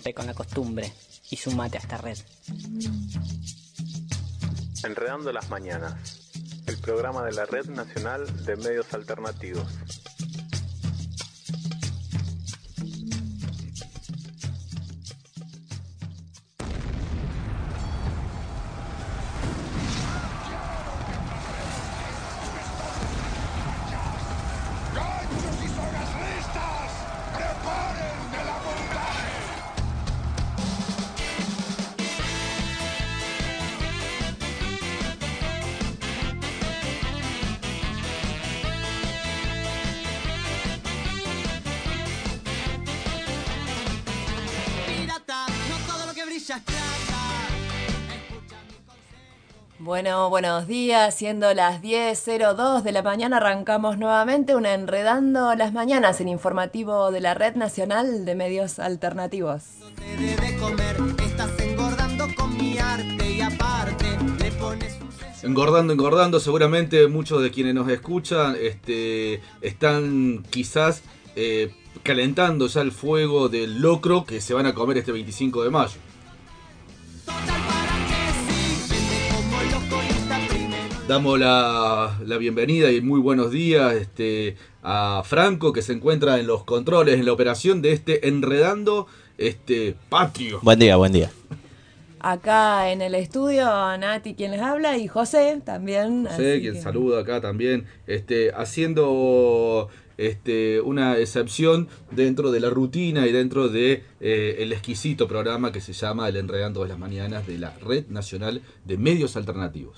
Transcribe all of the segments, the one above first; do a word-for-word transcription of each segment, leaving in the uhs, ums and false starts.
con la costumbre y sumate a esta red. Enredando las Mañanas, el programa de la Red Nacional de Medios Alternativos. Bueno, buenos días, siendo las diez cero dos de la mañana arrancamos nuevamente una Enredando las Mañanas, el informativo de la Red Nacional de Medios Alternativos. Te debe comer, estás engordando con mi arte y aparte le pones un sello. Engordando, engordando, seguramente muchos de quienes nos escuchan este, están quizás eh, calentando ya el fuego del locro que se van a comer este veinticinco de mayo. Damos la, la bienvenida y muy buenos días este, a Franco, que se encuentra en los controles, en la operación de este Enredando este, Patrio. Buen día, buen día. Acá en el estudio, Nati, quien les habla, y José también. José, quien que... saluda acá también, este, haciendo este, una excepción dentro de la rutina y dentro de eh, el exquisito programa que se llama El Enredando de las Mañanas de la Red Nacional de Medios Alternativos.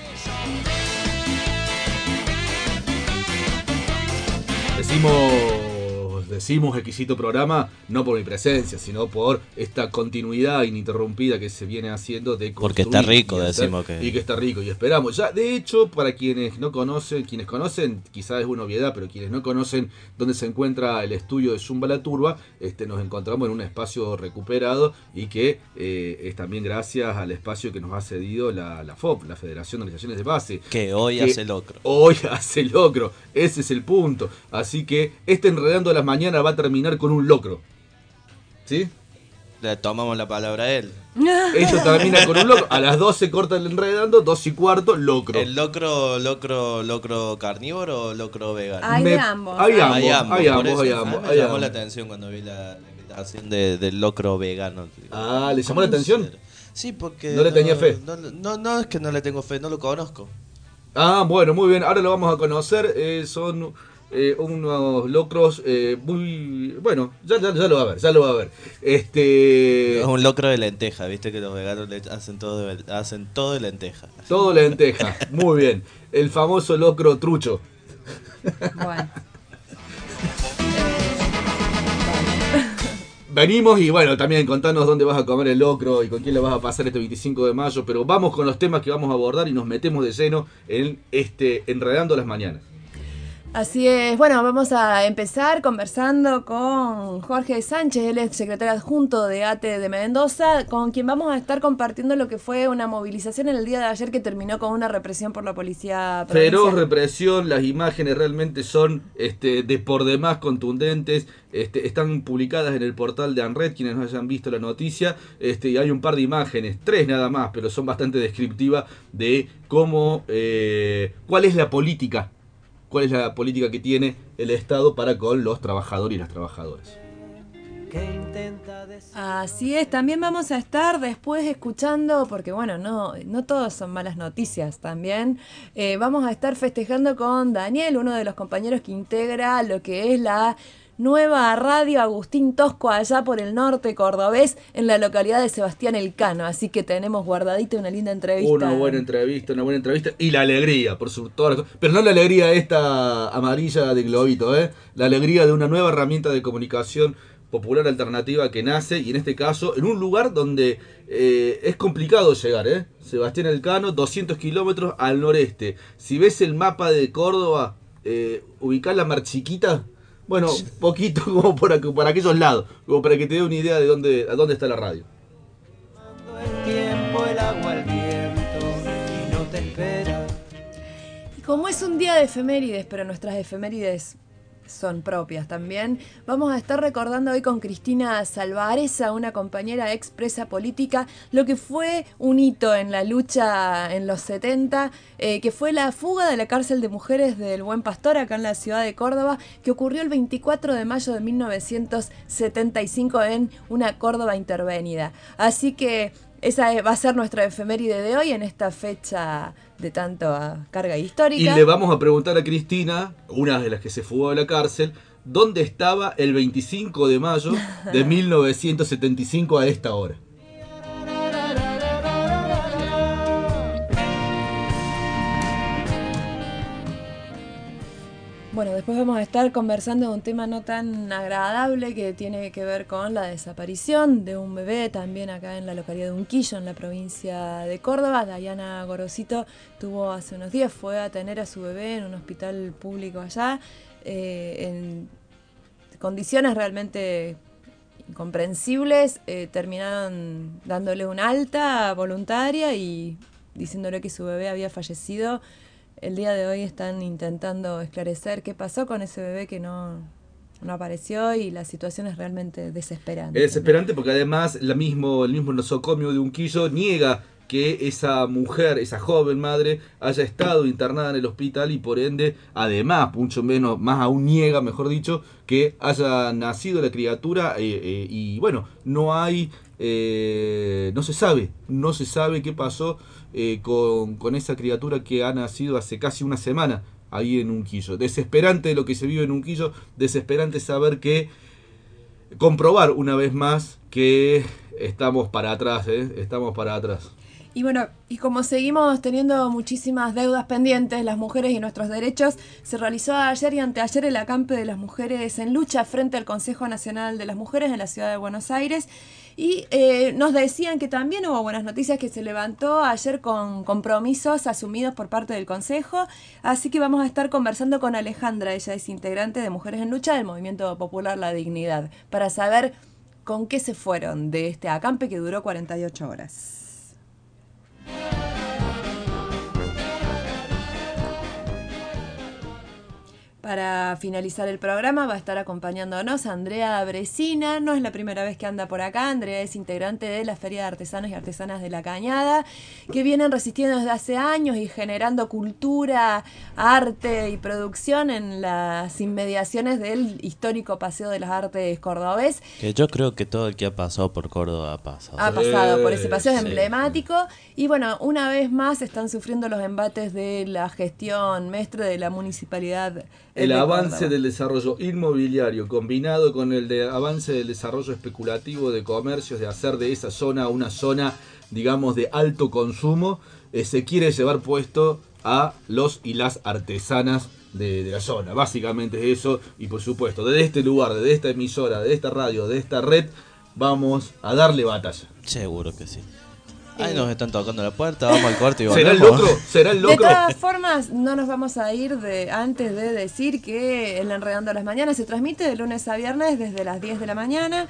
Decimos, decimos exquisito programa no por mi presencia, sino por esta continuidad ininterrumpida que se viene haciendo de construir. Porque está rico, y hacer, decimos que... Y que está rico, y esperamos. Ya, de hecho, para quienes no conocen, quienes conocen, quizás es una obviedad, pero quienes no conocen dónde se encuentra el estudio de Zumba La Turba, este, nos encontramos en un espacio recuperado y que eh, es también gracias al espacio que nos ha cedido la, la F O P, la Federación de Organizaciones de Base. Que hoy que hace locro. Hoy hace locro, ese es el punto. Así que este Enredando las Mañanas va a terminar con un locro. ¿Sí? Le tomamos la palabra a él. Esto termina con un locro. A las doce corta el Enredando, dos y cuarto, locro. ¿El locro, locro, locro carnívoro o locro vegano? Hay Me- de ambos. Hay ambos, Hay ambos, hay por ambos, eso. hay A mí ambos. me hay llamó ambos. la atención cuando vi la, la invitación de, del locro vegano. Ah, ¿le llamó ¿Cómo la atención? ser? Sí, porque... ¿No le tenía fe? No, no, no es que no le tengo fe, no lo conozco. Ah, bueno, muy bien. Ahora lo vamos a conocer. Eh, son eh, unos locros eh, muy... Bueno, ya, ya, ya lo va a ver, ya lo va a ver. Este... Es un locro de lenteja, viste que los veganos le hacen todo de, hacen todo de lenteja. Todo lenteja, muy bien. El famoso locro trucho. Bueno. Venimos y bueno, también contanos dónde vas a comer el locro y con quién le vas a pasar este veinticinco de mayo, pero vamos con los temas que vamos a abordar y nos metemos de lleno en este Enredando las Mañanas. Así es, bueno, vamos a empezar conversando con Jorge Sánchez, él es secretario adjunto de A T E de Mendoza, con quien vamos a estar compartiendo lo que fue una movilización en el día de ayer que terminó con una represión por la policía provincial. Feroz represión, las imágenes realmente son este, de por demás contundentes, este, están publicadas en el portal de ANRED, quienes no hayan visto la noticia, este, y hay un par de imágenes, tres nada más, pero son bastante descriptivas de cómo, eh, cuál es la política cuál es la política que tiene el Estado para con los trabajadores y las trabajadoras. Así es, también vamos a estar después escuchando, porque bueno, no, no todos son malas noticias también, eh, vamos a estar festejando con Daniel, uno de los compañeros que integra lo que es la nueva radio Agustín Tosco allá por el norte cordobés en la localidad de Sebastián Elcano, así que tenemos guardadita una linda entrevista. Una buena entrevista, una buena entrevista y la alegría, por su todas las cosas. Pero no la alegría esta amarilla de globito, ¿eh? La alegría de una nueva herramienta de comunicación popular alternativa que nace y en este caso en un lugar donde eh, es complicado llegar, ¿eh? Sebastián Elcano, doscientos kilómetros al noreste. Si ves el mapa de Córdoba, eh, ubicás la Mar Chiquita. Bueno, poquito como por, por aquellos lados, como para que te dé una idea de dónde, a dónde está la radio. El tiempo, el agua, el viento, y no te espera. Y como es un día de efemérides, pero nuestras efemérides son propias también. Vamos a estar recordando hoy con Cristina Salvareza, una compañera expresa política, lo que fue un hito en la lucha en los setenta, eh, que fue la fuga de la cárcel de mujeres del Buen Pastor acá en la ciudad de Córdoba, que ocurrió el veinticuatro de mayo de mil novecientos setenta y cinco en una Córdoba intervenida. Así que esa va a ser nuestra efeméride de hoy en esta fecha de tanta carga histórica. Y le vamos a preguntar a Cristina, una de las que se fugó de la cárcel, ¿dónde estaba el veinticinco de mayo de mil novecientos setenta y cinco a esta hora? Bueno, después vamos a estar conversando de un tema no tan agradable que tiene que ver con la desaparición de un bebé también acá en la localidad de Unquillo, en la provincia de Córdoba. Dayana Gorosito tuvo hace unos días, fue a tener a su bebé en un hospital público allá, eh, en condiciones realmente incomprensibles. Eh, terminaron dándole un alta voluntaria y diciéndole que su bebé había fallecido. El día de hoy están intentando esclarecer qué pasó con ese bebé que no, no apareció, y la situación es realmente desesperante. Es desesperante porque además la mismo, el mismo nosocomio de Unquillo niega que esa mujer, esa joven madre, haya estado internada en el hospital y por ende, además, mucho menos, más aún niega, mejor dicho, que haya nacido la criatura eh, eh, y bueno, no hay, eh, no se sabe, no se sabe qué pasó Eh, con, con esa criatura que ha nacido hace casi una semana ahí en Unquillo. Desesperante lo que se vive en Unquillo, desesperante saber que, comprobar una vez más que estamos para atrás, ¿eh? estamos para atrás. Y bueno, y como seguimos teniendo muchísimas deudas pendientes, las mujeres y nuestros derechos, se realizó ayer y anteayer el acampe de las mujeres en lucha frente al Consejo Nacional de las Mujeres en la ciudad de Buenos Aires. Y eh, nos decían que también hubo buenas noticias, que se levantó ayer con compromisos asumidos por parte del Consejo. Así que vamos a estar conversando con Alejandra, ella es integrante de Mujeres en Lucha del Movimiento Popular La Dignidad, para saber con qué se fueron de este acampe que duró cuarenta y ocho horas. Para finalizar el programa va a estar acompañándonos Andrea Bresina. No es la primera vez que anda por acá. Andrea es integrante de la Feria de Artesanos y Artesanas de la Cañada, que vienen resistiendo desde hace años y generando cultura, arte y producción en las inmediaciones del histórico Paseo de las Artes cordobés. Que yo creo que todo el que ha pasado por Córdoba ha pasado. Ha pasado por ese paseo, es Sí. emblemático. Y bueno, una vez más están sufriendo los embates de la gestión mestre de la municipalidad. El de avance Córdoba. del desarrollo inmobiliario combinado con el de avance del desarrollo especulativo de comercios, de hacer de esa zona una zona, digamos, de alto consumo, eh, se quiere llevar puesto a los y las artesanas de, de la zona. Básicamente es eso, y por supuesto, desde este lugar, desde esta emisora, de esta radio, de esta red, vamos a darle batalla. Seguro que sí. Ahí nos están tocando la puerta, vamos al cuarto y ¿Será el volvemos. locro? ¿Será el De locro? todas formas, no nos vamos a ir de antes de decir que el Enredando las Mañanas se transmite de lunes a viernes desde las diez de la mañana.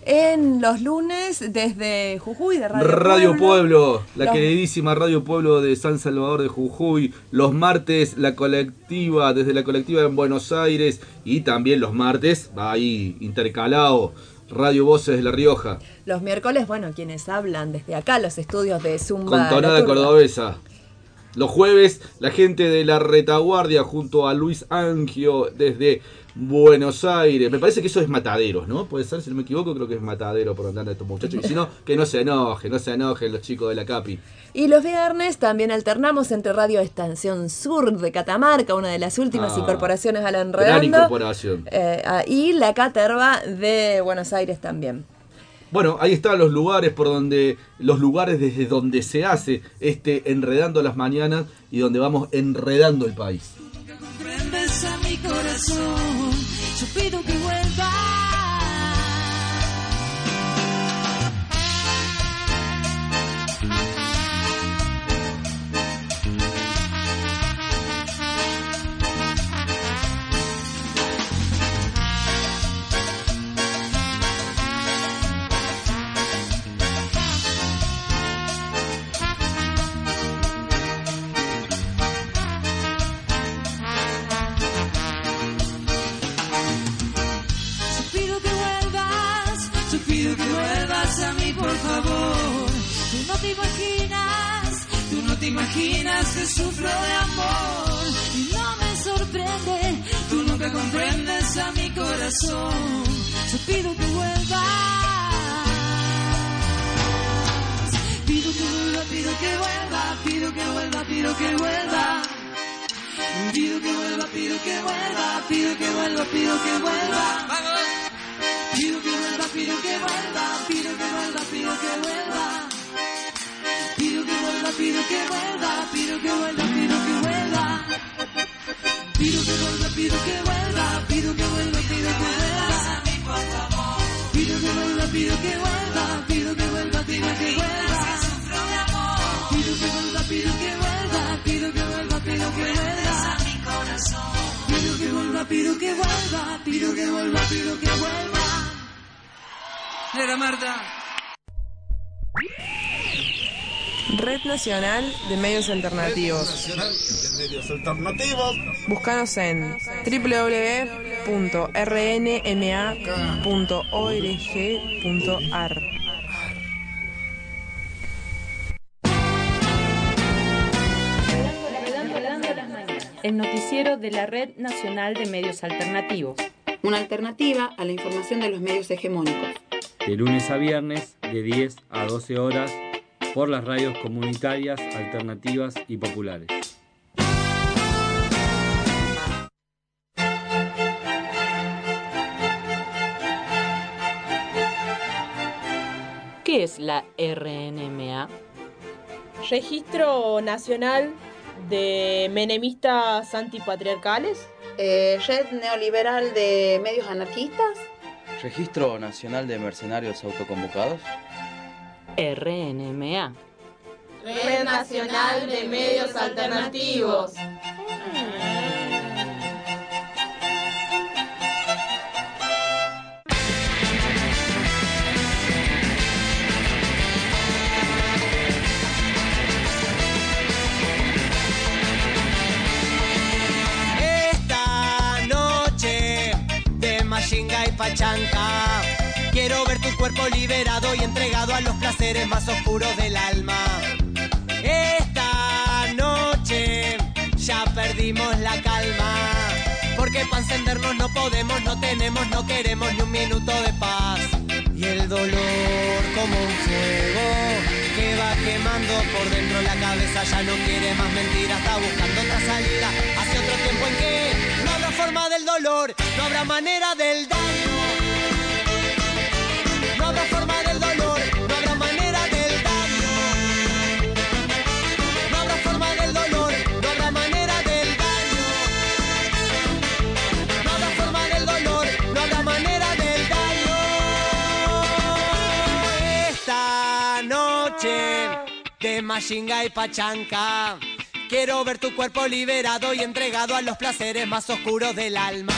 En los lunes desde Jujuy, de Radio, Radio Pueblo, la Los- queridísima Radio Pueblo de San Salvador de Jujuy. Los martes, la colectiva, desde la colectiva en Buenos Aires. Y también los martes, va ahí intercalado, Radio Voces de La Rioja. Los miércoles, bueno, quienes hablan desde acá, los estudios de Zumba. Con tonada La Turba. cordobesa. Los jueves, la gente de La Retaguardia junto a Luis Angio desde Buenos Aires. Me parece que eso es Mataderos, ¿no? Puede ser, si no me equivoco, creo que es Matadero por andar de estos muchachos. Y si no, que no se enojen, no se enojen los chicos de la Capi. Y los viernes también alternamos entre Radio Estación Sur de Catamarca, una de las últimas Ah, incorporaciones a la Gran Enredando. incorporación. Eh, ah, y la Caterva de Buenos Aires también. Bueno, ahí están los lugares por donde, los lugares desde donde se hace este Enredando las Mañanas y donde vamos enredando el país. Comprendes a mi corazón, yo pido que vuelva. pido que vuelvas a mí, por favor. Tú no te imaginas, tú no te imaginas que sufro de amor y no me sorprende, tú nunca comprendes a mi corazón. Yo pido que vuelvas, pido que vuelva, pido que vuelva, pido que vuelva, pido que vuelva. Pido que vuelva, pido que vuelva, pido que vuelva, pido que vuelva. Pido que vuelva, pido que vuelva, pido que vuelva, pido que vuelva. Pido que vuelva, pido que vuelva, pido que vuelva, pido que vuelva. Pido que vuelva, pido que vuelva, pido que vuelva, pido que vuelva. Pido que vuelva, pido que vuelva, pido que vuelva, pido que vuelva. Pido que vuelva, pido que vuelva, pido que vuelva, pido que vuelva. Pido que vuelva, pido que vuelva, pido que vuelva, pido que vuelva. Era Marta. Red Nacional de Medios Alternativos. Red Nacional de Medios Alternativos. Búscanos en doble u doble u doble u punto r n m a punto org punto a r. El noticiero de la Red Nacional de Medios Alternativos. Una alternativa a la información de los medios hegemónicos. De lunes a viernes, de diez a doce horas, por las radios comunitarias, alternativas y populares. ¿Qué es la R N M A? Registro Nacional de Menemistas Antipatriarcales. Eh, Red Neoliberal de Medios Anarquistas. Registro Nacional de Mercenarios Autoconvocados. R N M A. Red Nacional de Medios Alternativos. Chinga y pachanca. Quiero ver tu cuerpo liberado y entregado a los placeres más oscuros del alma. Esta noche ya perdimos la calma, porque para encendernos no podemos, no tenemos, no queremos ni un minuto de paz. Y el dolor como un fuego que va quemando por dentro la cabeza ya no quiere más mentiras, está buscando otra salida hacia otro tiempo en que no habrá forma del dolor, no habrá manera del daño. No habrá forma del dolor, no habrá manera del daño. No habrá forma del dolor, no habrá manera del daño. No habrá forma del dolor, no habrá manera del daño. Esta noche de Machinga y Pachanca quiero ver tu cuerpo liberado y entregado a los placeres más oscuros del alma.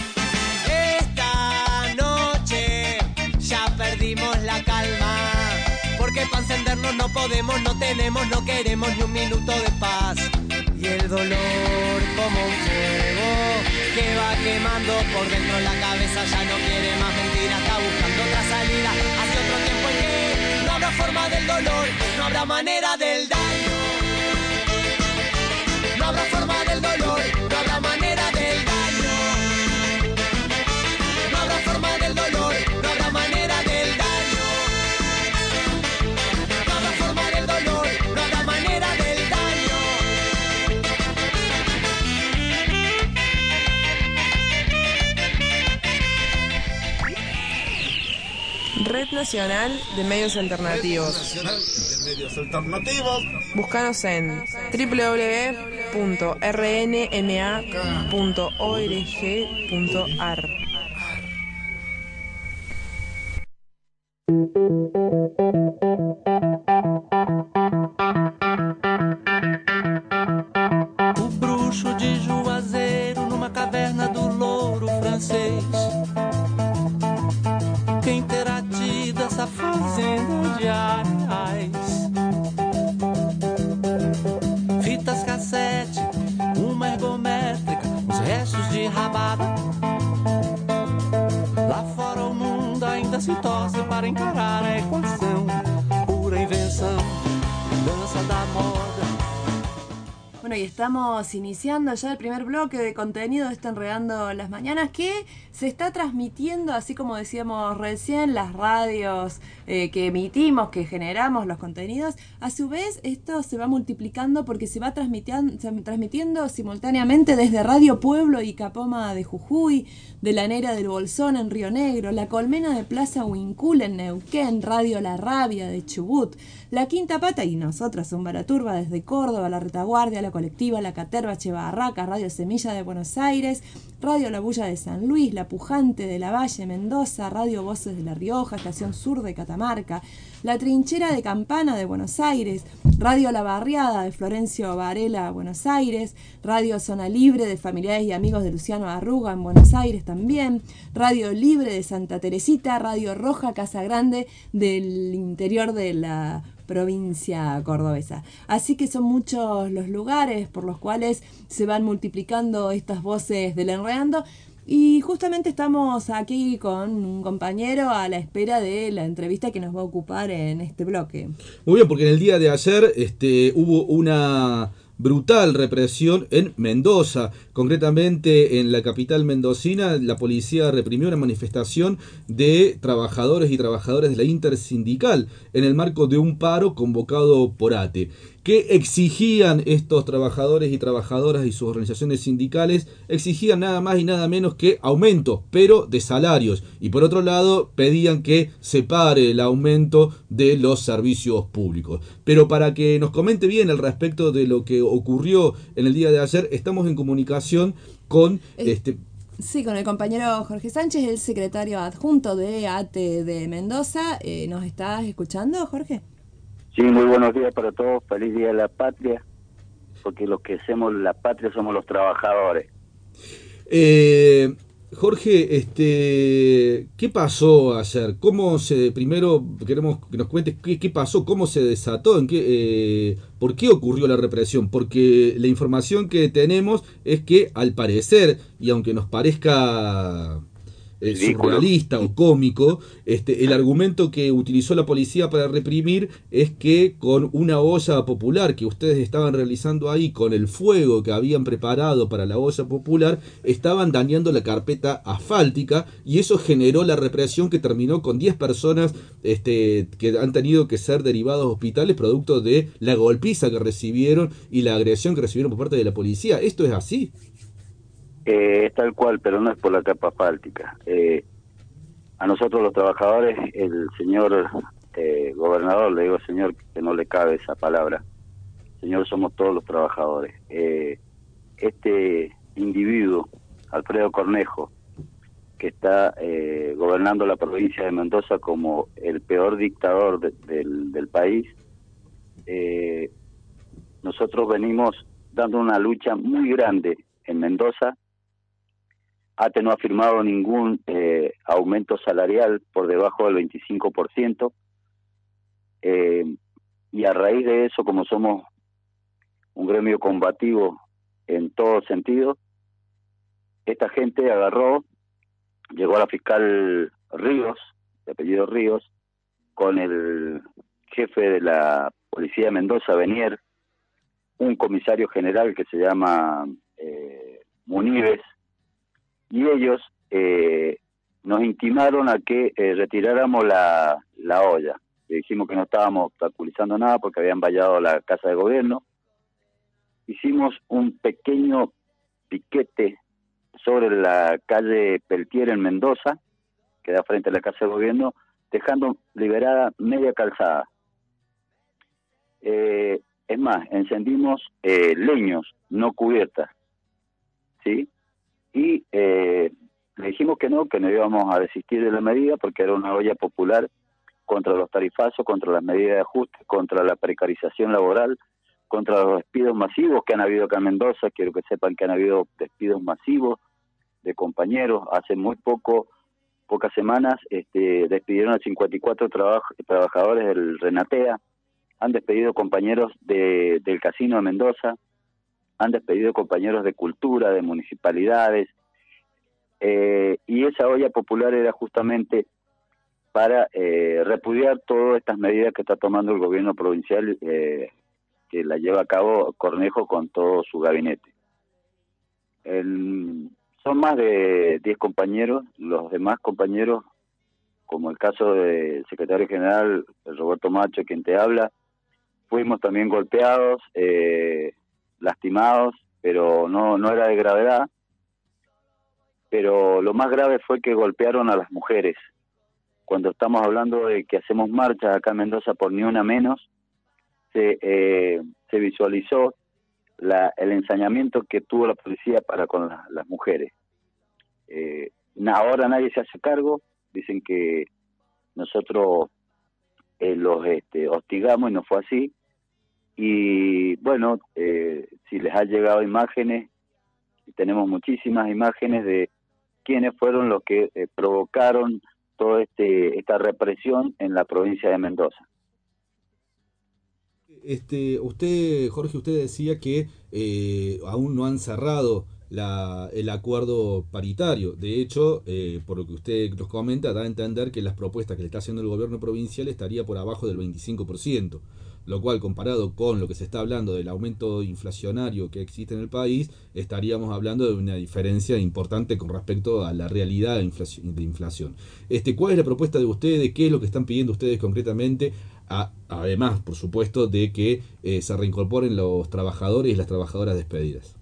Esta noche ya perdimos la calma, porque para encendernos no podemos, no tenemos, no queremos ni un minuto de paz. Y el dolor como un fuego que va quemando por dentro la cabeza ya no quiere más mentira, está buscando otra salida hacia otro tiempo en que no habrá forma del dolor, no habrá manera del daño. No habrá forma del dolor, no habrá manera del daño. No habrá forma del dolor, no habrá manera del daño. No habrá forma del dolor, no habrá manera del daño. Red Nacional de Medios Alternativos. Red Nacional de Medios Alternativos. Búscanos en doble u doble u doble u punto r n m a punto org punto a r. O bruxo de Juazeiro numa caverna do louro francês. Quem terá tido essa fazenda de areais? Fitas cassete, uma ergométrica, uns restos de rabada. Lá fora o mundo ainda se torce para encarar a equação. Pura invenção, dança da moda. Bueno, y estamos iniciando ya el primer bloque de contenido de este Enredando las Mañanas, que se está transmitiendo, así como decíamos recién, las radios eh, que emitimos, que generamos los contenidos. A su vez, esto se va multiplicando porque se va transmitiendo, transmitiendo simultáneamente desde Radio Pueblo y Capoma de Jujuy, de La Nera del Bolsón en Río Negro, La Colmena de Plaza Huincul en Neuquén, Radio La Rabia de Chubut, La Quinta Pata y nosotras, Umbaraturba desde Córdoba, La Retaguardia, La Colectiva, La Caterva, Chebarraca, Radio Semilla de Buenos Aires, Radio La Bulla de San Luis, La Pujante de La Valle, Mendoza, Radio Voces de La Rioja, Estación Sur de Catamarca, La Trinchera de Campana de Buenos Aires, Radio La Barriada de Florencio Varela, Buenos Aires, Radio Zona Libre de familiares y amigos de Luciano Arruga en Buenos Aires también, Radio Libre de Santa Teresita, Radio Roja Casa Grande del interior de la provincia cordobesa. Así que son muchos los lugares por los cuales se van multiplicando estas voces del Enredando. Y justamente estamos aquí con un compañero a la espera de la entrevista que nos va a ocupar en este bloque. Muy bien, porque en el día de ayer este, hubo una brutal represión en Mendoza, concretamente en la capital mendocina. La policía reprimió una manifestación de trabajadores y trabajadoras de la Intersindical en el marco de un paro convocado por A T E. ¿Qué exigían estos trabajadores y trabajadoras y sus organizaciones sindicales? Exigían nada más y nada menos que aumento, pero de salarios. Y por otro lado, pedían que se pare el aumento de los servicios públicos. Pero para que nos comente bien al respecto de lo que ocurrió en el día de ayer, estamos en comunicación con Eh. este... Sí, con el compañero Jorge Sánchez, el secretario adjunto de A T E de Mendoza. Eh, ¿Nos estás escuchando, Jorge? Sí, muy buenos días para todos, feliz día de la patria, porque los que hacemos la patria somos los trabajadores. Eh, Jorge, este, ¿qué pasó ayer? ¿Cómo se, primero queremos que nos cuentes qué, qué pasó, cómo se desató, en qué, eh, por qué ocurrió la represión? Porque la información que tenemos es que al parecer, y aunque nos parezca Eh, surrealista o cómico, este, el argumento que utilizó la policía para reprimir es que con una olla popular que ustedes estaban realizando ahí, con el fuego que habían preparado para la olla popular, estaban dañando la carpeta asfáltica, y eso generó la represión que terminó con diez personas este, que han tenido que ser derivados a hospitales producto de la golpiza que recibieron y la agresión que recibieron por parte de la policía. ¿Esto es así? Eh, es tal cual, pero no es por la capa asfáltica. Eh, a nosotros los trabajadores, el señor eh, gobernador, le digo señor que no le cabe esa palabra, señor, somos todos los trabajadores. Eh, este individuo, Alfredo Cornejo, que está eh, gobernando la provincia de Mendoza como el peor dictador de, del, del país, eh, nosotros venimos dando una lucha muy grande en Mendoza. A T E no ha firmado ningún eh, aumento salarial por debajo del veinticinco por ciento, eh, y a raíz de eso, como somos un gremio combativo en todo sentido, esta gente agarró, llegó a la fiscal Ríos, de apellido Ríos, con el jefe de la policía de Mendoza, Benier, un comisario general que se llama eh, Munives, y ellos eh, nos intimaron a que eh, retiráramos la, la olla. Le dijimos que no estábamos obstaculizando nada porque habían vallado la casa de gobierno. Hicimos un pequeño piquete sobre la calle Peltier en Mendoza, que da frente a la casa de gobierno, dejando liberada media calzada. Eh, es más, encendimos eh, leños, no cubiertas, ¿sí? Y eh, le dijimos que no, que no íbamos a desistir de la medida porque era una olla popular contra los tarifazos, contra las medidas de ajuste, contra la precarización laboral, contra los despidos masivos que han habido acá en Mendoza. Quiero que sepan que han habido despidos masivos de compañeros. Hace muy poco, pocas semanas, este, despidieron a cincuenta y cuatro trabaj trabajadores del Renatea, han despedido compañeros de, del Casino de Mendoza, han despedido compañeros de cultura, de municipalidades, eh, y esa olla popular era justamente para eh, repudiar todas estas medidas que está tomando el gobierno provincial, eh, que la lleva a cabo Cornejo con todo su gabinete. El, son más de diez compañeros, los demás compañeros, como el caso del secretario general Roberto Macho, quien te habla, fuimos también golpeados, eh, lastimados, pero no, no era de gravedad. Pero lo más grave fue que golpearon a las mujeres. Cuando estamos hablando de que hacemos marchas acá en Mendoza por Ni Una Menos, se, eh, se visualizó la, el ensañamiento que tuvo la policía para con la, las mujeres. Eh, ahora nadie se hace cargo, dicen que nosotros eh, los este, hostigamos y no fue así. Y bueno, eh, si les ha llegado imágenes, tenemos muchísimas imágenes de quiénes fueron los que eh, provocaron toda este, esta represión en la provincia de Mendoza. Este, usted, Jorge, usted decía que eh, aún no han cerrado la, el acuerdo paritario. De hecho, eh, por lo que usted nos comenta, da a entender que las propuestas que le está haciendo el gobierno provincial estaría por abajo del veinticinco por ciento. Lo cual, comparado con lo que se está hablando del aumento inflacionario que existe en el país, estaríamos hablando de una diferencia importante con respecto a la realidad de inflación. De inflación. Este, ¿cuál es la propuesta de ustedes? ¿Qué es lo que están pidiendo ustedes concretamente? A, además, por supuesto, de que eh, se reincorporen los trabajadores y las trabajadoras despedidas.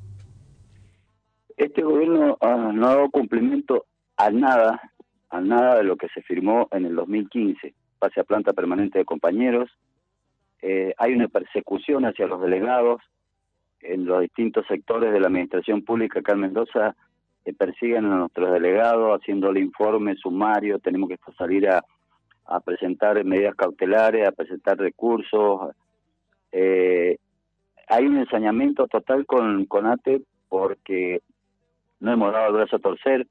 Este gobierno uh, no ha dado cumplimiento a nada, a nada de lo que se firmó en el dos mil quince. Pase a planta permanente de compañeros. Eh, hay una persecución hacia los delegados en los distintos sectores de la administración pública acá en Mendoza. Eh, persiguen a nuestros delegados haciéndole informes, sumario, tenemos que salir a, a presentar medidas cautelares, a presentar recursos. Eh, hay un ensañamiento total con, con A T E porque no hemos dado el brazo a torcer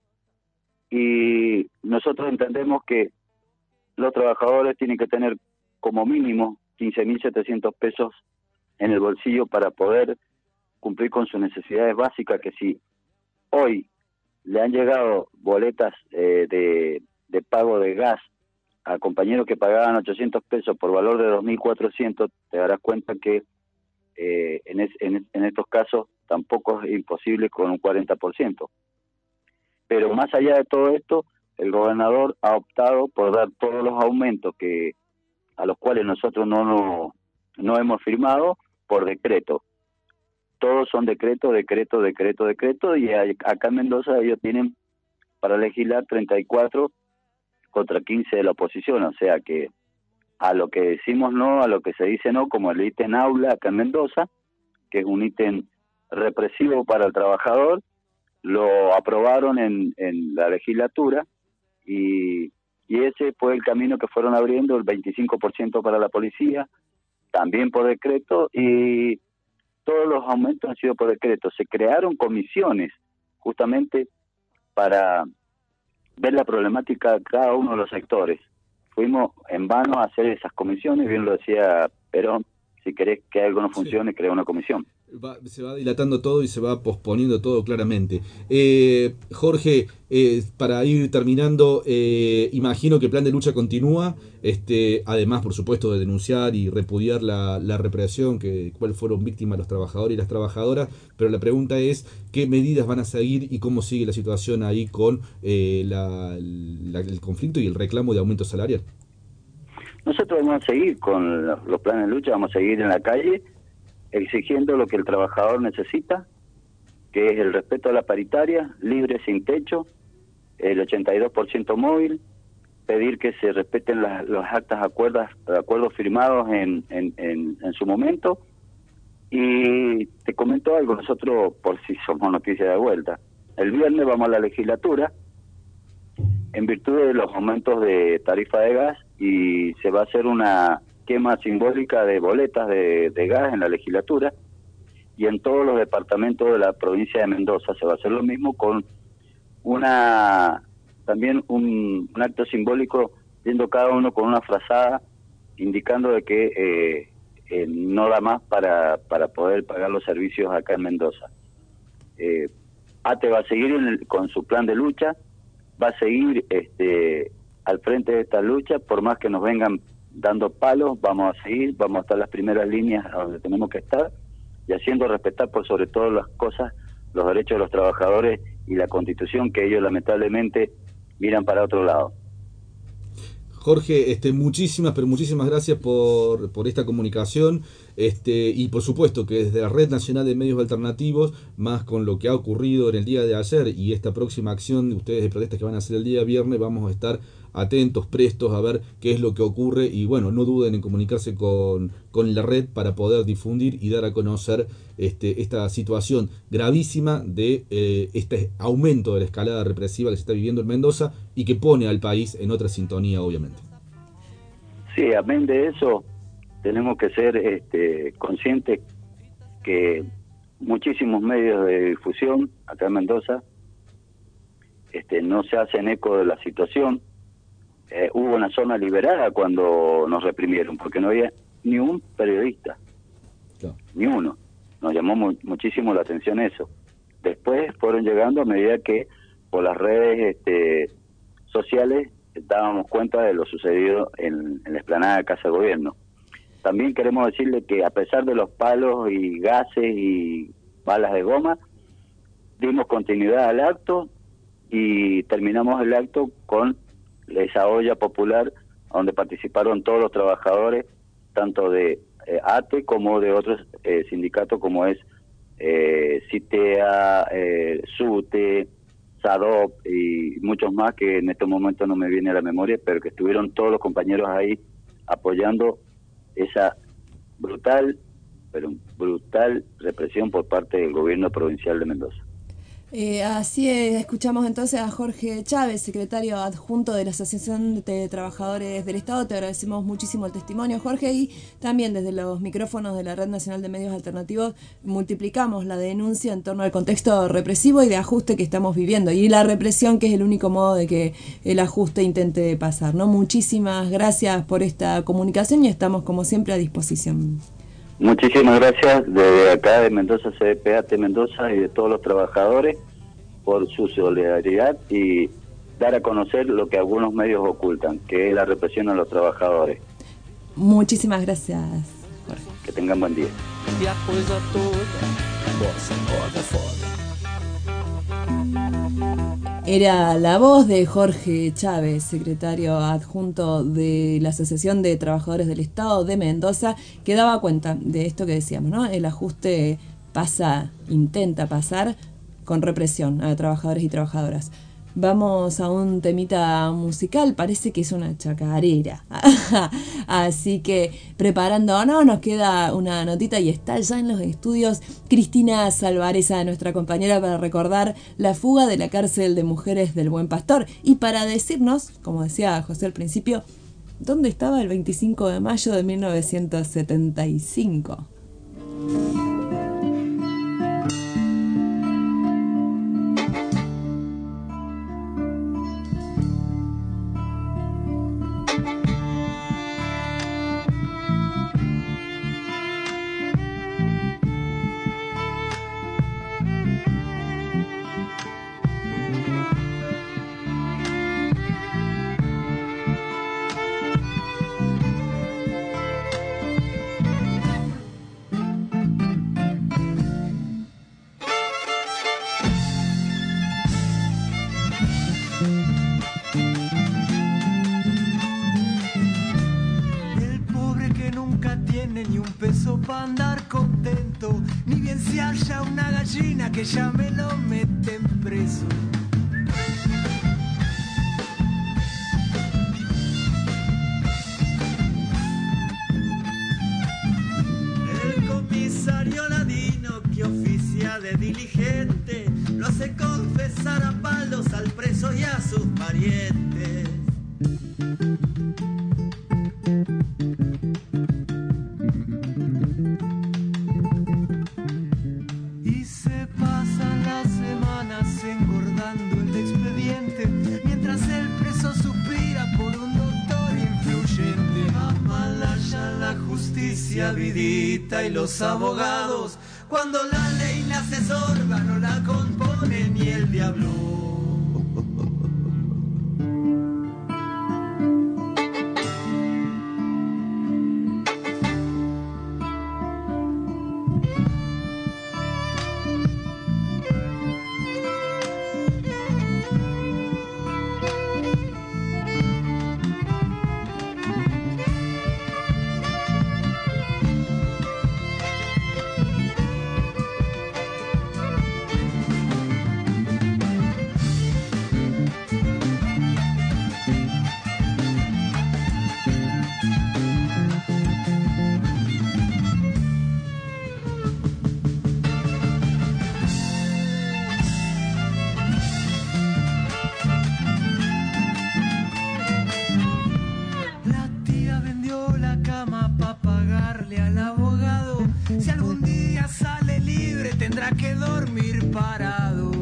y nosotros entendemos que los trabajadores tienen que tener como mínimo quince mil setecientos pesos en el bolsillo para poder cumplir con sus necesidades básicas, que si hoy le han llegado boletas eh, de, de pago de gas a compañeros que pagaban ochocientos pesos por valor de dos mil cuatrocientos, te darás cuenta que eh, en, es, en, en estos casos tampoco es imposible con un cuarenta por ciento. Pero más allá de todo esto, el gobernador ha optado por dar todos los aumentos que a los cuales nosotros no, no, no hemos firmado por decreto. Todos son decreto, decreto, decreto, decreto, y acá en Mendoza ellos tienen para legislar treinta y cuatro contra quince de la oposición, o sea que a lo que decimos no, a lo que se dice no, como el ítem aula acá en Mendoza, que es un ítem represivo para el trabajador, lo aprobaron en, en la legislatura y... Y ese fue el camino que fueron abriendo, el veinticinco por ciento para la policía, también por decreto, y todos los aumentos han sido por decreto. Se crearon comisiones justamente para ver la problemática de cada uno de los sectores. Fuimos en vano a hacer esas comisiones, bien lo decía Perón, si querés que algo no funcione, sí, crea una comisión. Va, se va dilatando todo y se va posponiendo todo claramente. Eh, Jorge, eh, para ir terminando, eh, imagino que el plan de lucha continúa, este, además, por supuesto, de denunciar y repudiar la, la represión que cuál fueron víctimas los trabajadores y las trabajadoras, pero la pregunta es, ¿qué medidas van a seguir y cómo sigue la situación ahí con eh, la, la, el conflicto y el reclamo de aumento salarial? Nosotros vamos a seguir con los planes de lucha, vamos a seguir en la calle, exigiendo lo que el trabajador necesita, que es el respeto a la paritaria, libre sin techo, el ochenta y dos por ciento móvil, pedir que se respeten las, las actas acuerdos, acuerdos firmados en, en, en, en su momento. Y te comento algo, nosotros, por si somos noticia de vuelta, el viernes vamos a la legislatura en virtud de los aumentos de tarifa de gas y se va a hacer una quema simbólica de boletas de, de gas en la legislatura, y en todos los departamentos de la provincia de Mendoza se va a hacer lo mismo, con una también un, un acto simbólico, yendo cada uno con una frazada indicando de que eh, eh, no da más para, para poder pagar los servicios acá en Mendoza. Eh, A T E va a seguir en el, con su plan de lucha, va a seguir este al frente de esta lucha, por más que nos vengan dando palos, vamos a seguir, vamos a estar en las primeras líneas a donde tenemos que estar, y haciendo respetar por sobre todas las cosas los derechos de los trabajadores y la Constitución, que ellos lamentablemente miran para otro lado. Jorge, este, muchísimas, pero muchísimas gracias por, por esta comunicación, este, y por supuesto que desde la Red Nacional de Medios Alternativos, más con lo que ha ocurrido en el día de ayer y esta próxima acción de ustedes de protestas que van a hacer el día viernes, vamos a estar atentos, prestos a ver qué es lo que ocurre, y bueno, no duden en comunicarse con, con la red para poder difundir y dar a conocer este, esta situación gravísima de eh, este aumento de la escalada represiva que se está viviendo en Mendoza y que pone al país en otra sintonía, obviamente. Sí, amén de eso, tenemos que ser este, conscientes que muchísimos medios de difusión acá en Mendoza este, no se hacen eco de la situación. Eh, hubo una zona liberada cuando nos reprimieron, porque no había ni un periodista, no. ni uno. Nos llamó mu muchísimo la atención eso. Después fueron llegando a medida que por las redes este, sociales dábamos cuenta de lo sucedido en, en la explanada de Casa de Gobierno. También queremos decirle que a pesar de los palos y gases y balas de goma, dimos continuidad al acto y terminamos el acto con esa olla popular donde participaron todos los trabajadores, tanto de eh, A T E como de otros eh, sindicatos como es eh, CITEA, eh, SUTE, SADOP y muchos más que en este momento no me viene a la memoria, pero que estuvieron todos los compañeros ahí apoyando esa brutal, pero brutal represión por parte del gobierno provincial de Mendoza. Eh, así es, escuchamos entonces a Jorge Chávez, secretario adjunto de la Asociación de Trabajadores del Estado. Te agradecemos muchísimo el testimonio, Jorge, y también desde los micrófonos de la Red Nacional de Medios Alternativos multiplicamos la denuncia en torno al contexto represivo y de ajuste que estamos viviendo, y la represión, que es el único modo de que el ajuste intente pasar, ¿no? Muchísimas gracias por esta comunicación y estamos como siempre a disposición. Muchísimas gracias desde acá de Mendoza, C D P A T Mendoza, y de todos los trabajadores por su solidaridad y dar a conocer lo que algunos medios ocultan, que es la represión a los trabajadores. Muchísimas gracias, Jorge. Que tengan buen día. E a coisa toda, bossa nova foda. Era la voz de Jorge Chávez, secretario adjunto de la Asociación de Trabajadores del Estado de Mendoza, que daba cuenta de esto que decíamos, ¿no? El ajuste pasa, intenta pasar con represión a trabajadores y trabajadoras. Vamos a un temita musical, parece que es una chacarera. Así que preparándonos, nos queda una notita y está ya en los estudios Cristina Salvareza, nuestra compañera, para recordar la fuga de la cárcel de mujeres del Buen Pastor y para decirnos, como decía José al principio, ¿dónde estaba el veinticinco de mayo de mil novecientos setenta y cinco? Que ya me lo meten preso. El comisario ladino que oficia de diligente lo hace confesar a palos al preso y a sus parientes. Vidita y los abogados, cuando la ley la asesorga, no la compone ni el diablo. para qué dormir parado.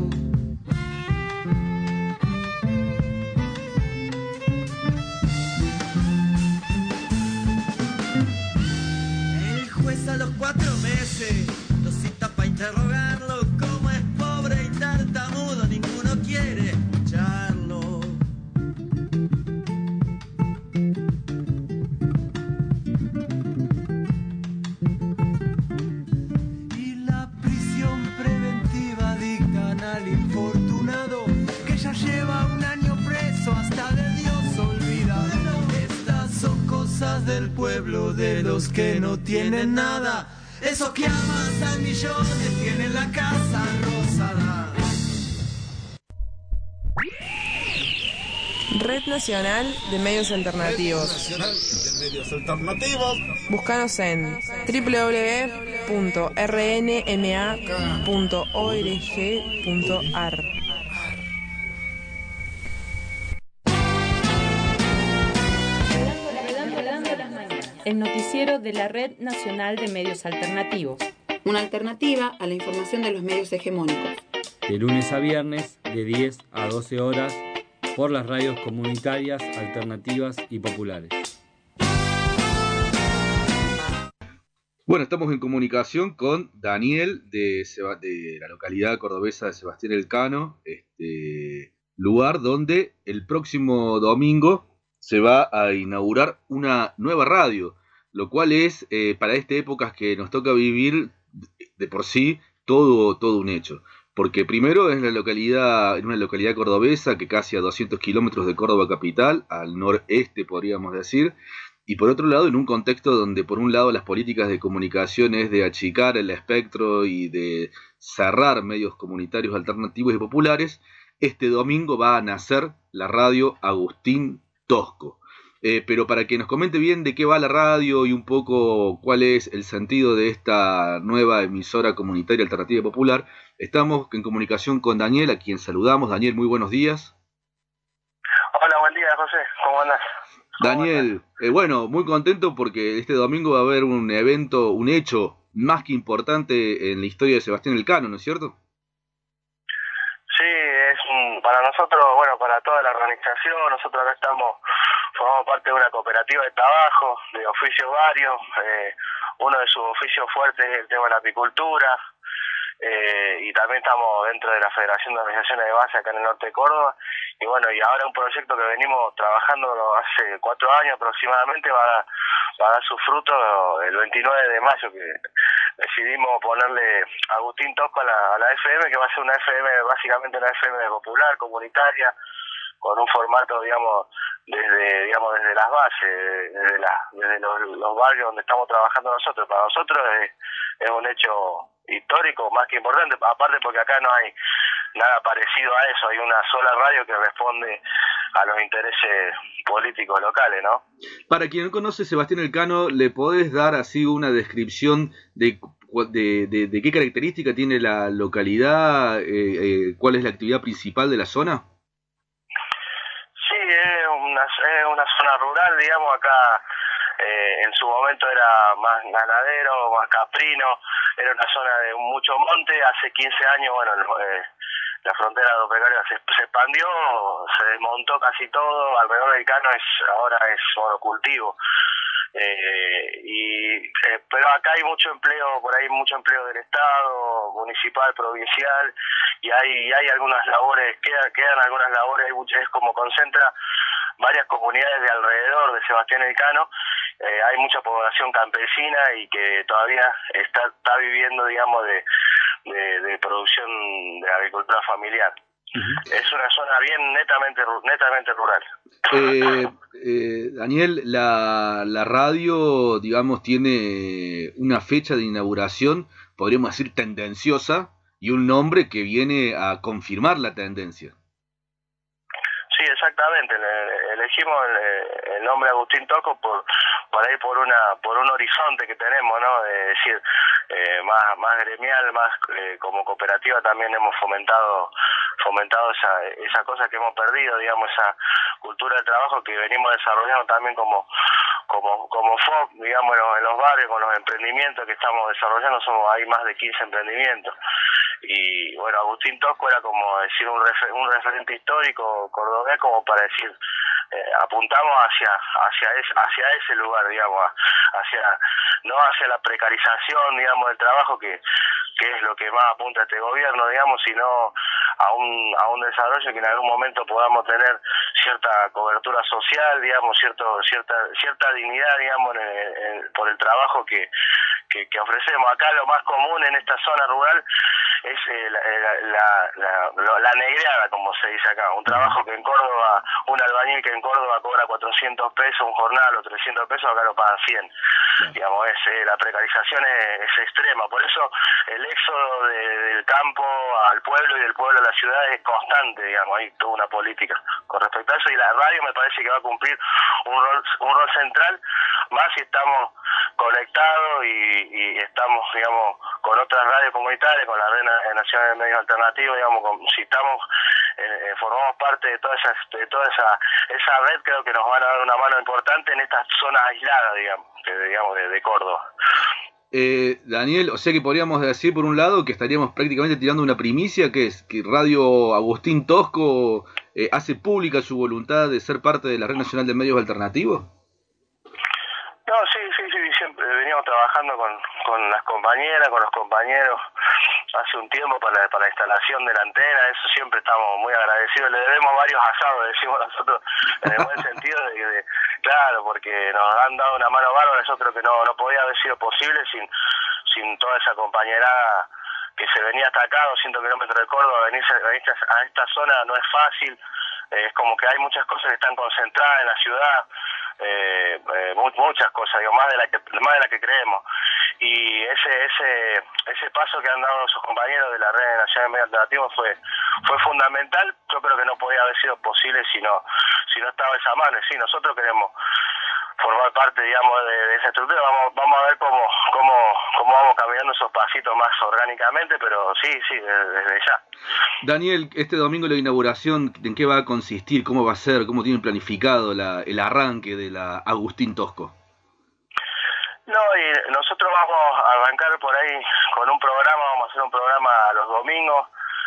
El juez a los cuatro meses lo cita para interrogarlo. Como es pobre y tartamudo, ninguno quiere escucharlo. Y la prisión preventiva dictan al infortunado que ya lleva un año preso hasta de Dios olvidado. Estas son cosas del pueblo, de los que no tienen nada. Esos que amasan millones tienen la casa rosada. Red Nacional de Medios Alternativos. Nacional de Medios Alternativos. Búscanos en doble u doble u doble u punto r n m a punto org punto a r. El noticiero de la Red Nacional de Medios Alternativos. Una alternativa a la información de los medios hegemónicos. De lunes a viernes, de diez a doce horas, por las radios comunitarias, alternativas y populares. Bueno, estamos en comunicación con Daniel de, Seba, de la localidad cordobesa de Sebastián Elcano, este lugar donde el próximo domingo se va a inaugurar una nueva radio, lo cual es, eh, para estas épocas que nos toca vivir, de por sí, todo, todo un hecho. Porque primero es la localidad, en una localidad cordobesa que casi a doscientos kilómetros de Córdoba capital, al noreste podríamos decir, y por otro lado en un contexto donde por un lado las políticas de comunicación es de achicar el espectro y de cerrar medios comunitarios alternativos y populares, este domingo va a nacer la radio Agustín Tosco. Eh, pero para que nos comente bien de qué va la radio y un poco cuál es el sentido de esta nueva emisora comunitaria alternativa y popular, estamos en comunicación con Daniel, a quien saludamos. Daniel, muy buenos días. Hola, buen día, José. ¿Cómo andás? Daniel, eh, bueno, muy contento porque este domingo va a haber un evento, un hecho más que importante en la historia de Sebastián Elcano, ¿no es cierto? Sí, es un, para nosotros, bueno, para toda la organización, nosotros ahora estamos, formamos parte de una cooperativa de trabajo, de oficios varios, eh, uno de sus oficios fuertes es el tema de la apicultura, eh, y también estamos dentro de la Federación de Organizaciones de Base acá en el norte de Córdoba, y bueno, y ahora un proyecto que venimos trabajando hace cuatro años aproximadamente va a, va a dar sus frutos el veintinueve de mayo, que decidimos ponerle Agustín Tosco a la, a la F M, que va a ser una F M, básicamente una F M popular, comunitaria, con un formato, digamos, desde digamos desde las bases, desde, la, desde los, los barrios donde estamos trabajando nosotros. Para nosotros es, es un hecho histórico, más que importante, aparte porque acá no hay nada parecido a eso, hay una sola radio que responde a los intereses políticos locales, ¿no? Para quien no conoce Sebastián Elcano, ¿le podés dar así una descripción de, de, de, de qué característica tiene la localidad, eh, eh, cuál es la actividad principal de la zona? Sí, es una, es una zona rural, digamos, acá eh, en su momento era más ganadero, más caprino, era una zona de mucho monte, hace quince años, bueno, eh, la frontera agropecuaria se, se expandió, se desmontó casi todo, alrededor del Cano es ahora es monocultivo. Eh, y eh, pero acá hay mucho empleo, por ahí mucho empleo del Estado, municipal, provincial, y hay hay algunas labores, quedan, quedan algunas labores, es como concentra varias comunidades de alrededor de Sebastián Elcano, eh, hay mucha población campesina y que todavía está está viviendo, digamos, de, de, de producción de agricultura familiar. Uh-huh. Es una zona bien netamente netamente rural. Eh, eh, Daniel, la, la radio, digamos, tiene una fecha de inauguración, podríamos decir tendenciosa, y un nombre que viene a confirmar la tendencia. Sí, exactamente. Le, elegimos el, el nombre Agustín Tosco por por ahí por una por un horizonte que tenemos, ¿no? De decir, eh, más más gremial, más eh, como cooperativa también hemos fomentado fomentado esa esa cosa que hemos perdido, digamos, esa cultura de trabajo que venimos desarrollando también como como como F O P, digamos, en los barrios, con los emprendimientos que estamos desarrollando. Somos hay más de quince emprendimientos y bueno, Agustín Tosco era como decir un, refer, un referente histórico cordobés, como para decir, eh, apuntamos hacia hacia ese, hacia ese lugar, digamos, hacia no hacia la precarización, digamos, del trabajo, que que es lo que más apunta a este gobierno, digamos, sino a un a un desarrollo que en algún momento podamos tener cierta cobertura social, digamos, cierto cierta cierta dignidad, digamos, en, en, por el trabajo que, que que ofrecemos. Acá lo más común en esta zona rural es eh, la, la, la, la, la negreada, como se dice acá, un trabajo que en Córdoba, un albañil que en Córdoba cobra cuatrocientos pesos un jornal o trescientos pesos, acá lo pagan cien. Claro. Digamos, es, eh, la precarización es, es extrema, por eso el éxodo de, del campo al pueblo y del pueblo a la ciudad es constante, digamos, hay toda una política con respecto a eso, y la radio me parece que va a cumplir un rol, un rol central, más si estamos conectados y, y estamos, digamos, con otras radios comunitarias, con la Red Nacional de Medios Alternativos, digamos, con, si estamos, eh, formamos parte de toda esa, de toda esa, esa red, creo que nos van a dar una mano importante en estas zonas aisladas, digamos, de, digamos, de, de Córdoba. Eh, Daniel, o sea que podríamos decir por un lado que estaríamos prácticamente tirando una primicia, que es que Radio Agustín Tosco eh, hace pública su voluntad de ser parte de la Red Nacional de Medios Alternativos. No, sí, sí, sí, siempre veníamos trabajando con, con las compañeras, con los compañeros hace un tiempo para la, para la instalación de la antena, eso siempre estamos muy agradecidos, le debemos varios asados, decimos nosotros, en el buen sentido de que, de, claro, porque nos han dado una mano bárbara, nosotros que no, no podía haber sido posible sin, sin toda esa compañerada que se venía hasta acá, doscientos kilómetros de Córdoba, venirse, venirse a esta zona no es fácil, eh, es como que hay muchas cosas que están concentradas en la ciudad, eh, eh, muchas cosas, digo, más de la que más de la que creemos, y ese ese ese paso que han dado nuestros compañeros de la Red Nacional de Medios Alternativos fue fue fundamental. Yo creo que no podía haber sido posible si no si no estaba esa mano. Sí, nosotros queremos formar parte, digamos, de, de esa estructura. Vamos vamos a ver cómo cómo cómo vamos caminando esos pasitos más orgánicamente, pero sí, sí, desde, desde ya. Daniel, este domingo la inauguración, ¿en qué va a consistir? ¿Cómo va a ser? ¿Cómo tienen planificado la, el arranque de la Agustín Tosco? No, y nosotros vamos a arrancar por ahí con un programa, vamos a hacer un programa los domingos.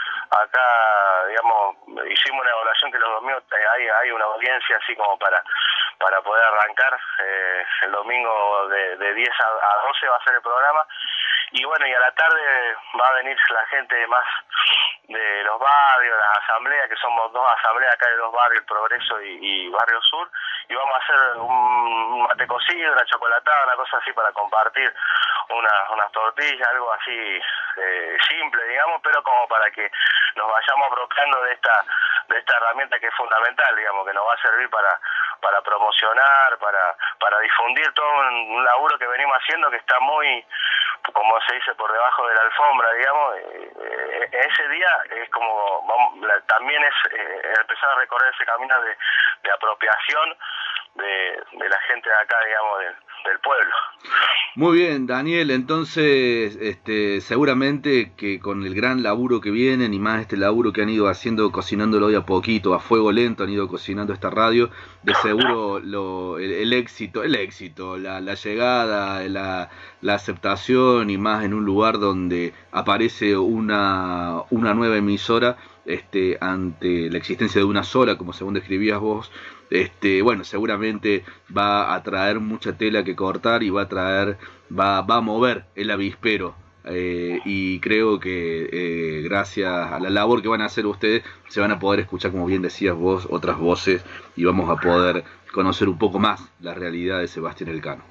Acá, digamos, hicimos una evaluación que los domingos hay, hay una audiencia así como para para poder arrancar. Eh, el domingo de, de diez a doce va a ser el programa. Y bueno, y a la tarde va a venir la gente más de los barrios, las asambleas, que somos dos asambleas acá de dos barrios, Progreso y, y Barrio Sur, y vamos a hacer un, un mate cocido, una chocolatada, una cosa así para compartir, una, unas tortillas, algo así eh, simple, digamos, pero como para que nos vayamos apropiando de esta de esta herramienta que es fundamental, digamos, que nos va a servir para para promocionar, para para difundir todo un, un laburo que venimos haciendo que está muy, como se dice, por debajo de la alfombra, digamos. Eh, ese día es como, vamos, la, también es eh, empezar a recorrer ese camino de, de apropiación de, de la gente de acá, digamos, de, del pueblo. Muy bien, Daniel, entonces este, seguramente que con el gran laburo que vienen y más este laburo que han ido haciendo, cocinándolo de a poquito, a fuego lento, han ido cocinando esta radio, de seguro lo, el, el éxito, el éxito, la, la llegada, la, la aceptación y más en un lugar donde aparece una, una nueva emisora este, ante la existencia de una sola, como según describías vos, este, bueno, seguramente va a traer mucha tela que cortar y va a traer, va, va a mover el avispero. Eh, y creo que eh, gracias a la labor que van a hacer ustedes se van a poder escuchar, como bien decías vos, otras voces y vamos a poder conocer un poco más la realidad de Sebastián Elcano.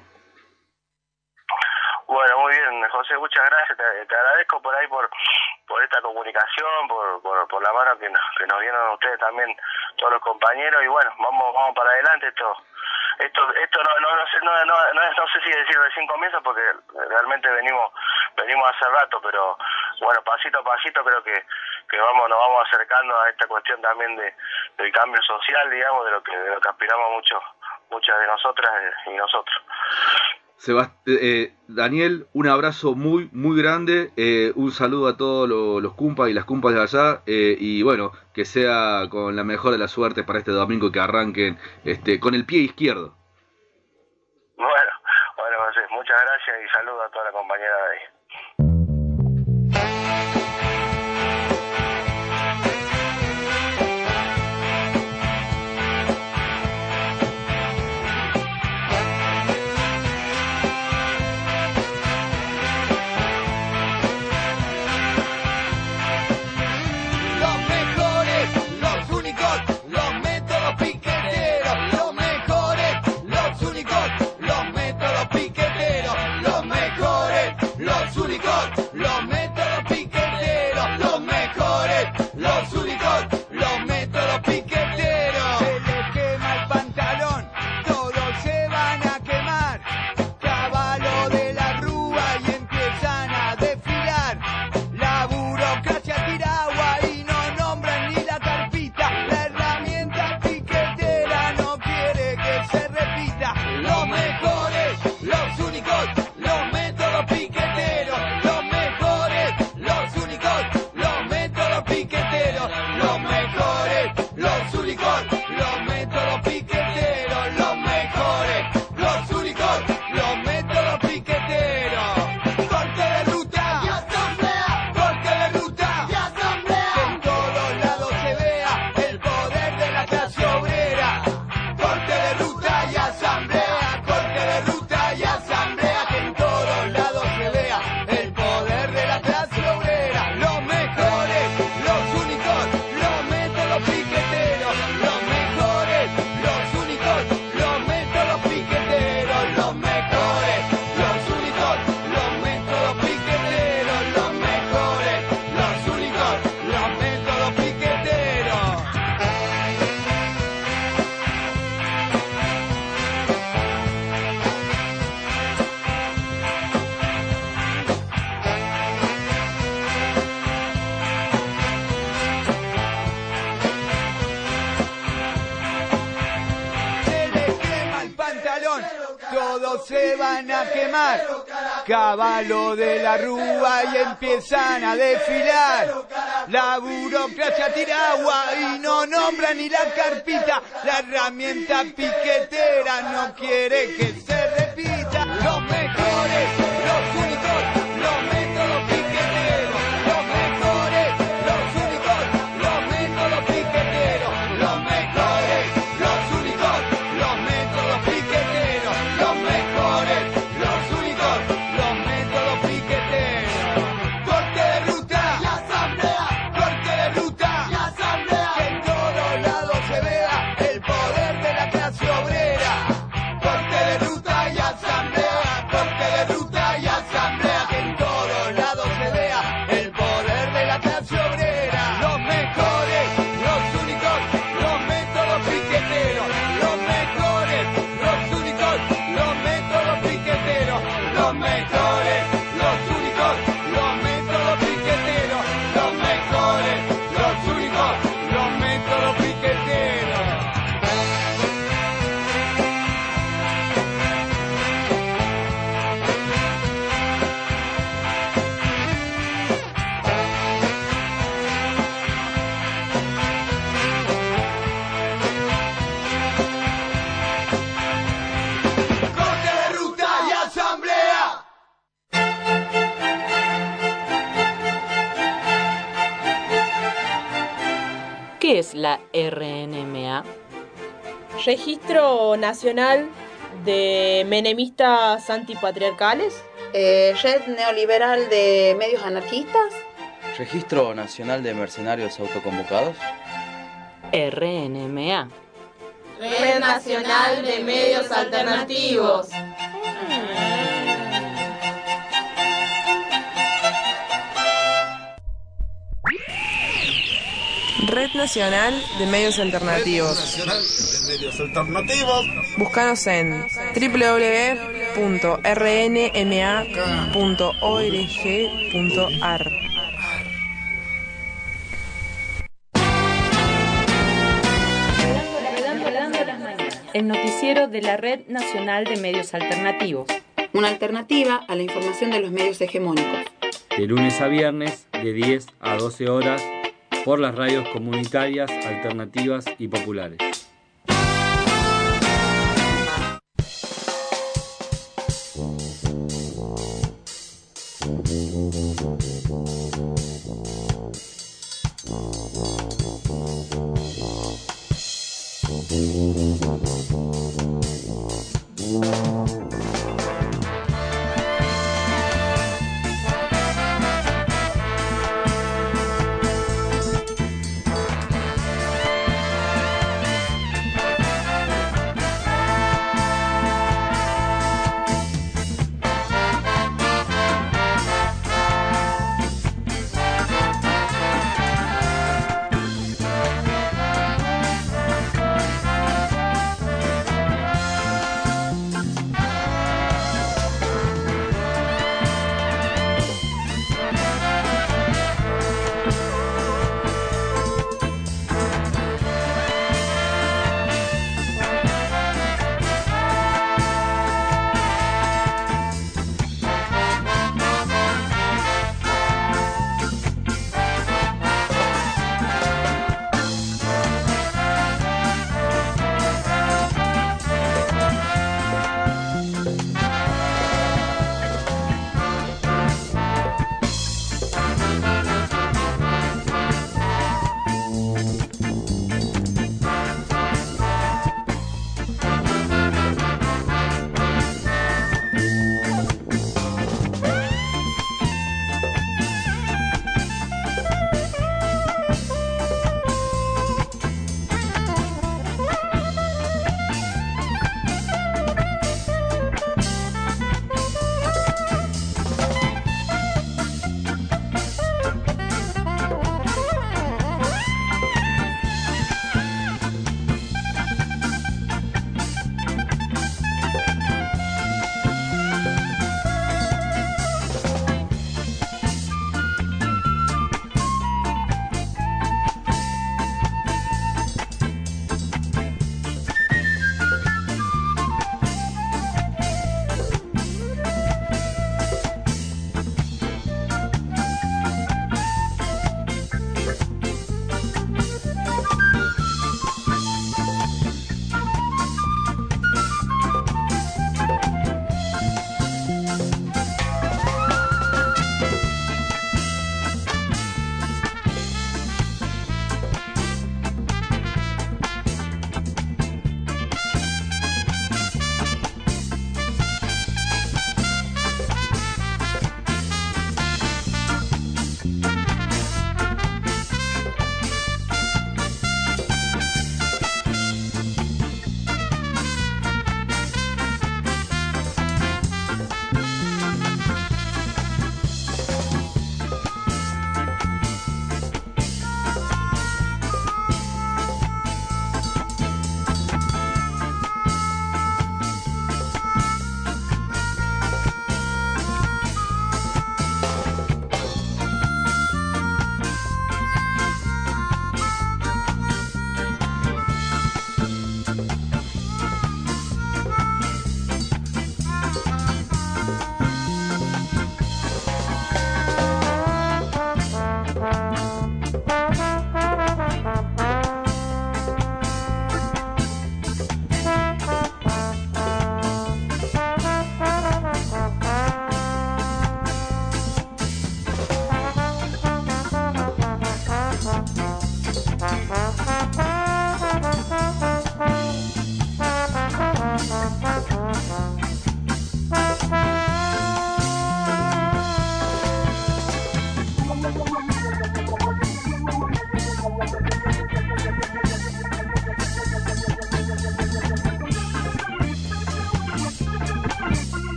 Bueno, muy bien, José, muchas gracias, te, te agradezco por ahí por por esta comunicación, por, por, por la mano que nos, que nos dieron ustedes también, todos los compañeros, y bueno, vamos vamos para adelante. Esto esto esto no no no sé no, no, no, no sé si decir recién comienzo, porque realmente venimos venimos hace rato, pero bueno, pasito a pasito creo que que vamos nos vamos acercando a esta cuestión también de del cambio social, digamos, de lo que de lo que aspiramos mucho muchas de nosotras y nosotros. Sebast eh, Daniel, un abrazo muy, muy grande, eh, un saludo a todos los, los cumpas y las cumpas de allá, eh, y bueno, que sea con la mejor de las suertes para este domingo, que arranquen este, con el pie izquierdo. Bueno, bueno, muchas gracias y saludo a toda la compañera de ahí. van a quemar. Caballo de la Rúa y empiezan a desfilar. La burocracia tira agua y no nombra ni la carpita. La herramienta piquetera no quiere que se repita. Los mejores, los únicos, los métodos piqueteros. Los mejores, los únicos, los métodos piqueteros. Los mejores, los únicos, los métodos piqueteros. Los mejores, los únicos, los métodos piqueteros. Corte de ruta y asamblea. Corte de ruta y asamblea. Que en todos lados se vea el poder de la clase obrera. Corte de ruta y asamblea. Corte de ruta y asamblea. Que en todos lados se vea el poder de la clase obrera. Los mejores, los únicos, los métodos piqueteros. Los mejores, los únicos, los métodos piqueteros. Los mejores, los únicos, los métodos piqueteros. Los mejores, los únicos, los métodos piqueteros. Corte de ruta y asamblea. ¿Qué es la R N M A? Registro Nacional de Menemistas Antipatriarcales. Eh, Red Neoliberal de Medios Anarquistas. Registro Nacional de Mercenarios Autoconvocados. R N M A. Red Nacional de Medios Alternativos. Red Nacional de Medios Alternativos. Nacional de Medios Alternativos. Búscanos en doble u doble u doble u punto r n m a punto org punto a r. El noticiero de la Red Nacional de Medios Alternativos. Una alternativa a la información de los medios hegemónicos. De lunes a viernes, de diez a doce horas, por las radios comunitarias, alternativas y populares.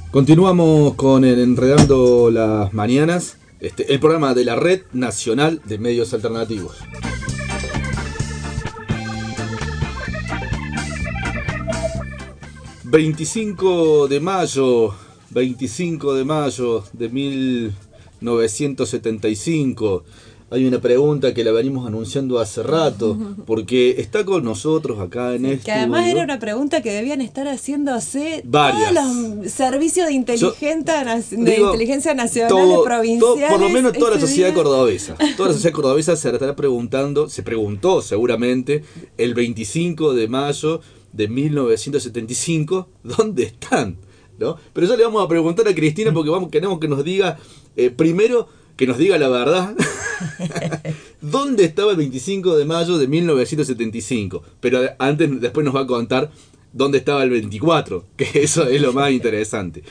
Continuamos con el Enredando las Mañanas, este, el programa de la Red Nacional de Medios Alternativos. veinticinco de mayo, veinticinco de mayo de mil novecientos setenta y cinco. Hay una pregunta que la venimos anunciando hace rato, porque está con nosotros acá en este. Que además era una pregunta que debían estar haciéndose varias. Todos los servicios de, inteligencia, Yo, de digo, inteligencia nacionales, todo, provinciales. Todo, por lo menos toda este la sociedad día. cordobesa. Toda la sociedad cordobesa se estará preguntando, se preguntó seguramente, el veinticinco de mayo de mil novecientos setenta y cinco, ¿dónde están? ¿No? Pero ya le vamos a preguntar a Cristina porque vamos, queremos que nos diga, eh, primero, que nos diga la verdad. ¿Dónde estaba el veinticinco de mayo de mil novecientos setenta y cinco? Pero antes, después nos va a contar dónde estaba el veinticuatro, que eso es lo más interesante.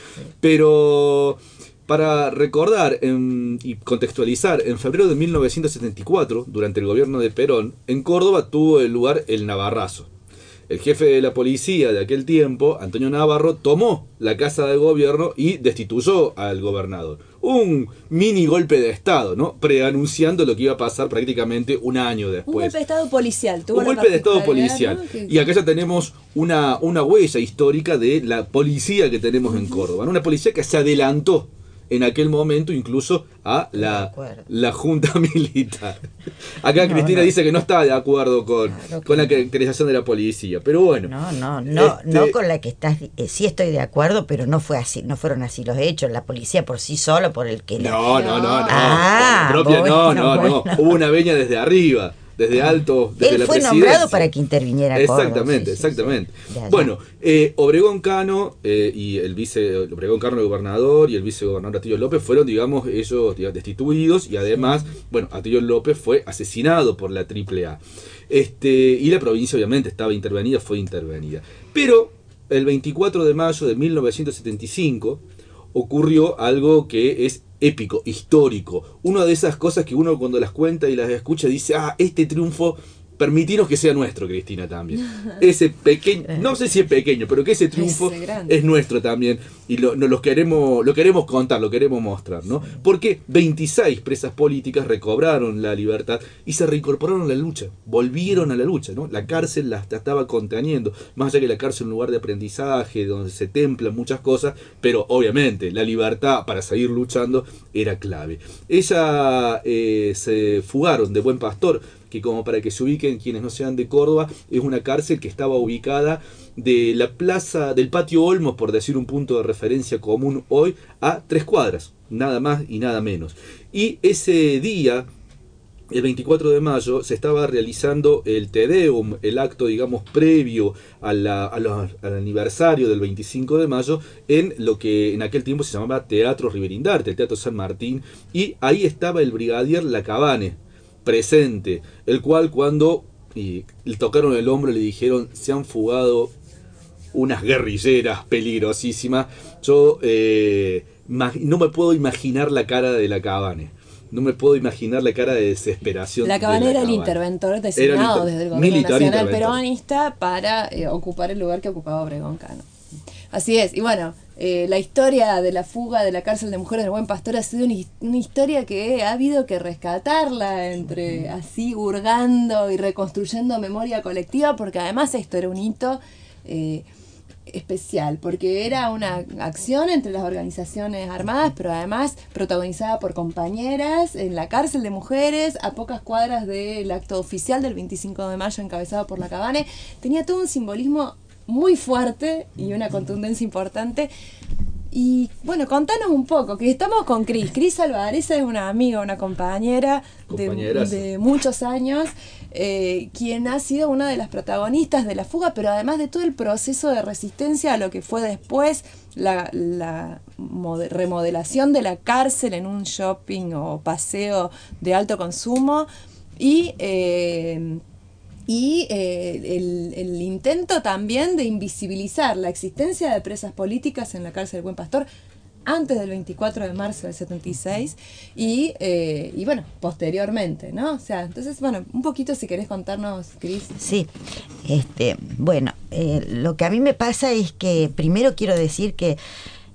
Pero para recordar en, y contextualizar, en febrero de mil novecientos setenta y cuatro, durante el gobierno de Perón, en Córdoba tuvo el lugar el Navarrazo. El jefe de la policía de aquel tiempo, Antonio Navarro, tomó la casa de gobierno y destituyó al gobernador. Un mini golpe de Estado, ¿no? Preanunciando lo que iba a pasar prácticamente un año después. Un golpe de Estado policial. Tuvo un golpe de Estado particularidad, policial. ¿no? Que... Y acá ya tenemos una, una huella histórica de la policía que tenemos en Córdoba. Una policía que se adelantó en aquel momento incluso a la, la Junta Militar. Acá no, Cristina no. dice que no está de acuerdo con, claro con la caracterización de la policía, pero bueno. No, no, no, este... no con la que estás, eh, sí estoy de acuerdo, pero no fue así, no fueron así los hechos, la policía por sí sola, por el que... No, la... no, no, no, ah, propia, bueno, no, no, bueno. no, hubo una veña desde arriba. Desde alto, desde Él la fue presidencia. nombrado para que interviniera Córdoba. Exactamente, sí, sí, exactamente. Sí. Ya, ya. Bueno, eh, Obregón Cano eh, y el vice, Obregón Cano el gobernador y el vicegobernador Atilio López fueron, digamos, ellos digamos, destituidos y además, sí. bueno, Atilio López fue asesinado por la triple A. Este, y la provincia obviamente estaba intervenida, fue intervenida. Pero el veinticuatro de mayo de mil novecientos setenta y cinco ocurrió algo que es épico, histórico. Una de esas cosas que uno cuando las cuenta y las escucha dice, ah, este triunfo, permitiros que sea nuestro, Cristina, también. Ese pequeño, no sé si es pequeño, pero que ese triunfo es, es nuestro también. Y lo, no, lo, queremos, lo queremos contar, lo queremos mostrar, ¿no? Porque veintiséis presas políticas recobraron la libertad y se reincorporaron a la lucha. Volvieron a la lucha, ¿no? La cárcel las estaba conteniendo. Más allá que la cárcel es un lugar de aprendizaje, donde se templan muchas cosas, pero obviamente la libertad para seguir luchando era clave. Ellas eh, se fugaron de Buen Pastor, que como para que se ubiquen quienes no sean de Córdoba, es una cárcel que estaba ubicada de la plaza del Patio Olmos, por decir un punto de referencia común hoy, a tres cuadras, nada más y nada menos. Y ese día, el veinticuatro de mayo, se estaba realizando el Te Deum, el acto, digamos, previo a la, a los, al aniversario del veinticinco de mayo, en lo que en aquel tiempo se llamaba Teatro Riverindarte, el Teatro San Martín, y ahí estaba el brigadier Lacabane, presente, el cual cuando y, le tocaron el hombro le dijeron se han fugado unas guerrilleras peligrosísimas. Yo eh, no me puedo imaginar la cara de Lacabane, no me puedo imaginar la cara de desesperación. Lacabane de era el interventor designado el inter- desde el gobierno nacional peronista para eh, ocupar el lugar que ocupaba Obregón Cano. Así es, y bueno, eh, la historia de la fuga de la cárcel de mujeres del Buen Pastor ha sido una, una historia que ha habido que rescatarla entre así hurgando y reconstruyendo memoria colectiva, porque además esto era un hito eh, especial, porque era una acción entre las organizaciones armadas, pero además protagonizada por compañeras en la cárcel de mujeres, a pocas cuadras del acto oficial del veinticinco de mayo encabezado por Lacabane. Tenía todo un simbolismo muy fuerte y una contundencia importante. Y bueno, contanos un poco, que estamos con Cris. Cris Alvarez es una amiga, una compañera de, de muchos años, eh, quien ha sido una de las protagonistas de la fuga, pero además de todo el proceso de resistencia a lo que fue después la, la remodelación de la cárcel en un shopping o paseo de alto consumo y... Eh, Y eh, el, el intento también de invisibilizar la existencia de presas políticas en la cárcel del Buen Pastor antes del veinticuatro de marzo del setenta y seis y, eh, y bueno, posteriormente, ¿no? O sea, entonces, bueno, un poquito si querés contarnos, Cris. Sí, este, bueno, eh, lo que a mí me pasa es que primero quiero decir que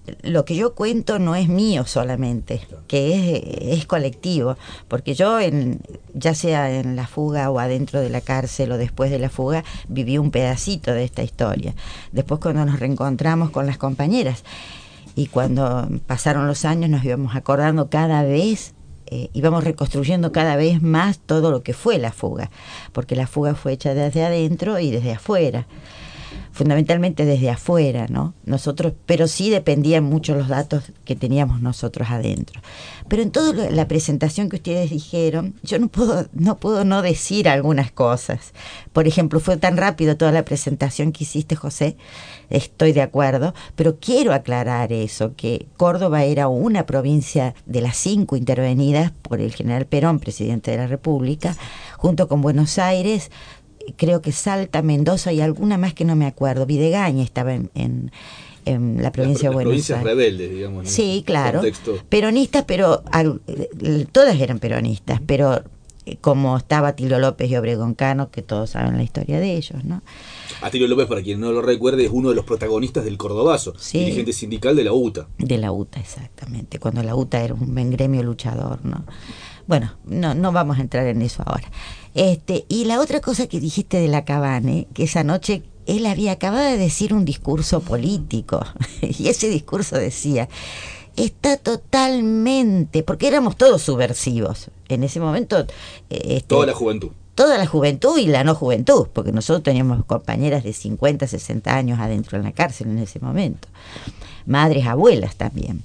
lo que yo cuento no es mío solamente, que es, es colectivo, porque yo, en, ya sea en la fuga o adentro de la cárcel o después de la fuga, viví un pedacito de esta historia. Después, cuando nos reencontramos con las compañeras y cuando pasaron los años, nos íbamos acordando cada vez, eh, íbamos reconstruyendo cada vez más todo lo que fue la fuga, porque la fuga fue hecha desde adentro y desde afuera. Fundamentalmente desde afuera, ¿no? Nosotros, pero sí dependían mucho los datos que teníamos nosotros adentro. Pero en toda la presentación que ustedes dijeron, yo no puedo, no puedo no decir algunas cosas. Por ejemplo, fue tan rápido toda la presentación que hiciste, José, estoy de acuerdo, pero quiero aclarar eso, que Córdoba era una provincia de las cinco intervenidas por el general Perón, presidente de la República, junto con Buenos Aires, creo que Salta, Mendoza y alguna más que no me acuerdo. Videgaña estaba en, en, en la provincia las, de Buenos Aires. Provincias rebeldes, digamos. Sí, claro. Contexto. Peronistas, pero al, todas eran peronistas, pero como estaba Atilio López y Obregón Cano, que todos saben la historia de ellos, ¿no? Atilio López, para quien no lo recuerde, es uno de los protagonistas del Cordobazo, sí, dirigente sindical de la U T A. De la U T A, exactamente, cuando la U T A era un buen gremio luchador, ¿no? Bueno, no, no vamos a entrar en eso ahora. Este, y la otra cosa que dijiste de la Cabane, que esa noche él había acabado de decir un discurso político, y ese discurso decía, está totalmente, porque éramos todos subversivos, en ese momento... Este, toda la juventud. Toda la juventud y la no juventud, porque nosotros teníamos compañeras de cincuenta, sesenta años adentro en la cárcel en ese momento, madres, abuelas también.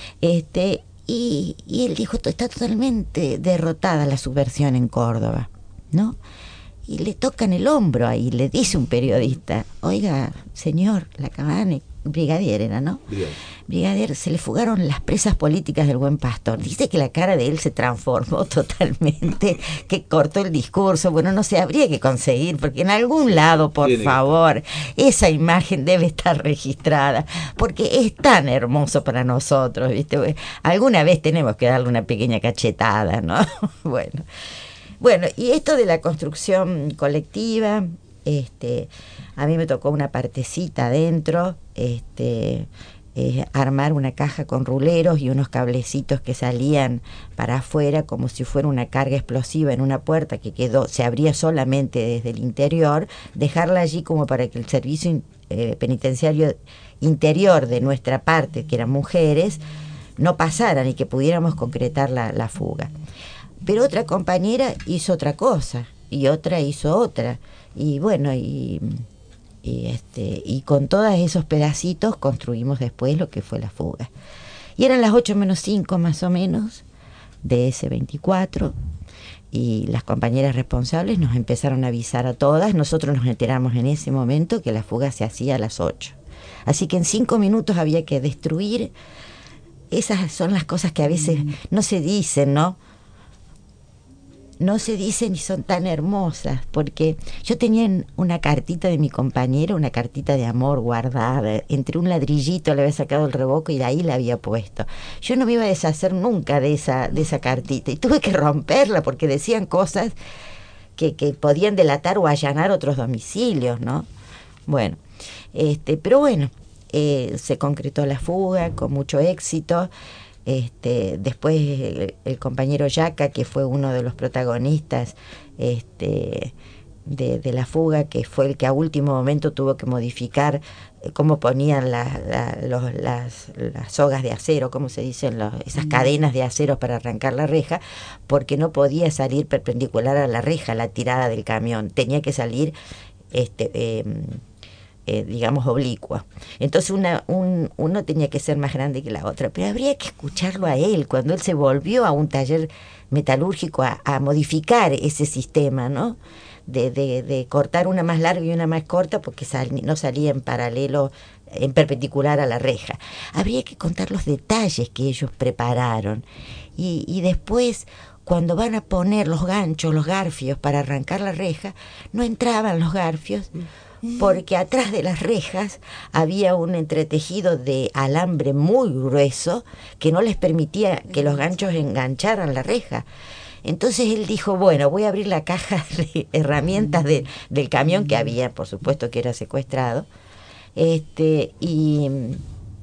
Este, y, y él dijo, está totalmente derrotada la subversión en Córdoba, ¿no? Y le tocan el hombro ahí, le dice un periodista, oiga, señor Lacabane, brigadier era, ¿no? Brigadier. Brigadier, se le fugaron las presas políticas del Buen Pastor. Dice que la cara de él se transformó totalmente, que cortó el discurso. Bueno, no sé, habría que conseguir, porque en algún lado, por Tiene favor, que... esa imagen debe estar registrada, porque es tan hermoso para nosotros, ¿viste? Alguna vez tenemos que darle una pequeña cachetada, ¿no? Bueno. Bueno, y esto de la construcción colectiva, este, a mí me tocó una partecita adentro, este, eh, armar una caja con ruleros y unos cablecitos que salían para afuera como si fuera una carga explosiva en una puerta que quedó, se abría solamente desde el interior, dejarla allí como para que el servicio eh, penitenciario interior de nuestra parte, que eran mujeres, no pasaran y que pudiéramos concretar la, la fuga. Pero otra compañera hizo otra cosa y otra hizo otra y bueno y, y este y con todos esos pedacitos construimos después lo que fue la fuga. Y eran las ocho menos cinco más o menos de ese veinticuatro y las compañeras responsables nos empezaron a avisar a todas. Nosotros nos enteramos en ese momento que la fuga se hacía a las ocho, así que en cinco minutos había que destruir. Esas son las cosas que a veces no se dicen, ¿no? No se dicen y son tan hermosas, porque yo tenía una cartita de mi compañero, una cartita de amor guardada, entre un ladrillito le había sacado el revoco y de ahí la había puesto. Yo no me iba a deshacer nunca de esa, de esa cartita y tuve que romperla porque decían cosas que, que podían delatar o allanar otros domicilios, ¿no? Bueno, este, pero bueno, eh, se concretó la fuga con mucho éxito. Este, después el, el compañero Yaca, que fue uno de los protagonistas este, de, de la fuga, que fue el que a último momento tuvo que modificar eh, cómo ponían la, la, los, las, las sogas de acero, cómo se dicen, los, esas cadenas de acero para arrancar la reja, porque no podía salir perpendicular a la reja la tirada del camión, tenía que salir este eh, Eh, digamos oblicua. Entonces una, un, uno tenía que ser más grande que la otra, pero habría que escucharlo a él cuando él se volvió a un taller metalúrgico a, a modificar ese sistema, ¿no? De, de, de cortar una más larga y una más corta porque sal, no salía en paralelo, en perpendicular a la reja. Habría que contar los detalles que ellos prepararon y, y después cuando van a poner los ganchos, los garfios para arrancar la reja, no entraban los garfios porque atrás de las rejas había un entretejido de alambre muy grueso que no les permitía que los ganchos engancharan la reja. Entonces él dijo, bueno, voy a abrir la caja de herramientas de, del camión que había, por supuesto que era secuestrado, este, y,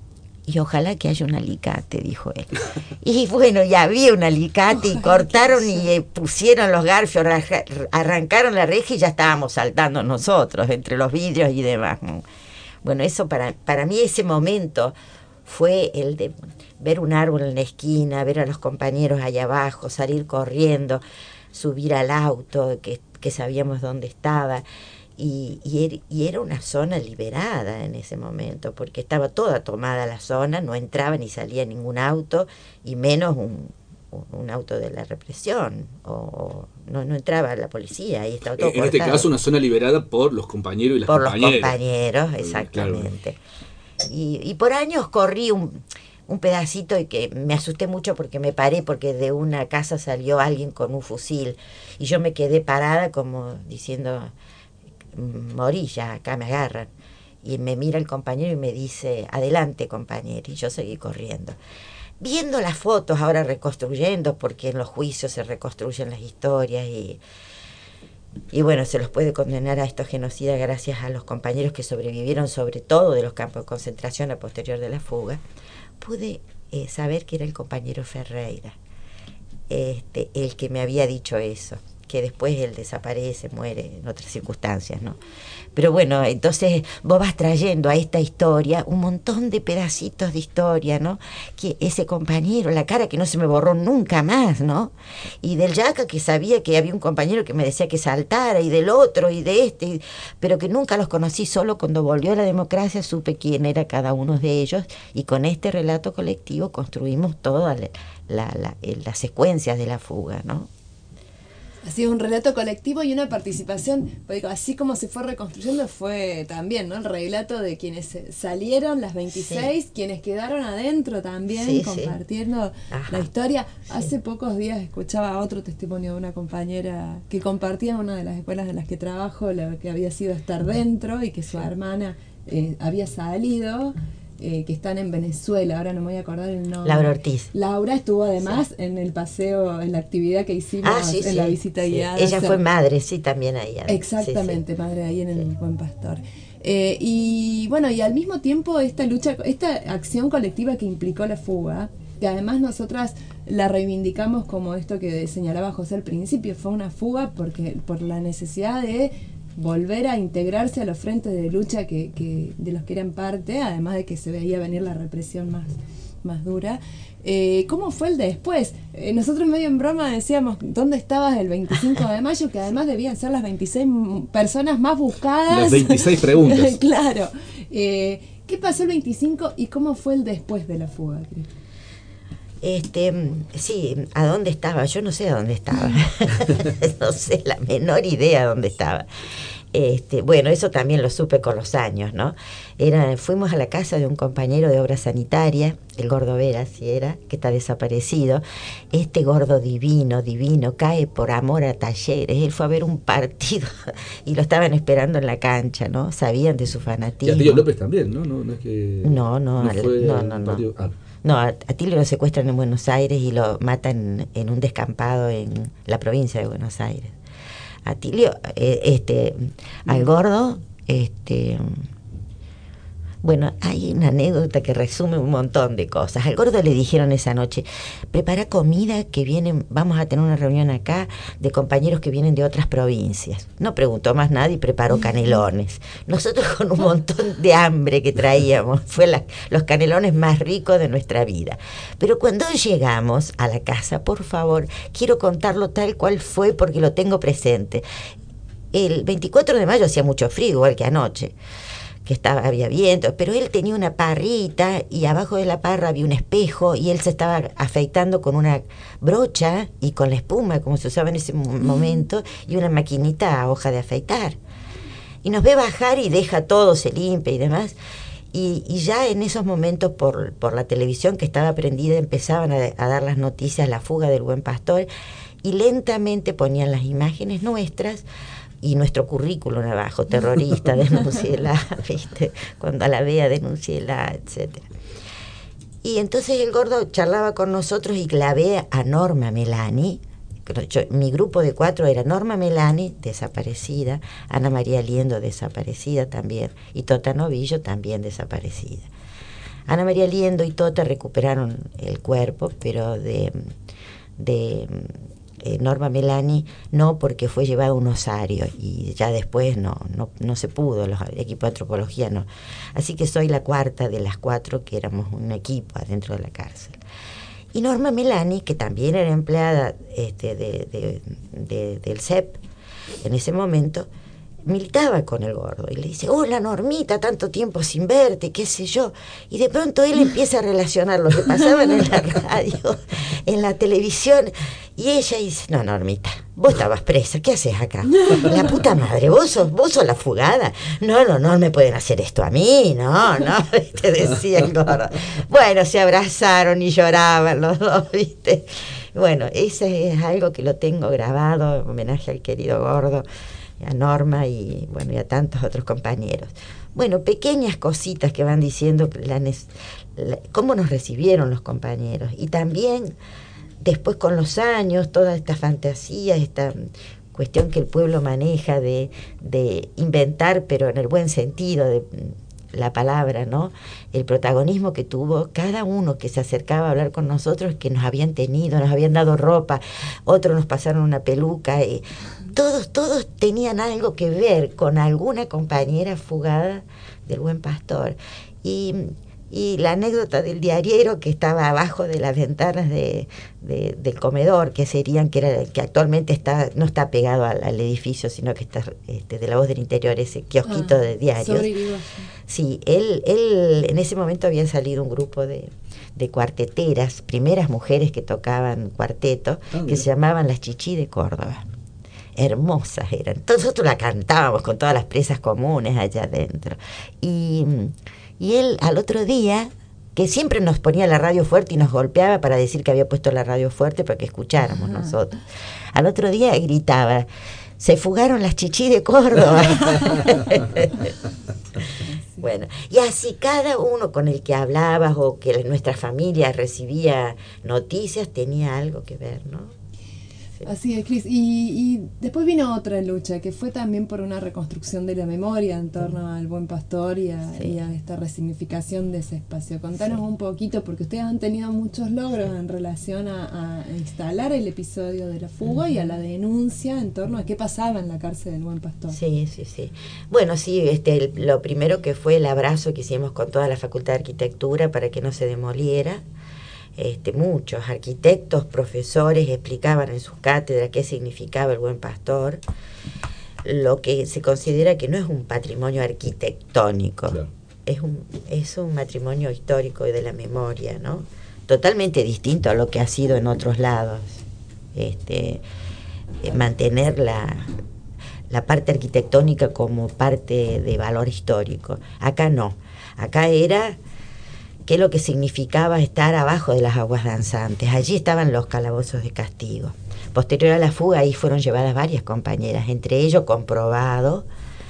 y ojalá que haya un alicate, dijo él. Y bueno, ya había un alicate, y cortaron y eh, pusieron los garfios, raja- arrancaron la reja y ya estábamos saltando nosotros, entre los vidrios y demás. Bueno, eso para, para mí ese momento fue el de ver un árbol en la esquina, ver a los compañeros allá abajo, salir corriendo, subir al auto, que, que sabíamos dónde estaba. Y, y, er, y era una zona liberada en ese momento, porque estaba toda tomada la zona, no entraba ni salía ningún auto, y menos un, un auto de la represión, o, o no, no entraba la policía, ahí estaba todo En este cortado. caso una zona liberada por los compañeros y las por compañeras. los compañeros, exactamente. Y, y por años corrí un, un pedacito y que me asusté mucho porque me paré, porque de una casa salió alguien con un fusil, y yo me quedé parada como diciendo... morí ya, acá me agarran. Y me mira el compañero y me dice, adelante compañero, y yo seguí corriendo. Viendo las fotos, ahora reconstruyendo, porque en los juicios se reconstruyen las historias, y, y bueno, se los puede condenar a estos genocidas gracias a los compañeros que sobrevivieron, sobre todo de los campos de concentración a posterior de la fuga. Pude eh, saber que era el compañero Ferreira, este, el que me había dicho eso, que después él desaparece, muere en otras circunstancias, ¿no? Pero bueno, entonces vos vas trayendo a esta historia un montón de pedacitos de historia, ¿no? Que ese compañero, la cara que no se me borró nunca más, ¿no? Y del Yaca, que sabía que había un compañero que me decía que saltara, y del otro, y de este, y, pero que nunca los conocí, solo cuando volvió la democracia supe quién era cada uno de ellos, y con este relato colectivo construimos todas la, la, la, las secuencias de la fuga, ¿no? Ha sido un relato colectivo y una participación, porque así como se fue reconstruyendo, fue también, ¿no? El relato de quienes salieron, las veintiséis, sí. Quienes quedaron adentro también, sí, compartiendo sí. la historia. Sí. Hace pocos días escuchaba otro testimonio de una compañera que compartía en una de las escuelas en las que trabajo, lo que había sido estar dentro, y que su hermana eh, había salido. Eh, que están en Venezuela, ahora no me voy a acordar el nombre. Laura Ortiz. Laura estuvo además sí. en el paseo, en la actividad que hicimos ah, sí, en sí. la visita sí. guiada. Ella fue madre, sí, también ahí. Exactamente, sí, sí. madre ahí en el Buen Pastor. Eh, y bueno, y al mismo tiempo esta lucha, esta acción colectiva que implicó la fuga, que además nosotras la reivindicamos como esto que señalaba José al principio, fue una fuga porque por la necesidad de volver a integrarse a los frentes de lucha que, que de los que eran parte, además de que se veía venir la represión más, más dura. Eh, ¿Cómo fue el de después? Eh, nosotros medio en broma decíamos, ¿dónde estabas el veinticinco de mayo? Que además debían ser las veintiséis personas más buscadas. Las veintiséis preguntas. Claro. Eh, ¿Qué pasó el veinticinco y cómo fue el después de la fuga, Cris? Este, sí, ¿a dónde estaba? Yo no sé a dónde estaba. No sé la menor idea a dónde estaba. Este, bueno, eso también lo supe con los años, ¿no? Era, fuimos a la casa de un compañero de obra sanitaria, el Gordo Vera, si era, que está desaparecido. Este gordo divino, divino, cae por amor a Talleres. Él fue a ver un partido y lo estaban esperando en la cancha, ¿no? Sabían de su fanatismo. Y a Tilio López también, ¿no? No, no es que... No, no, no, al, fue no, no, no. Ah. No, a, a Tilio lo secuestran en Buenos Aires y lo matan en un descampado en la provincia de Buenos Aires. A Tilio, eh, este, al Gordo, este, bueno, hay una anécdota que resume un montón de cosas. Al Gordo le dijeron esa noche, prepara comida que vienen, vamos a tener una reunión acá de compañeros que vienen de otras provincias. No preguntó más nadie y preparó canelones. Nosotros con un montón de hambre que traíamos, fue la, los canelones más ricos de nuestra vida. Pero cuando llegamos a la casa, por favor, quiero contarlo tal cual fue porque lo tengo presente. El veinticuatro de mayo hacía mucho frío, igual que anoche, que estaba, había viento, pero él tenía una parrita y abajo de la parra había un espejo y él se estaba afeitando con una brocha y con la espuma, como se usaba en ese momento, y una maquinita a hoja de afeitar. Y nos ve bajar y deja todo, se limpia y demás. Y, y ya en esos momentos, por, por la televisión que estaba prendida, empezaban a, a dar las noticias, la fuga del Buen Pastor, y lentamente ponían las imágenes nuestras y nuestro currículum abajo, terrorista, denúnciela, ¿viste? Cuando a la vea, denúnciela, etcétera. Y entonces el Gordo charlaba con nosotros y la ve a Norma Melani. Yo, mi grupo de cuatro era Norma Melani, desaparecida, Ana María Liendo, desaparecida también, y Tota Novillo, también desaparecida. Ana María Liendo y Tota recuperaron el cuerpo, pero de, de eh, Norma Melani no, porque fue llevado a un osario y ya después no, no, no se pudo, los equipos de antropología no. Así que soy la cuarta de las cuatro que éramos un equipo adentro de la cárcel. Y Norma Melani, que también era empleada este, de, de, de, del C E P en ese momento, militaba con el Gordo y le dice, hola Normita, tanto tiempo sin verte, qué sé yo, y de pronto él empieza a relacionar lo que pasaban en la radio, en la televisión, y ella dice, no Normita, vos estabas presa, ¿qué haces acá? La puta madre, vos sos, vos sos la fugada, no, no, no me pueden hacer esto a mí, no, no, te decía el Gordo. Bueno, se abrazaron y lloraban los dos, viste. Bueno, ese es algo que lo tengo grabado, homenaje al querido Gordo, a Norma y bueno y a tantos otros compañeros. Bueno, pequeñas cositas que van diciendo la, la, cómo nos recibieron los compañeros, y también después con los años toda esta fantasía, esta cuestión que el pueblo maneja de, de inventar, pero en el buen sentido de la palabra, ¿no? El protagonismo que tuvo cada uno que se acercaba a hablar con nosotros, que nos habían tenido, nos habían dado ropa, otros nos pasaron una peluca, y todos, todos tenían algo que ver con alguna compañera fugada del Buen Pastor. Y, y la anécdota del diariero que estaba abajo de las ventanas de, de, del comedor, que serían, que era que actualmente está, no está pegado al, al edificio, sino que está este, de La Voz del Interior, ese kiosquito ah, de diarios. Sí, él, él en ese momento había salido un grupo de, de cuarteteras, primeras mujeres que tocaban cuarteto, ah, que se llamaban las Chichí de Córdoba. Hermosas eran. Nosotros la cantábamos con todas las presas comunes allá adentro. Y, y él al otro día, que siempre nos ponía la radio fuerte y nos golpeaba para decir que había puesto la radio fuerte para que escucháramos ah. nosotros. Al otro día gritaba, se fugaron las Chichí de Córdoba. Bueno, y así cada uno con el que hablabas o que nuestra familia recibía noticias tenía algo que ver, ¿no? Sí. Así es, Cris. Y, y después vino otra lucha que fue también por una reconstrucción de la memoria en torno al Buen Pastor y a, sí. y a esta resignificación de ese espacio. Contanos sí. un poquito, porque ustedes han tenido muchos logros en relación a, a instalar el episodio de la fuga uh-huh. y a la denuncia en torno a qué pasaba en la cárcel del Buen Pastor. Sí, sí, sí. Bueno, sí, este, el, lo primero que fue el abrazo que hicimos con toda la Facultad de Arquitectura para que no se demoliera. Este, muchos arquitectos, profesores explicaban en sus cátedras qué significaba el Buen Pastor, lo que se considera que no es un patrimonio arquitectónico, claro. es un es un patrimonio histórico y de la memoria, ¿no? Totalmente distinto a lo que ha sido en otros lados. Este, eh, mantener la, la parte arquitectónica como parte de valor histórico. Acá no, acá era qué es lo que significaba estar abajo de las aguas danzantes. Allí estaban los calabozos de castigo. Posterior a la fuga, ahí fueron llevadas varias compañeras, entre ellos comprobado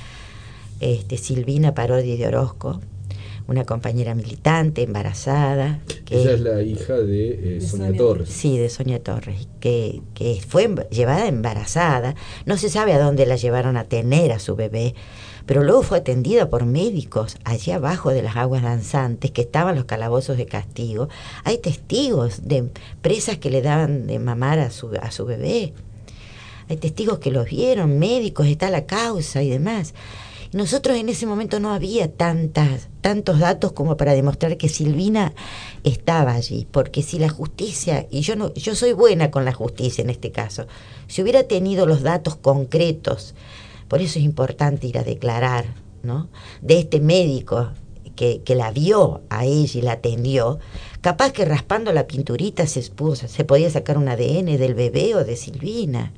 este, Silvina Parodi de Orozco, una compañera militante, embarazada. Que, ella es la hija de, eh, de Sonia, Sonia Torres. Sí, de Sonia Torres, que, que fue llevada embarazada. No se sabe a dónde la llevaron a tener a su bebé, pero luego fue atendida por médicos allí abajo de las aguas danzantes, que estaban los calabozos de castigo. Hay testigos de presas que le daban de mamar a su, a su bebé. Hay testigos que los vieron, médicos, está la causa y demás. Y nosotros en ese momento no había tantas, tantos datos como para demostrar que Silvina estaba allí, porque si la justicia, y yo no, yo soy buena con la justicia en este caso, si hubiera tenido los datos concretos, por eso es importante ir a declarar, ¿no? De este médico que, que la vio a ella y la atendió, capaz que raspando la pinturita se, pudo, se podía sacar un A D N del bebé o de Silvina.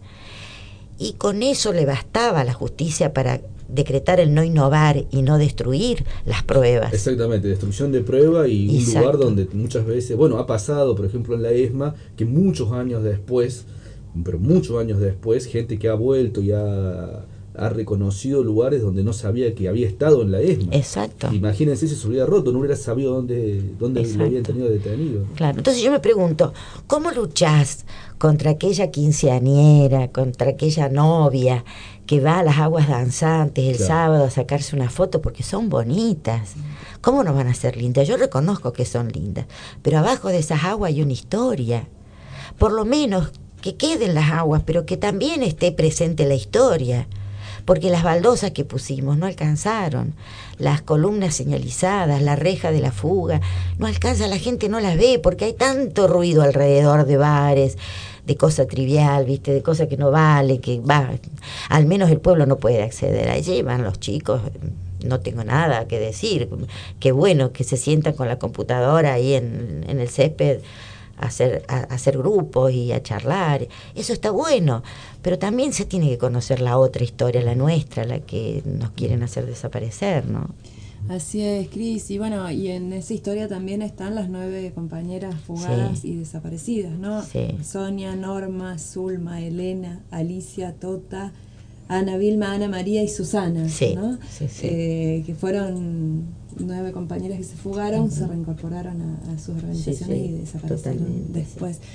Y con eso le bastaba a la justicia para decretar el no innovar y no destruir las pruebas. Exactamente, destrucción de prueba y un Exacto. lugar donde muchas veces, bueno, ha pasado, por ejemplo, en la ESMA, que muchos años después, pero muchos años después, gente que ha vuelto y ha ha reconocido lugares donde no sabía que había estado en la ESMA. Exacto. Imagínense si se hubiera roto, no hubiera sabido dónde, dónde lo habían tenido detenido. Claro, entonces yo me pregunto, ¿cómo luchás contra aquella quinceañera, contra aquella novia que va a las aguas danzantes el claro. sábado a sacarse una foto porque son bonitas? ¿Cómo no van a ser lindas? Yo reconozco que son lindas, pero abajo de esas aguas hay una historia. Por lo menos que queden las aguas, pero que también esté presente la historia. Porque las baldosas que pusimos no alcanzaron, las columnas señalizadas, la reja de la fuga, no alcanza, la gente no las ve porque hay tanto ruido alrededor de bares, de cosa trivial, viste, de cosa que no vale, que va, al menos el pueblo no puede acceder. Allí van los chicos, no tengo nada que decir, qué bueno que se sientan con la computadora ahí en, en el césped a hacer, a, a hacer grupos y a charlar, eso está bueno, pero también se tiene que conocer la otra historia, la nuestra, la que nos quieren hacer desaparecer, ¿no? Así es, Cris, y bueno, y en esa historia también están las nueve compañeras fugadas sí. y desaparecidas, ¿no? Sí. Sonia, Norma, Zulma, Elena, Alicia, Tota, Ana Vilma, Ana María y Susana, sí. ¿no? Sí, sí. Eh, que fueron nueve compañeras que se fugaron, uh-huh. se reincorporaron a, a sus organizaciones sí, sí. y desaparecieron Totalmente, después. Sí.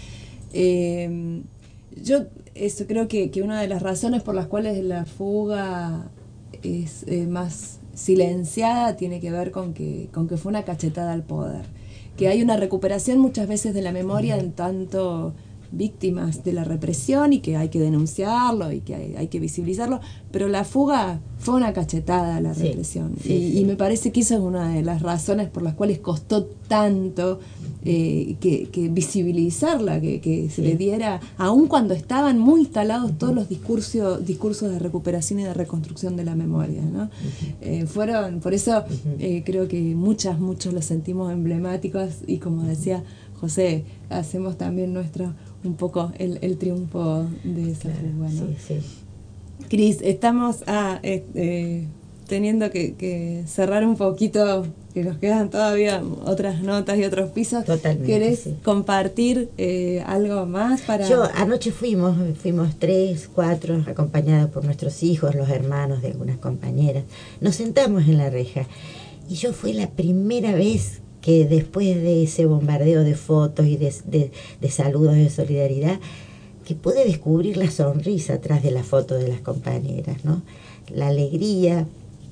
Eh, yo eso creo que, que una de las razones por las cuales la fuga es eh, más silenciada tiene que ver con que, con que fue una cachetada al poder. Que hay una recuperación muchas veces de la memoria en tanto víctimas de la represión y que hay que denunciarlo y que hay, hay que visibilizarlo, pero la fuga fue una cachetada a la sí, represión sí, y, sí. y me parece que esa es una de las razones por las cuales costó tanto eh, que, que visibilizarla, que, que se sí. le diera, aun cuando estaban muy instalados uh-huh. todos los discursos, discursos de recuperación y de reconstrucción de la memoria, ¿no? Uh-huh. Eh, fueron, por eso uh-huh. eh, creo que muchas, muchos los sentimos emblemáticos y como decía José, hacemos también nuestro un poco el, el triunfo de esa claro, fuga, ¿no? Sí, sí. Cris, estamos ah, eh, eh, teniendo que, que cerrar un poquito, que nos quedan todavía otras notas y otros pisos. Totalmente. ¿Querés sí. compartir eh, algo más para...? Yo, anoche fuimos, fuimos tres, cuatro, acompañados por nuestros hijos, los hermanos de algunas compañeras. Nos sentamos en la reja y yo fue la primera vez que después de ese bombardeo de fotos y de, de, de saludos de solidaridad, que pude descubrir la sonrisa atrás de la foto de las compañeras, ¿no? La alegría,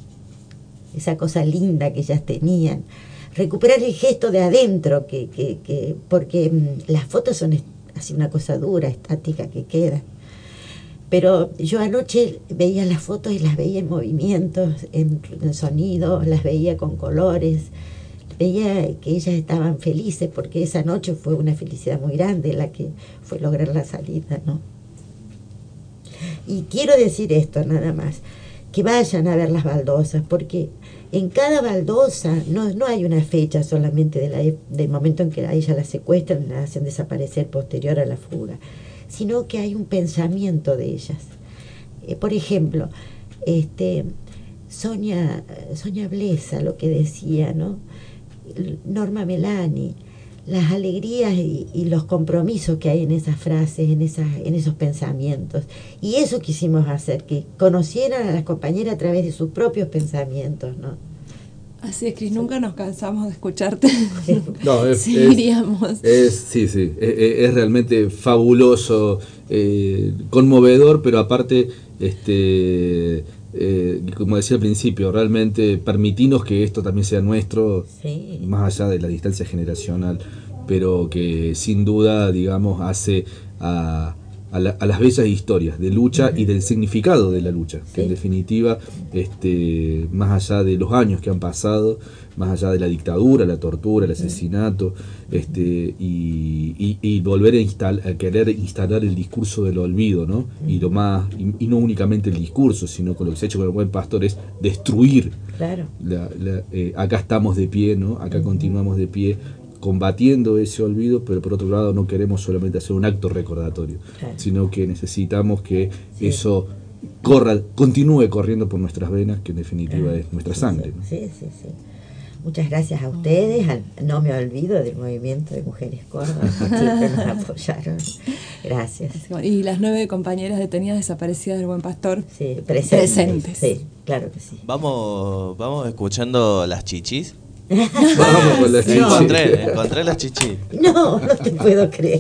esa cosa linda que ellas tenían, recuperar el gesto de adentro, que, que, que porque mmm, las fotos son así una cosa dura, estática que queda. Pero yo anoche veía las fotos y las veía en movimientos, en, en sonido, las veía con colores, veía que ellas estaban felices porque esa noche fue una felicidad muy grande la que fue lograr la salida, ¿no? Y quiero decir esto nada más, que vayan a ver las baldosas, porque en cada baldosa no, no hay una fecha solamente de la, del momento en que a ella la secuestran y la hacen desaparecer posterior a la fuga, sino que hay un pensamiento de ellas. Eh, por ejemplo, este, Sonia, Sonia Blesa, lo que decía, ¿no? Norma Melani, las alegrías y, y los compromisos que hay en esas frases, en esas, en esos pensamientos. Y eso quisimos hacer, que conocieran a las compañeras a través de sus propios pensamientos, ¿no? Así es, Cris, nunca nos cansamos de escucharte. No, es, Seguiríamos. Es, es, sí, sí, es, es realmente fabuloso, eh, conmovedor, pero aparte, este... Eh, como decía al principio, realmente permitirnos que esto también sea nuestro, sí. más allá de la distancia generacional, pero que sin duda, digamos, hace a, a, la, a las bellas historias de lucha uh-huh. y del significado de la lucha, sí. que en definitiva, este, más allá de los años que han pasado, más allá de la dictadura, la tortura, el asesinato, este, y, y, y volver a, instal, a querer instalar el discurso del olvido, ¿no? Y lo más, y, y no únicamente el discurso, sino con lo que se ha hecho con el Buen Pastor es destruir. Claro. La, la, eh, acá estamos de pie, ¿no? Acá uh-huh. continuamos de pie, combatiendo ese olvido, pero por otro lado no queremos solamente hacer un acto recordatorio, claro. sino que necesitamos que sí. eso corra, continúe corriendo por nuestras venas, que en definitiva claro. es nuestra sí, sangre, sí, ¿no? sí, sí, sí. muchas gracias a ustedes. Al, no me olvido del movimiento de Mujeres Córdoba, que siempre nos apoyaron. Gracias. Y las nueve compañeras detenidas desaparecidas del Buen Pastor. Sí, presentes. presentes. Sí, claro que sí. Vamos, vamos escuchando las chichis. Vamos con las chichis. Encontré, encontré las chichis. No, no te puedo creer.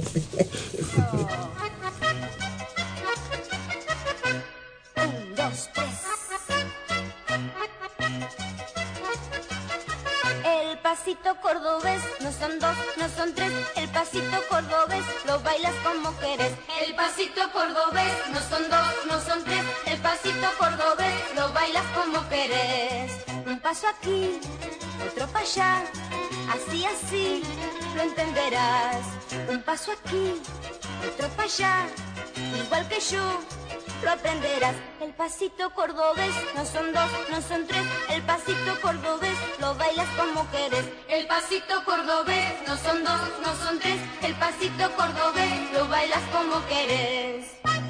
El pasito cordobés, no son dos, no son tres. El pasito cordobés, lo bailas como querés. El pasito cordobés, no son dos, no son tres. El pasito cordobés, lo bailas como querés. Un paso aquí, otro para allá, así, así, lo entenderás. Un paso aquí, otro para allá, igual que yo, lo aprenderás. El pasito cordobés, no son dos, no son tres. El pasito cordobés, lo bailas como querés. El pasito cordobés, no son dos, no son tres. El pasito cordobés, lo bailas como querés.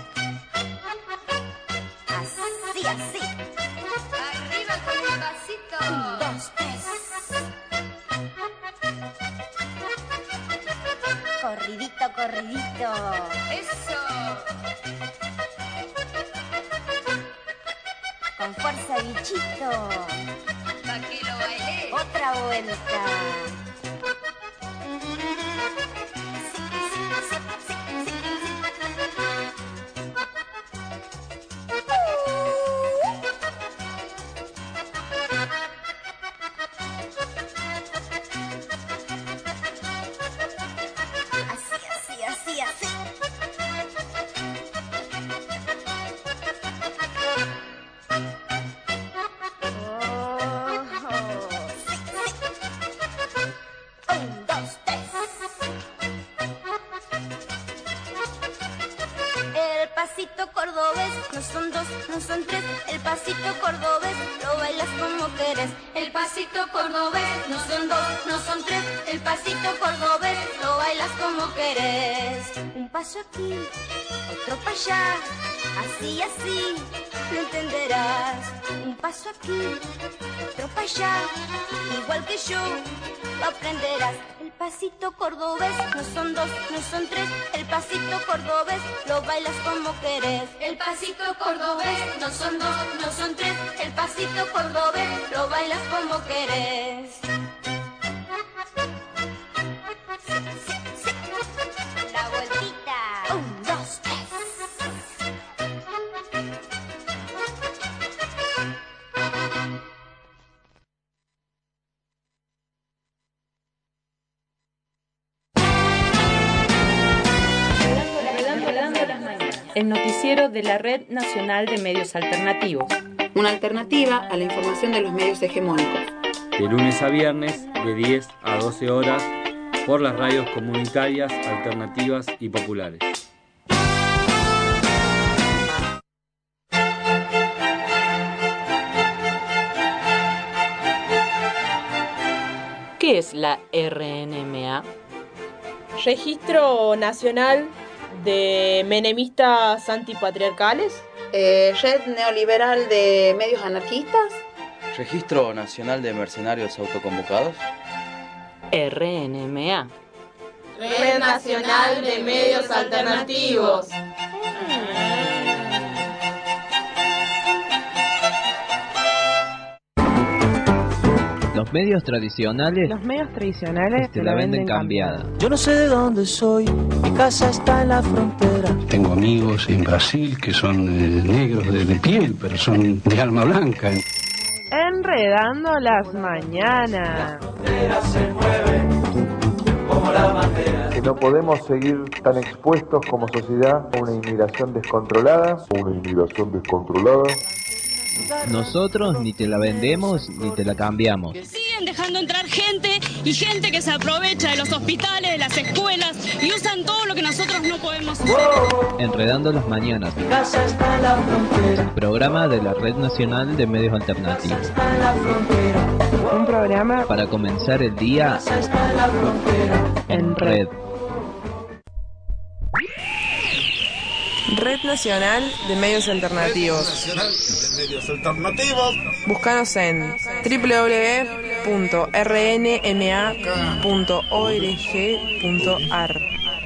Así, así. Arriba con el pasito. Un, dos, tres. Corridito, corridito. Eso. Con fuerza, bichito. Pa' que lo baile. Otra vuelta. Así, así, así, así. Un, dos, tres. El pasito cordobés, no son dos, no son tres. El pasito cordobés, lo bailas como querés. El pasito cordobés, no son dos, no son tres. El pasito cordobés, lo bailas como querés. Un paso aquí, otro para allá, así, así, lo entenderás. Un paso aquí, otro para allá, igual que yo, lo aprenderás. El pasito cordobés, no son dos, no son tres. El pasito cordobés, lo bailas como querés. El pasito cordobés, no son dos, no son tres. El pasito cordobés, lo bailas como querés. La vueltita. Un, dos, tres. El noticiero de la Red Nacional de Medios Alternativos. Una alternativa a la información de los medios hegemónicos. De lunes a viernes, de diez a doce horas, por las radios comunitarias, alternativas y populares. ¿Qué es la R N M A? Registro Nacional de Menemistas Antipatriarcales. Eh, Red Neoliberal de Medios Anarquistas. Registro Nacional de Mercenarios Autoconvocados. R N M A. Red Nacional de Medios Alternativos. Los medios tradicionales, Los medios tradicionales te la venden cambiada. Yo no sé de dónde soy, mi casa está en la frontera. Tengo amigos en Brasil que son eh, negros de, de piel, pero son de alma blanca. Enredando las mañanas. Se mueve como la bandera. Que no podemos seguir tan expuestos como sociedad a una inmigración descontrolada. Una inmigración descontrolada. Nosotros ni te la vendemos ni te la cambiamos. Siguen dejando entrar gente y gente que se aprovecha de los hospitales, de las escuelas y usan todo lo que nosotros no podemos hacer. Enredando las mañanas. Mi casa está en la frontera. Programa de la Red Nacional de Medios Alternativos. Está en la frontera. Un programa para comenzar el día está en la frontera. en red. Red Nacional de Medios Alternativos. Nacional de Medios Alternativos. Búscanos en doble u doble u doble u punto r n m a punto org punto a r.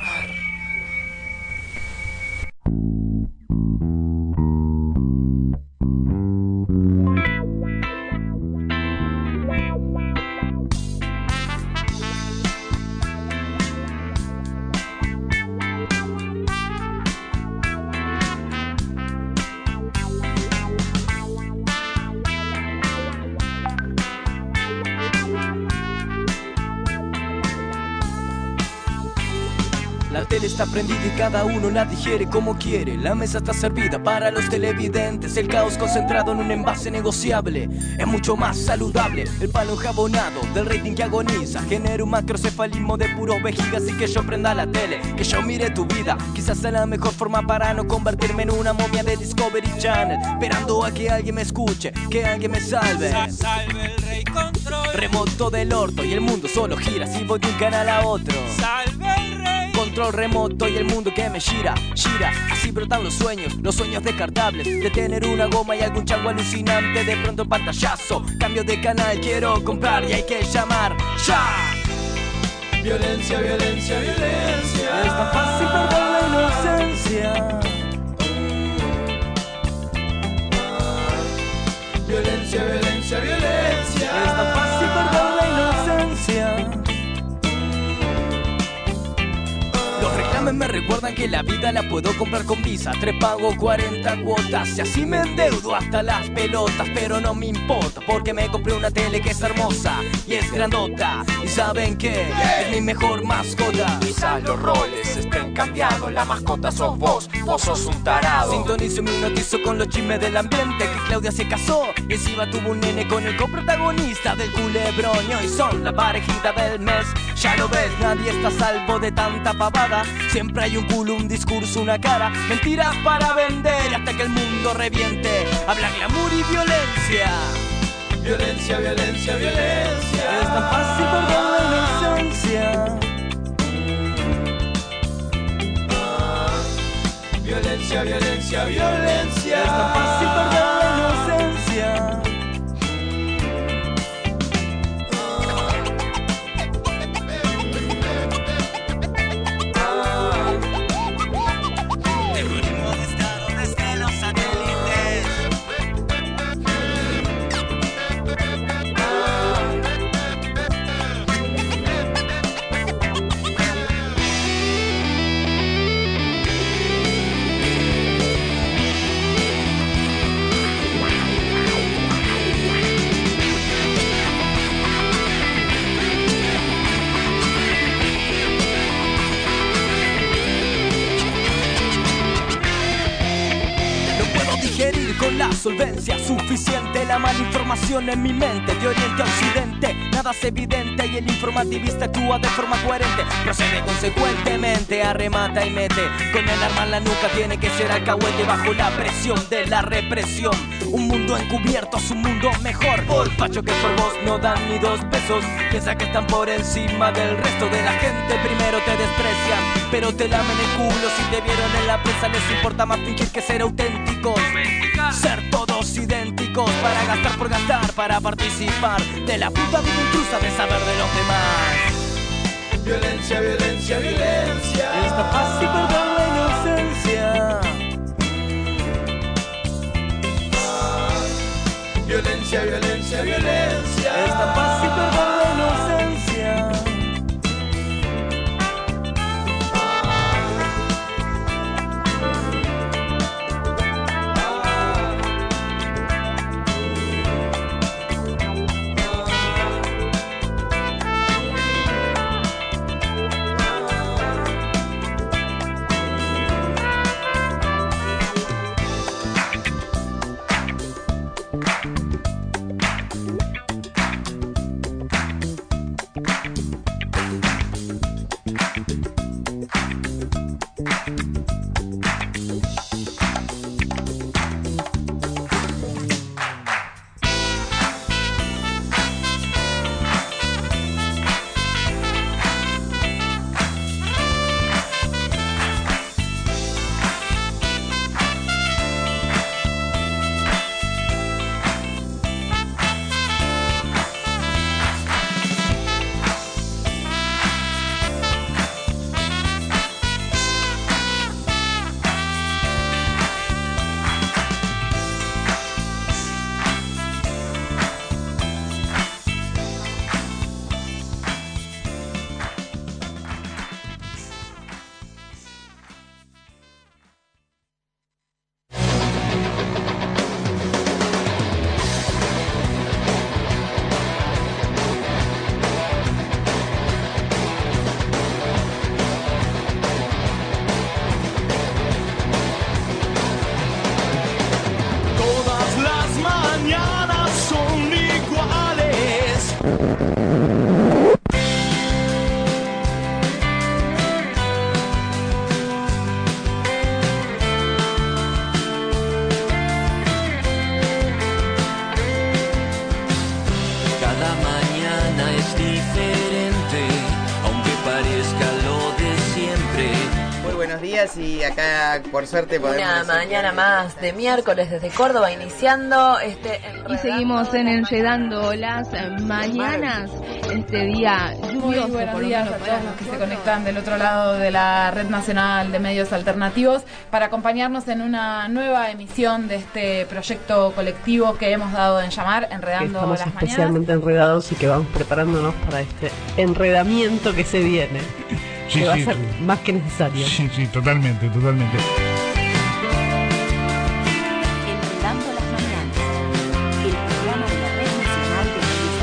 La tele está prendida y cada uno la digiere como quiere. La mesa está servida para los televidentes. El caos concentrado en un envase negociable es mucho más saludable. El palo enjabonado del rating que agoniza genera un macrocefalismo de puros vejigas. Y que yo prenda la tele, que yo mire tu vida. Quizás sea la mejor forma para no convertirme en una momia de Discovery Channel, esperando a que alguien me escuche, que alguien me salve. Salve el rey control. Remoto del orto y el mundo solo gira si voy de un canal a otro. Salve el rey. Control remoto y el mundo que me gira, gira. Así brotan los sueños, los sueños descartables. De tener una goma y algún chango alucinante. De pronto en pantallazo, cambio de canal, quiero comprar y hay que llamar ya. Violencia, violencia, violencia. Es tan fácil perder la inocencia. Violencia, violencia, violencia. Es tan fácil perder la inocencia. Los reclames me recuerdan que la vida la puedo comprar con Visa. Tres pago cuarenta cuotas y así me endeudo hasta las pelotas. Pero no me importa porque me compré una tele que es hermosa y es grandota. Y saben que es mi mejor mascota. Quizás los roles estén cambiados, la mascota sos vos, vos sos un tarado. Sintonizo y me hipnotizo con los chismes del ambiente. Que Claudia se casó y encima tuvo un nene con el coprotagonista del Culebrón. Y hoy son la parejita del mes. Ya lo ves, nadie está a salvo de tanta pavada. Siempre hay un culo, un discurso, una cara. Mentiras para vender hasta que el mundo reviente. Habla glamour y violencia. Violencia, violencia, violencia. Es tan fácil perder la inocencia. Violencia, violencia, violencia. Es tan fácil perder la inocencia. Con la solvencia suficiente, la mala información en mi mente, de oriente a occidente, nada es evidente y el informativista actúa de forma coherente, procede consecuentemente, arremata y mete, con el arma en la nuca tiene que ser alcahuete bajo la presión de la represión, un mundo encubierto es un mundo mejor, por facho que por vos no dan ni dos pesos, piensa que están por encima del resto de la gente, primero te desprecian, pero te lamen el culo, si te vieron en la prensa les importa más fingir que ser auténticos. Ser todos idénticos para gastar por gastar, para participar de la puta vida intrusa de saber de los demás. Violencia, violencia, violencia. Es tan fácil perder la inocencia. Violencia, violencia, violencia. Es tan fácil perder la inocencia. días y acá por suerte podemos... Una mañana más de miércoles desde Córdoba iniciando este... Y seguimos en Enredando las Mañanas, este día lluvioso. Muy buenos días a todos los que se conectan del otro lado de la Red Nacional de Medios Alternativos para acompañarnos en una nueva emisión de este proyecto colectivo que hemos dado en llamar Enredando Estamos las especialmente Mañanas. enredados y que vamos preparándonos para este enredamiento que se viene. Sí, que va sí. a ser más que necesario. Sí, sí, totalmente, totalmente. Enredando las Mañanas, el programa de la Red Nacional de Medios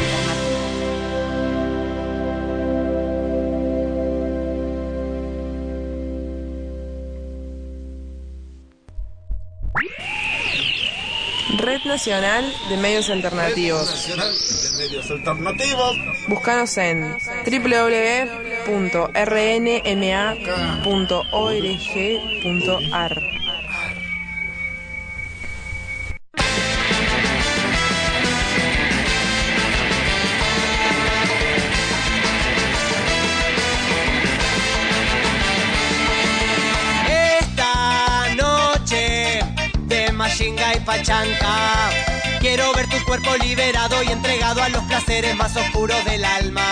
Alternativos. Red Nacional de Medios Alternativos. Red Nacional de Medios Alternativos. Búscanos en doble u doble u doble u punto r n m a punto org punto a r. Esta noche de Machinga y Pachanca, quiero ver tu cuerpo liberado y entregado a los placeres más oscuros del alma.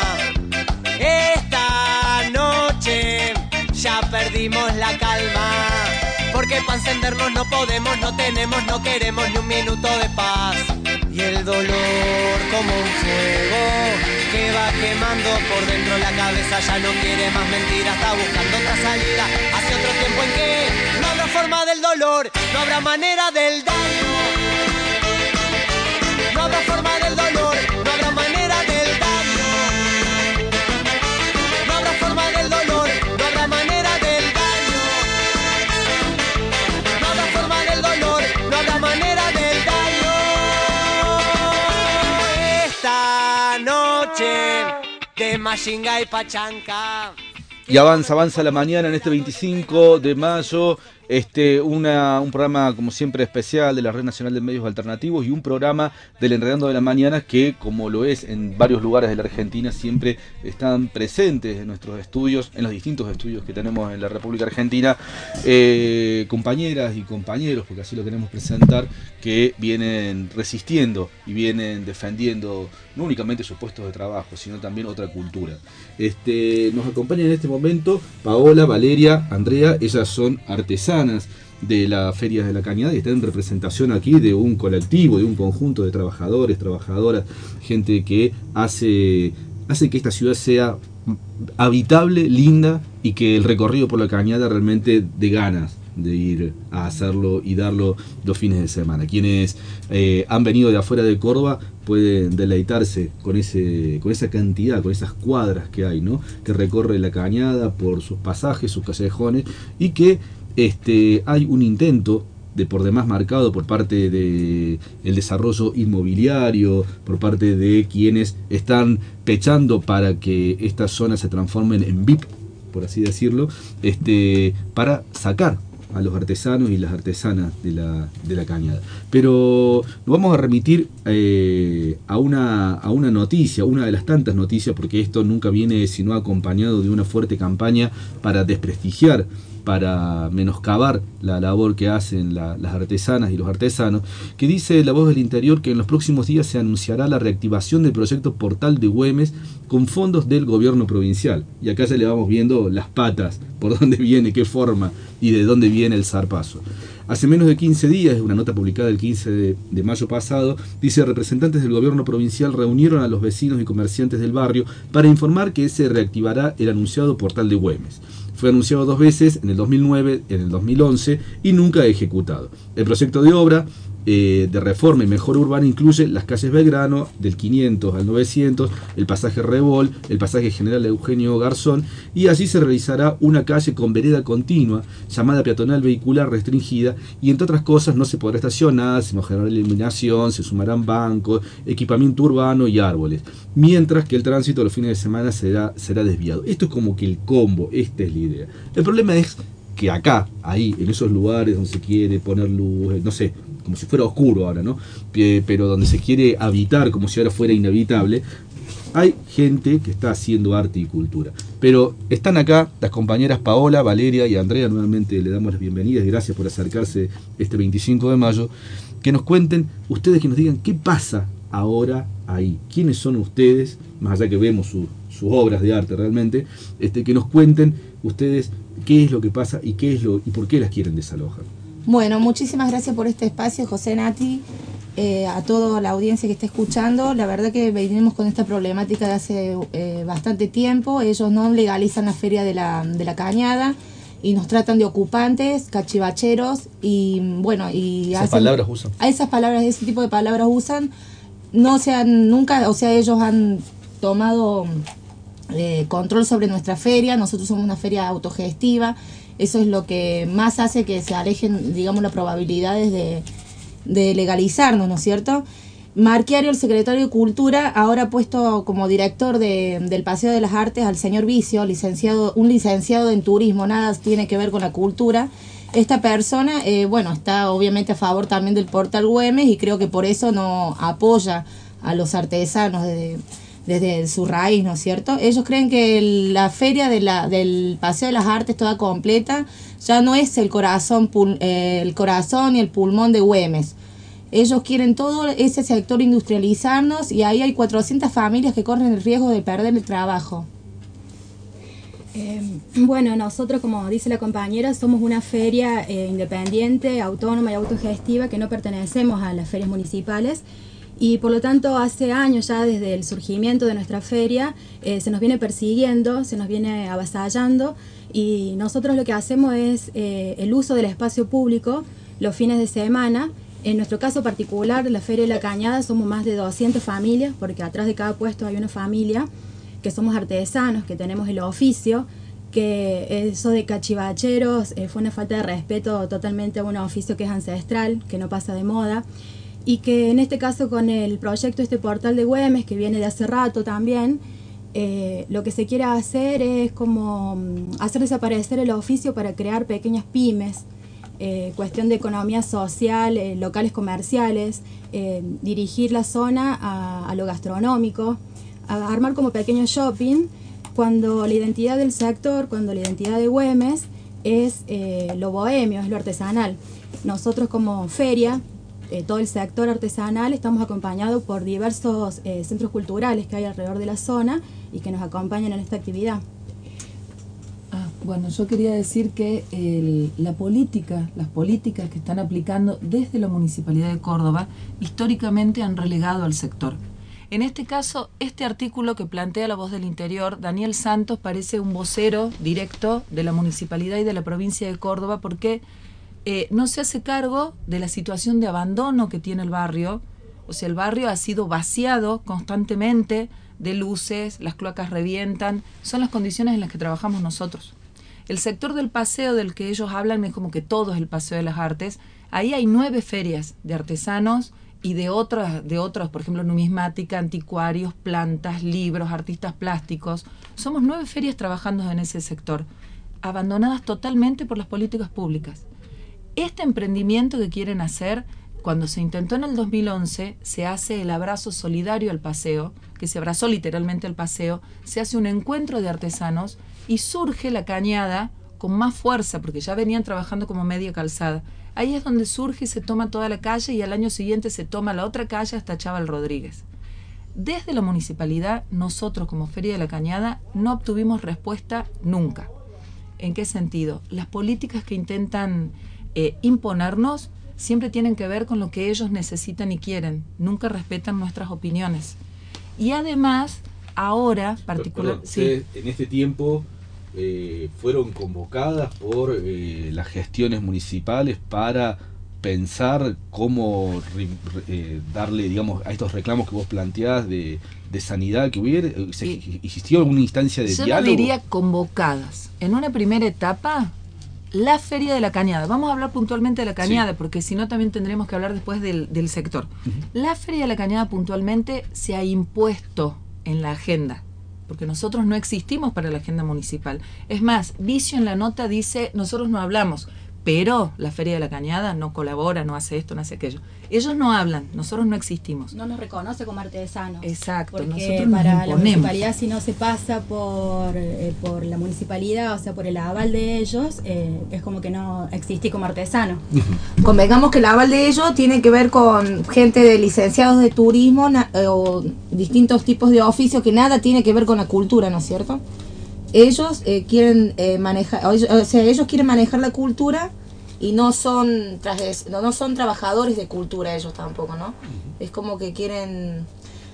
Esta noche ya perdimos la calma, porque para encendernos no podemos, no tenemos, no queremos ni un minuto de paz. Y el dolor como un fuego que va quemando por dentro la cabeza, ya no quiere más mentiras, está buscando otra salida hacia otro tiempo en que no habrá forma del dolor, no habrá manera del daño. No habrá forma del dolor, no habrá manera del daño. No habrá forma del dolor, no habrá manera del daño. No habrá forma del dolor, no habrá manera del daño. Esta noche de Machinga y Pachanca. Y avanza, avanza la mañana en este veinticinco de mayo, este, una, un programa como siempre especial de la Red Nacional de Medios Alternativos y un programa del Enredando de las Mañanas que, como lo es en varios lugares de la Argentina, siempre están presentes en nuestros estudios, en los distintos estudios que tenemos en la República Argentina, eh, compañeras y compañeros, porque así lo queremos presentar, que vienen resistiendo y vienen defendiendo no únicamente sus puestos de trabajo, sino también otra cultura. Este, nos acompañan en este momento Paola, Valeria, Andrea, ellas son artesanas de la Feria de la Cañada y están en representación aquí de un colectivo, de un conjunto de trabajadores, trabajadoras, gente que hace, hace que esta ciudad sea habitable, linda y que el recorrido por la Cañada realmente dé ganas de ir a hacerlo y darlo los fines de semana. Quienes eh, han venido de afuera de Córdoba pueden deleitarse con ese con esa cantidad, con esas cuadras que hay, ¿no? Que recorre la Cañada por sus pasajes, sus callejones, y que este hay un intento de por demás marcado por parte de el desarrollo inmobiliario, por parte de quienes están pechando para que estas zonas se transformen en V I P, por así decirlo, este para sacar a los artesanos y las artesanas de la, de la Cañada. Pero nos vamos a remitir eh, a, una, a una noticia, una de las tantas noticias, porque esto nunca viene sino acompañado de una fuerte campaña para desprestigiar, para menoscabar la labor que hacen la, las artesanas y los artesanos, que dice La Voz del Interior que en los próximos días se anunciará la reactivación del proyecto Portal de Güemes con fondos del gobierno provincial. Y acá ya le vamos viendo las patas, por dónde viene, qué forma y de dónde viene el zarpazo. Hace menos de quince días, una nota publicada el quince de mayo pasado, dice: representantes del gobierno provincial reunieron a los vecinos y comerciantes del barrio para informar que se reactivará el anunciado Portal de Güemes. Fue anunciado dos veces, en el dos mil nueve, en el dos mil once, y nunca ejecutado. El proyecto de obra eh, de reforma y mejora urbana incluye las calles Belgrano, del quinientos al novecientos, el pasaje Rebol, el pasaje General Eugenio Garzón, y allí se realizará una calle con vereda continua, llamada peatonal vehicular restringida, y entre otras cosas no se podrá estacionar, se mejorará la iluminación, se sumarán bancos, equipamiento urbano y árboles, mientras que el tránsito los fines de semana será, será desviado. Esto es como que el combo, esta es la idea. El problema es que acá, ahí, en esos lugares donde se quiere poner luz, no sé, como si fuera oscuro ahora, ¿no? Pero donde se quiere habitar como si ahora fuera inhabitable, hay gente que está haciendo arte y cultura. Pero están acá las compañeras Paola, Valeria y Andrea, nuevamente le damos las bienvenidas y gracias por acercarse este veinticinco de mayo, que nos cuenten, ustedes que nos digan qué pasa ahora ahí, quiénes son ustedes, más allá que vemos su, sus obras de arte realmente, este, que nos cuenten ustedes qué es lo que pasa y qué es lo y por qué las quieren desalojar. Bueno, muchísimas gracias por este espacio, José, Nati, eh, a toda la audiencia que está escuchando. La verdad que venimos con esta problemática de hace eh, bastante tiempo. Ellos no legalizan la feria de la, de la Cañada y nos tratan de ocupantes, cachivacheros y bueno, y esas hacen, palabras usan. A esas palabras, ese tipo de palabras usan. No se han nunca, o sea, ellos han tomado eh, control sobre nuestra feria. Nosotros somos una feria autogestiva. Eso es lo que más hace que se alejen, digamos, las probabilidades de, de legalizarnos, ¿no es cierto? Marchiario, el secretario de Cultura, ahora ha puesto como director de, del Paseo de las Artes al señor Vicio, licenciado, un licenciado en turismo, nada tiene que ver con la cultura. Esta persona, eh, bueno, está obviamente a favor también del Portal Güemes y creo que por eso no apoya a los artesanos desde, desde su raíz, ¿no es cierto? Ellos creen que el, la feria de la, del Paseo de las Artes toda completa ya no es el corazón, pul, eh, el corazón y el pulmón de Güemes. Ellos quieren todo ese sector industrializarnos y ahí hay cuatrocientas familias que corren el riesgo de perder el trabajo. Eh, bueno, nosotros, como dice la compañera, somos una feria eh, independiente, autónoma y autogestiva que no pertenecemos a las ferias municipales y por lo tanto hace años ya desde el surgimiento de nuestra feria eh, se nos viene persiguiendo, se nos viene avasallando y nosotros lo que hacemos es eh, el uso del espacio público los fines de semana. En nuestro caso particular, la Feria de la Cañada, somos más de doscientas familias porque atrás de cada puesto hay una familia, que somos artesanos, que tenemos el oficio, que eso de cachivacheros eh, fue una falta de respeto totalmente a un oficio que es ancestral, que no pasa de moda, y que en este caso con el proyecto este Portal de Güemes, que viene de hace rato también, eh, lo que se quiere hacer es como hacer desaparecer el oficio para crear pequeñas pymes, eh, cuestión de economía social, eh, locales comerciales, eh, dirigir la zona a, a lo gastronómico, a armar como pequeño shopping, cuando la identidad del sector, cuando la identidad de Güemes es eh, lo bohemio, es lo artesanal. Nosotros como feria, eh, todo el sector artesanal, estamos acompañados por diversos eh, centros culturales que hay alrededor de la zona y que nos acompañan en esta actividad. Ah, bueno, yo quería decir que el, la política, las políticas que están aplicando desde la Municipalidad de Córdoba, históricamente han relegado al sector. En este caso, este artículo que plantea La Voz del Interior, Daniel Santos parece un vocero directo de la Municipalidad y de la provincia de Córdoba porque eh, no se hace cargo de la situación de abandono que tiene el barrio. O sea, el barrio ha sido vaciado constantemente de luces, las cloacas revientan, son las condiciones en las que trabajamos nosotros. El sector del paseo del que ellos hablan es como que todo es el Paseo de las Artes. Ahí hay nueve ferias de artesanos y de otros, de otros, por ejemplo, numismática, anticuarios, plantas, libros, artistas plásticos. Somos nueve ferias trabajando en ese sector, abandonadas totalmente por las políticas públicas. Este emprendimiento que quieren hacer, cuando se intentó en el dos mil once, se hace el abrazo solidario al paseo, que se abrazó literalmente al paseo, se hace un encuentro de artesanos y surge la Cañada con más fuerza, porque ya venían trabajando como media calzada. Ahí es donde surge y se toma toda la calle y al año siguiente se toma la otra calle hasta Chaval Rodríguez. Desde la municipalidad, nosotros como Feria de la Cañada no obtuvimos respuesta nunca. ¿En qué sentido? Las políticas que intentan eh, imponernos siempre tienen que ver con lo que ellos necesitan y quieren. Nunca respetan nuestras opiniones. Y además, ahora, particular, Perdón, sí. en este tiempo eh, fueron convocadas por eh, las gestiones municipales para pensar cómo eh, darle, digamos, a estos reclamos que vos planteás de, de sanidad que hubiera. ¿Se, Sí. ¿Existió alguna instancia de Yo diálogo? no diría convocadas. En una primera etapa, la Feria de la Cañada. Vamos a hablar puntualmente de la Cañada, sí, porque si no también tendremos que hablar después del, del sector. Uh-huh. La Feria de la Cañada puntualmente se ha impuesto en la agenda, porque nosotros no existimos para la agenda municipal. Es más, Vicio en la nota dice, nosotros no hablamos, pero la Feria de la Cañada no colabora, no hace esto, no hace aquello. Ellos no hablan, nosotros no existimos. No nos reconoce como artesanos. Exacto, porque nosotros nos para la imponemos. municipalidad, si no se pasa por, eh, por la municipalidad, o sea, por el aval de ellos, eh, es como que no existe como artesano. Convengamos que el aval de ellos tiene que ver con gente de licenciados de turismo na- eh, o distintos tipos de oficios que nada tiene que ver con la cultura, ¿no es cierto? Ellos eh, quieren eh, manejar, o, ellos- o sea, ellos quieren manejar la cultura y no son trajes- no, no son trabajadores de cultura ellos tampoco, ¿no? Es como que quieren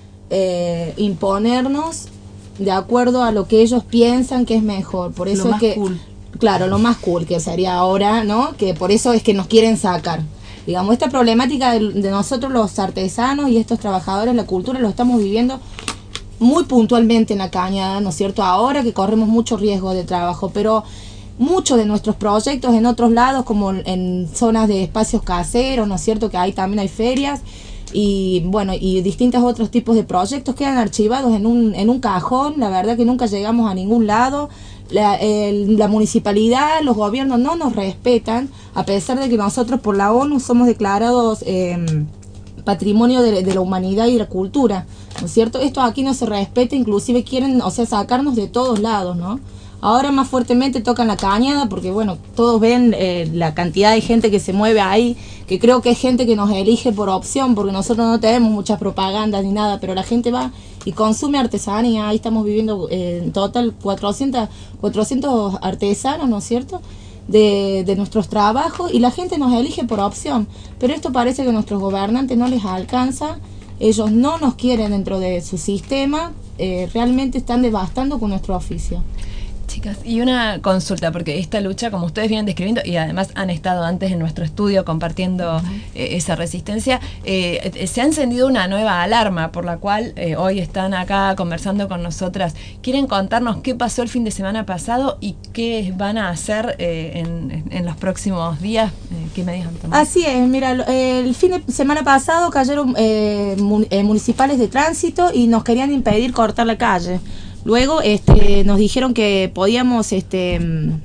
eh, imponernos de acuerdo a lo que ellos piensan que es mejor. Por eso Lo es más que cool. claro, lo más cool que sería ahora, ¿no? Que por eso es que nos quieren sacar. Digamos, esta problemática de, de nosotros los artesanos y estos trabajadores de la cultura lo estamos viviendo muy puntualmente en la Cañada, ¿no es cierto? Ahora que corremos mucho riesgo de trabajo, pero muchos de nuestros proyectos en otros lados, como en zonas de espacios caseros, ¿no es cierto? Que ahí también hay ferias y bueno, y distintos otros tipos de proyectos quedan archivados en un, en un cajón. La verdad que nunca llegamos a ningún lado. La, el- la municipalidad, los gobiernos no nos respetan, a pesar de que nosotros por la ONU somos declarados eh, patrimonio de, de la humanidad y de la cultura, ¿no es cierto? Esto aquí no se respeta, inclusive quieren, o sea, sacarnos de todos lados, ¿no? Ahora más fuertemente tocan la Cañada porque, bueno, todos ven eh, la cantidad de gente que se mueve ahí, que creo que es gente que nos elige por opción, porque nosotros no tenemos muchas propagandas ni nada, pero la gente va y consume artesanía. Ahí estamos viviendo eh, en total cuatrocientos, cuatrocientos artesanos, ¿no es cierto?, de, de nuestros trabajos, y la gente nos elige por opción. Pero esto parece que a nuestros gobernantes no les alcanza, ellos no nos quieren dentro de su sistema, eh, realmente están devastando con nuestro oficio. Chicas, y una consulta, porque esta lucha, como ustedes vienen describiendo, y además han estado antes en nuestro estudio compartiendo eh, esa resistencia, eh, eh, se ha encendido una nueva alarma por la cual eh, hoy están acá conversando con nosotras. ¿Quieren contarnos qué pasó el fin de semana pasado y qué van a hacer eh, en, en los próximos días? Eh, ¿Qué medidas han tomado? Así es, mira, lo- el fin de semana pasado cayeron eh, mun- eh, municipales de tránsito y nos querían impedir cortar la calle. Luego este, nos dijeron que podíamos este, mm,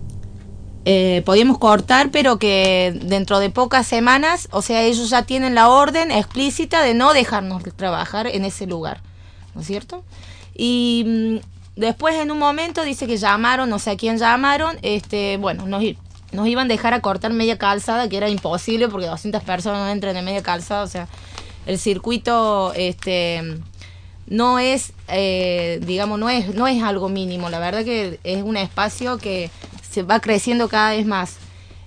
eh, podíamos cortar, pero que dentro de pocas semanas, o sea, ellos ya tienen la orden explícita de no dejarnos trabajar en ese lugar, ¿no es cierto? Y mm, después en un momento dice que llamaron, no sé a quién llamaron, este, bueno, nos, i- nos iban a dejar a cortar media calzada, que era imposible porque doscientas personas no entran en media calzada, o sea, el circuito este no es, eh, digamos, no es, no es algo mínimo. La verdad que es un espacio que se va creciendo cada vez más.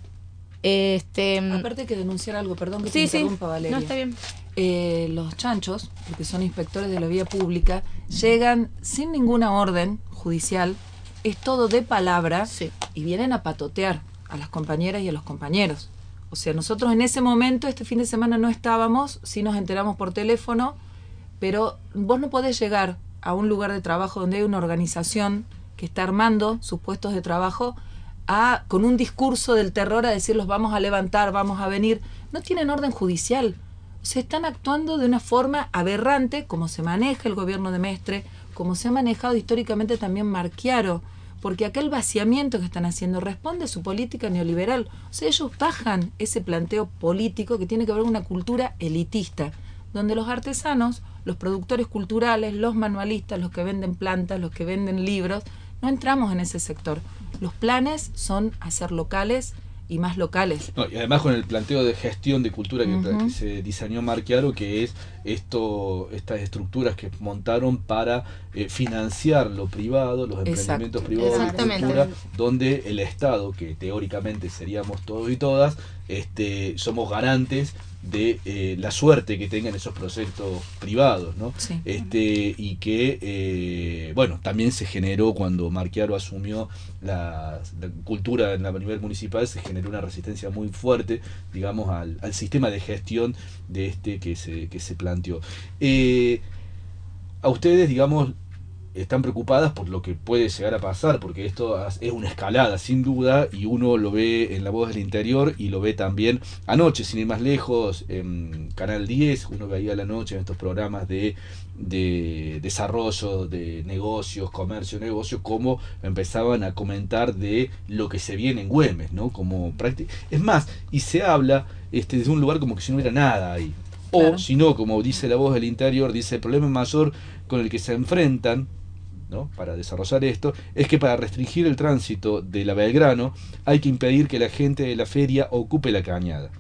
Este, Aparte hay que denunciar algo, perdón que Sí, te sí. interrumpa, Valeria. No, está bien. Eh, los chanchos, porque son inspectores de la vía pública, llegan sin ninguna orden judicial, es todo de palabra, y vienen a patotear a las compañeras y a los compañeros. O sea, nosotros en ese momento, este fin de semana no estábamos, sí nos enteramos por teléfono, pero vos no podés llegar a un lugar de trabajo donde hay una organización que está armando sus puestos de trabajo a, con un discurso del terror, a decir los vamos a levantar, vamos a venir. No tienen orden judicial. O sea, están actuando de una forma aberrante, como se maneja el gobierno de Mestre, como se ha manejado históricamente también Marchiaro, porque aquel vaciamiento que están haciendo responde a su política neoliberal. O sea, ellos bajan ese planteo político que tiene que ver con una cultura elitista, donde los artesanos, los productores culturales, los manualistas, los que venden plantas, los que venden libros, no entramos en ese sector. Los planes son hacer locales y más locales. No, y además con el planteo de gestión de cultura que, Ujú. que se diseñó Marchiaro, que es esto, estas estructuras que montaron para eh, financiar lo privado, los emprendimientos Exacto. privados de Exactamente. cultura, donde el Estado, que teóricamente seríamos todos y todas, este, somos garantes de eh, la suerte que tengan esos proyectos privados, ¿no? Sí. Este, y que, eh, bueno, también se generó cuando Marchiaro asumió la, la cultura en la- a nivel municipal, se generó una resistencia muy fuerte, digamos, al, al sistema de gestión de este que se, que se planteó. Eh, a ustedes, digamos, están preocupadas por lo que puede llegar a pasar, porque esto es una escalada sin duda, y uno lo ve en La Voz del Interior y lo ve también anoche, sin ir más lejos, en Canal diez, uno veía a la noche en estos programas de, de desarrollo de negocios, comercio, negocio, cómo empezaban a comentar de lo que se viene en Güemes, ¿no? Como práctica. Es más, y se habla este, desde un lugar como que si no hubiera nada ahí. O, claro. Si no, como dice La Voz del Interior, dice el problema mayor con el que se enfrentan, ¿no?, para desarrollar esto, es que para restringir el tránsito de la Belgrano hay que impedir que la gente de la feria ocupe la cañada,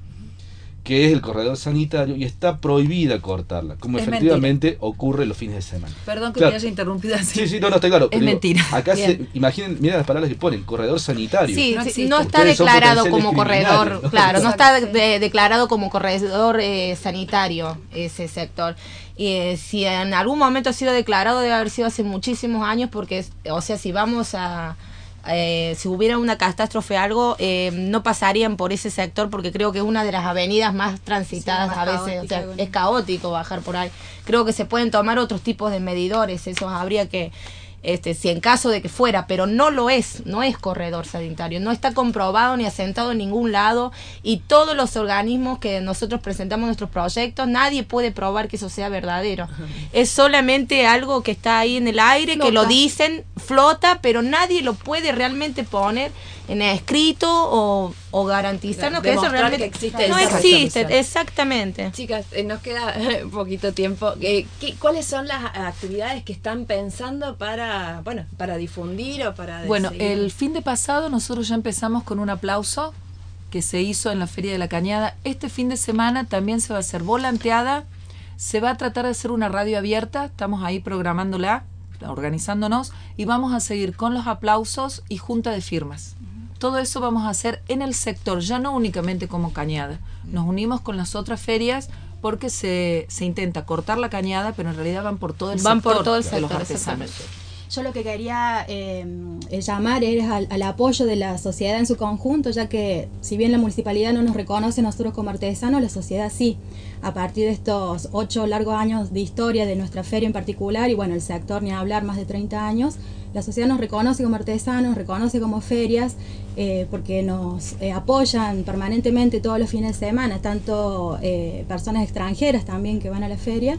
que es el corredor sanitario, y está prohibida cortarla, como es efectivamente mentira. Ocurre los fines de semana. Perdón que claro. me haya interrumpido así. Sí, sí, no, no está claro. Es mentira. Digo, acá se, imaginen, miren las palabras que ponen, corredor sanitario. Sí, no, sí, no está declarado como corredor, ¿no? Claro, no está de, declarado como corredor eh, sanitario ese sector. Y eh, si en algún momento ha sido declarado, debe haber sido hace muchísimos años, porque, o sea, si vamos a... Eh, si hubiera una catástrofe o algo, eh, no pasarían por ese sector, porque creo que es una de las avenidas más transitadas, sí, más a veces, o sea, es caótico bajar por ahí. Creo que se pueden tomar otros tipos de medidores, esos habría que, este, si en caso de que fuera, pero no lo es, no es corredor sanitario, no está comprobado ni asentado en ningún lado, y todos los organismos que nosotros presentamos nuestros proyectos, nadie puede probar que eso sea verdadero. Es solamente algo que está ahí en el aire, flota. Que lo dicen, flota, pero nadie lo puede realmente poner en escrito o, o garantizarnos que eso realmente que existe no existe, exactamente. Chicas, eh, nos queda poquito tiempo. Eh, ¿qué, ¿Cuáles son las actividades que están pensando para, bueno, para difundir o para Bueno, seguir? El fin de pasado nosotros ya empezamos con un aplauso que se hizo en la Feria de la Cañada. Este fin de semana también se va a hacer volanteada, se va a tratar de hacer una radio abierta, estamos ahí programándola, organizándonos, y vamos a seguir con los aplausos y junta de firmas. Todo eso vamos a hacer en el sector, ya no únicamente como Cañada. Nos unimos con las otras ferias porque se, se intenta cortar la cañada, pero en realidad van por todo el van sector por todo el de sector, los artesanos. Yo lo que quería eh, llamar es al, al apoyo de la sociedad en su conjunto, ya que si bien la municipalidad no nos reconoce a nosotros como artesanos, la sociedad sí. A partir de estos ocho largos años de historia de nuestra feria en particular, y bueno, el sector ni hablar, más de treinta años, la sociedad nos reconoce como artesanos, reconoce como ferias, eh, porque nos eh, apoyan permanentemente todos los fines de semana, tanto eh, personas extranjeras también que van a la feria,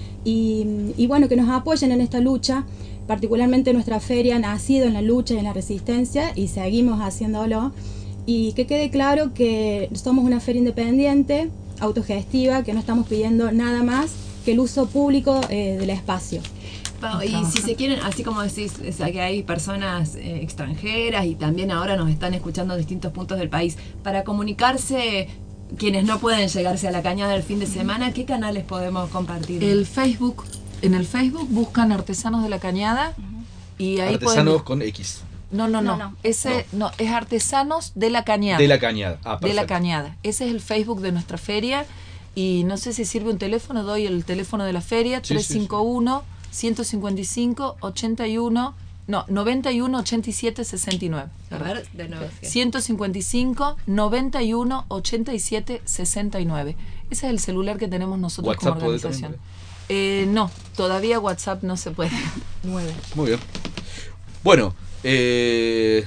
y, y bueno, que nos apoyen en esta lucha. Particularmente nuestra feria ha nacido en la lucha y en la resistencia, y seguimos haciéndolo, y que quede claro que somos una feria independiente, autogestiva, que no estamos pidiendo nada más que el uso público eh, del espacio. Y si se quieren, así como decís, o sea, que hay personas eh, extranjeras y también ahora nos están escuchando en distintos puntos del país, para comunicarse, quienes no pueden llegarse a la cañada del fin de semana, ¿qué canales podemos compartir? El Facebook. En el Facebook buscan Artesanos de la Cañada, uh-huh. y ahí Artesanos pueden... con X. No, no, no, no, no. Ese no. no, es Artesanos de la Cañada. De la Cañada, ah, perfecto. De la Cañada. Ese es el Facebook de nuestra feria, y no sé si sirve un teléfono, doy el teléfono de la feria, sí, tres cinco uno, uno cinco cinco, ocho uno, no, noventa y uno, ochenta y siete, sesenta y nueve. A ver, de nuevo. ciento cincuenta y cinco, noventa y uno, ochenta y siete, sesenta y nueve. Ese es el celular que tenemos nosotros WhatsApp como organización. Eh, no, todavía WhatsApp no se puede. Muy bien. Muy bien. Bueno, eh,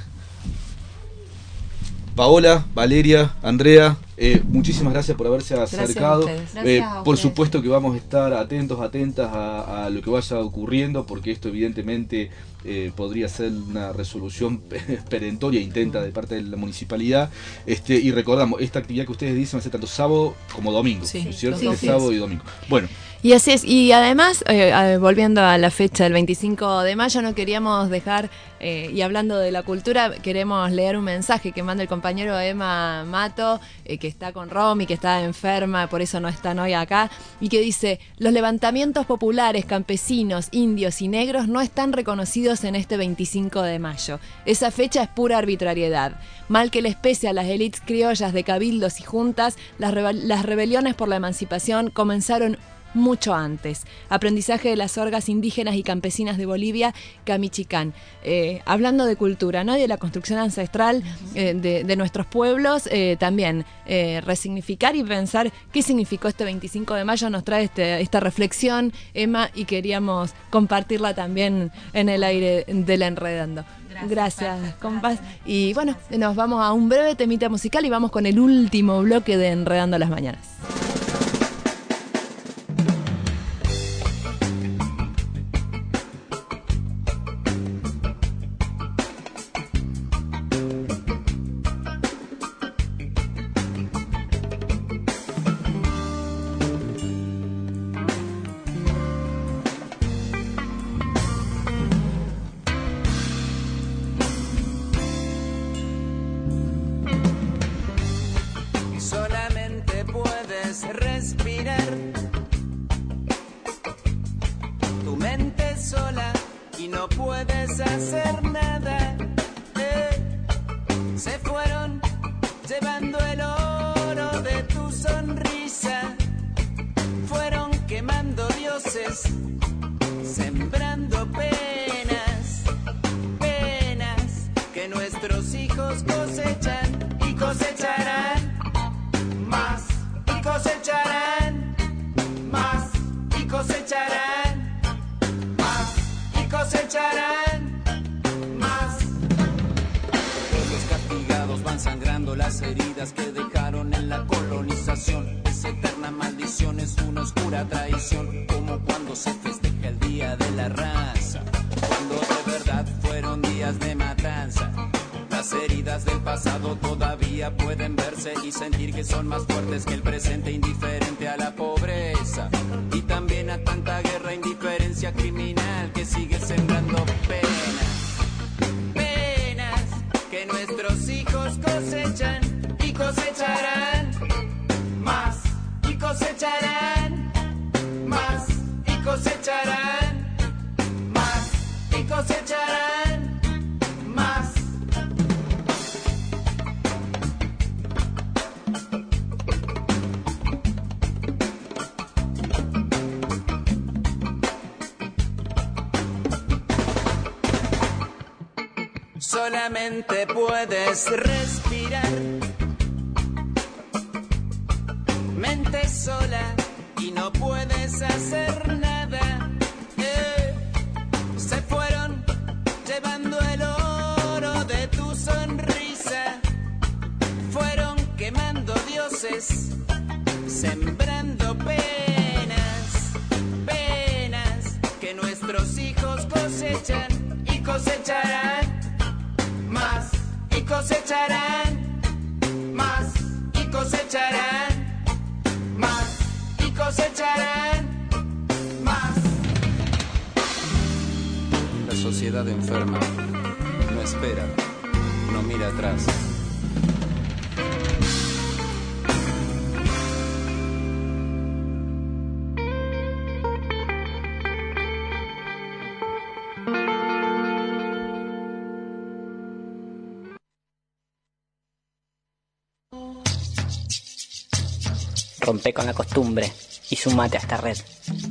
Paola, Valeria, Andrea, eh, muchísimas gracias por haberse acercado. Gracias a eh, ustedes. por supuesto que vamos a estar atentos, atentas a, a lo que vaya ocurriendo, porque esto evidentemente eh, podría ser una resolución perentoria, intenta de parte de la municipalidad. Este, y recordamos, esta actividad que ustedes dicen va a ser tanto sábado como domingo, sí, ¿no es cierto? Sí, de sí, sábado sí. y domingo. Bueno. Y así es, y además, eh, eh, volviendo a la fecha del veinticinco de mayo, no queríamos dejar, eh, y hablando de la cultura, queremos leer un mensaje que manda el compañero Emma Mato, eh, que está con Romy, que está enferma, por eso no están hoy acá, y que dice: los levantamientos populares, campesinos, indios y negros no están reconocidos en este veinticinco de mayo. Esa fecha es pura arbitrariedad. Mal que les pese a las élites criollas de cabildos y juntas, las, rebe- las rebeliones por la emancipación comenzaron mucho antes. Aprendizaje de las orgas indígenas y campesinas de Bolivia, Camichicán. Eh, hablando de cultura, ¿no? Y de la construcción ancestral eh, de, de nuestros pueblos, eh, también eh, resignificar y pensar qué significó este veinticinco de mayo, nos trae este, esta reflexión, Emma, y queríamos compartirla también en el aire de la Enredando. Gracias, Gracias compas. Y bueno, nos vamos a un breve temita musical y vamos con el último bloque de Enredando las Mañanas. Solamente puedes respirar, mente sola y no puedes hacer nada. Eh, se fueron llevando el oro de tu sonrisa, fueron quemando dioses, sembrando penas, penas que nuestros hijos cosechan y cosecharán. Más y cosecharán, más y cosecharán, más y cosecharán, más. La sociedad enferma no espera, no mira atrás. Rompe con la costumbre y sumate a esta red.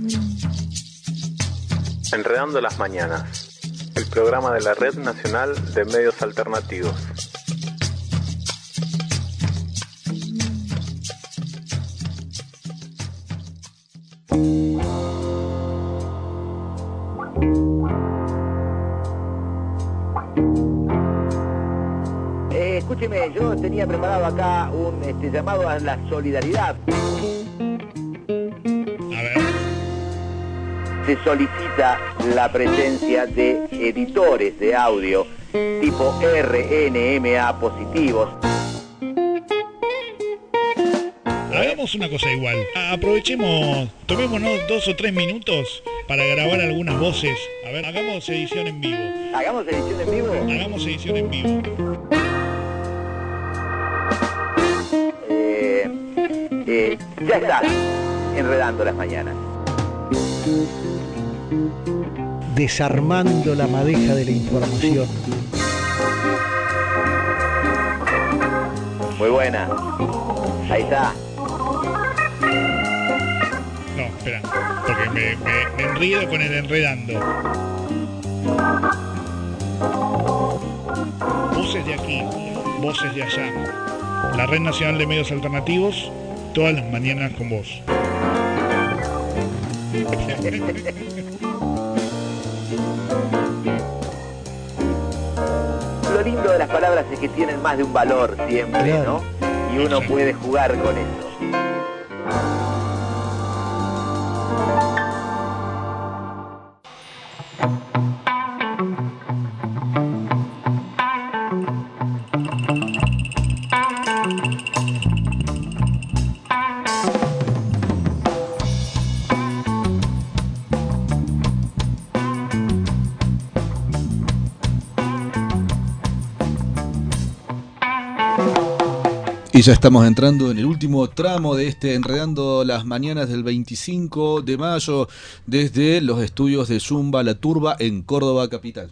Enredando las Mañanas, el programa de la Red Nacional de Medios Alternativos. Eh, escúcheme, yo tenía preparado acá un este, llamado a la solidaridad. Se solicita la presencia de editores de audio tipo R N M A positivos. Hagamos una cosa igual. Aprovechemos, tomémonos dos o tres minutos para grabar algunas voces. A ver, hagamos edición en vivo. ¿Hagamos edición en vivo? Hagamos edición en vivo. Eh, eh, ya está, Enredando las Mañanas. Desarmando la madeja de la información. Muy buena. Ahí está. No, espera. me, me, me enredo con el enredando. Voces de aquí, voces de allá. La Red Nacional de Medios Alternativos, todas las mañanas con vos. Lo lindo de las palabras es que tienen más de un valor siempre, Claro. ¿no? Y uno puede jugar con eso. Y ya estamos entrando en el último tramo de este Enredando las Mañanas del veinticinco de mayo desde los estudios de Zumba La Turba en Córdoba capital.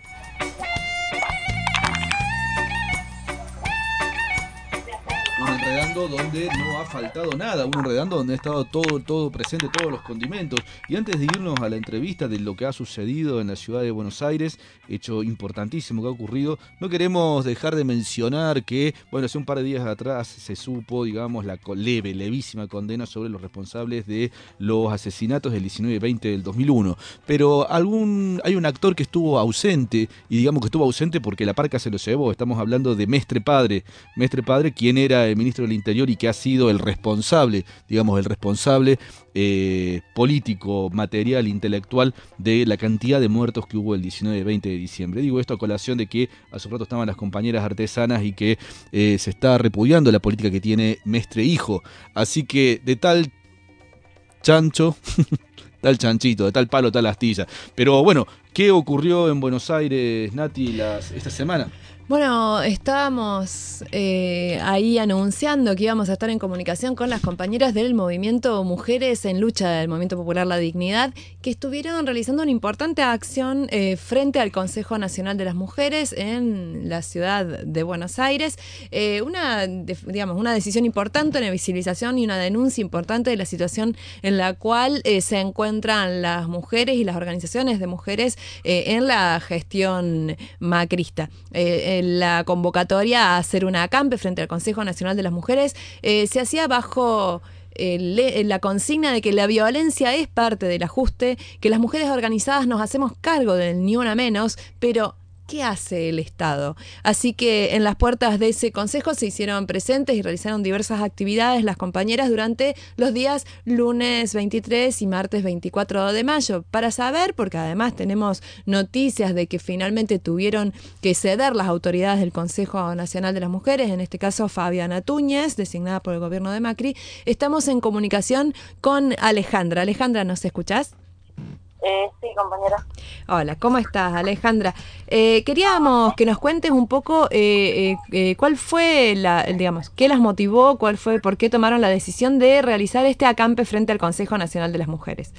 Un enredando donde no ha faltado nada, un enredando donde ha estado todo, todo presente, todos los condimentos. Y antes de irnos a la entrevista de lo que ha sucedido en la ciudad de Buenos Aires, hecho importantísimo que ha ocurrido, no queremos dejar de mencionar que, bueno, hace un par de días atrás se supo, digamos, la leve, levísima condena sobre los responsables de los asesinatos del diecinueve y veinte del dos mil uno. Pero algún hay un actor que estuvo ausente, y digamos que estuvo ausente porque la parca se lo llevó. Estamos hablando de Mestre Padre. Mestre Padre, quien era el ministro del Interior y que ha sido el responsable, digamos, el responsable eh, político, material, intelectual de la cantidad de muertos que hubo el diecinueve y veinte de diciembre. Digo esto a colación de que hace un rato estaban las compañeras artesanas y que eh, se está repudiando la política que tiene Mestre Hijo. Así que de tal chancho, tal chanchito, de tal palo, tal astilla. Pero bueno, ¿qué ocurrió en Buenos Aires, Nati, las, esta semana? Bueno, estábamos eh, ahí anunciando que íbamos a estar en comunicación con las compañeras del movimiento Mujeres en Lucha del Movimiento Popular La Dignidad, que estuvieron realizando una importante acción eh, frente al Consejo Nacional de las Mujeres en la ciudad de Buenos Aires. Eh, una, de, digamos, una decisión importante, una visibilización y una denuncia importante de la situación en la cual eh, se encuentran las mujeres y las organizaciones de mujeres eh, en la gestión macrista. Eh, La convocatoria a hacer una acampe frente al Consejo Nacional de las Mujeres eh, se hacía bajo eh, la consigna de que la violencia es parte del ajuste, que las mujeres organizadas nos hacemos cargo del ni una menos, pero ¿qué hace el Estado? Así que en las puertas de ese consejo se hicieron presentes y realizaron diversas actividades las compañeras durante los días lunes veintitrés y martes veinticuatro de mayo. Para saber, porque además tenemos noticias de que finalmente tuvieron que ceder las autoridades del Consejo Nacional de las Mujeres, en este caso Fabiana Túñez, designada por el gobierno de Macri, estamos en comunicación con Alejandra. Alejandra, ¿nos escuchás? Eh, sí, compañera. Hola, ¿cómo estás, Alejandra? Eh, queríamos que nos cuentes un poco eh, eh, eh, cuál fue, la, digamos, qué las motivó, cuál fue, por qué tomaron la decisión de realizar este acampe frente al Consejo Nacional de las Mujeres.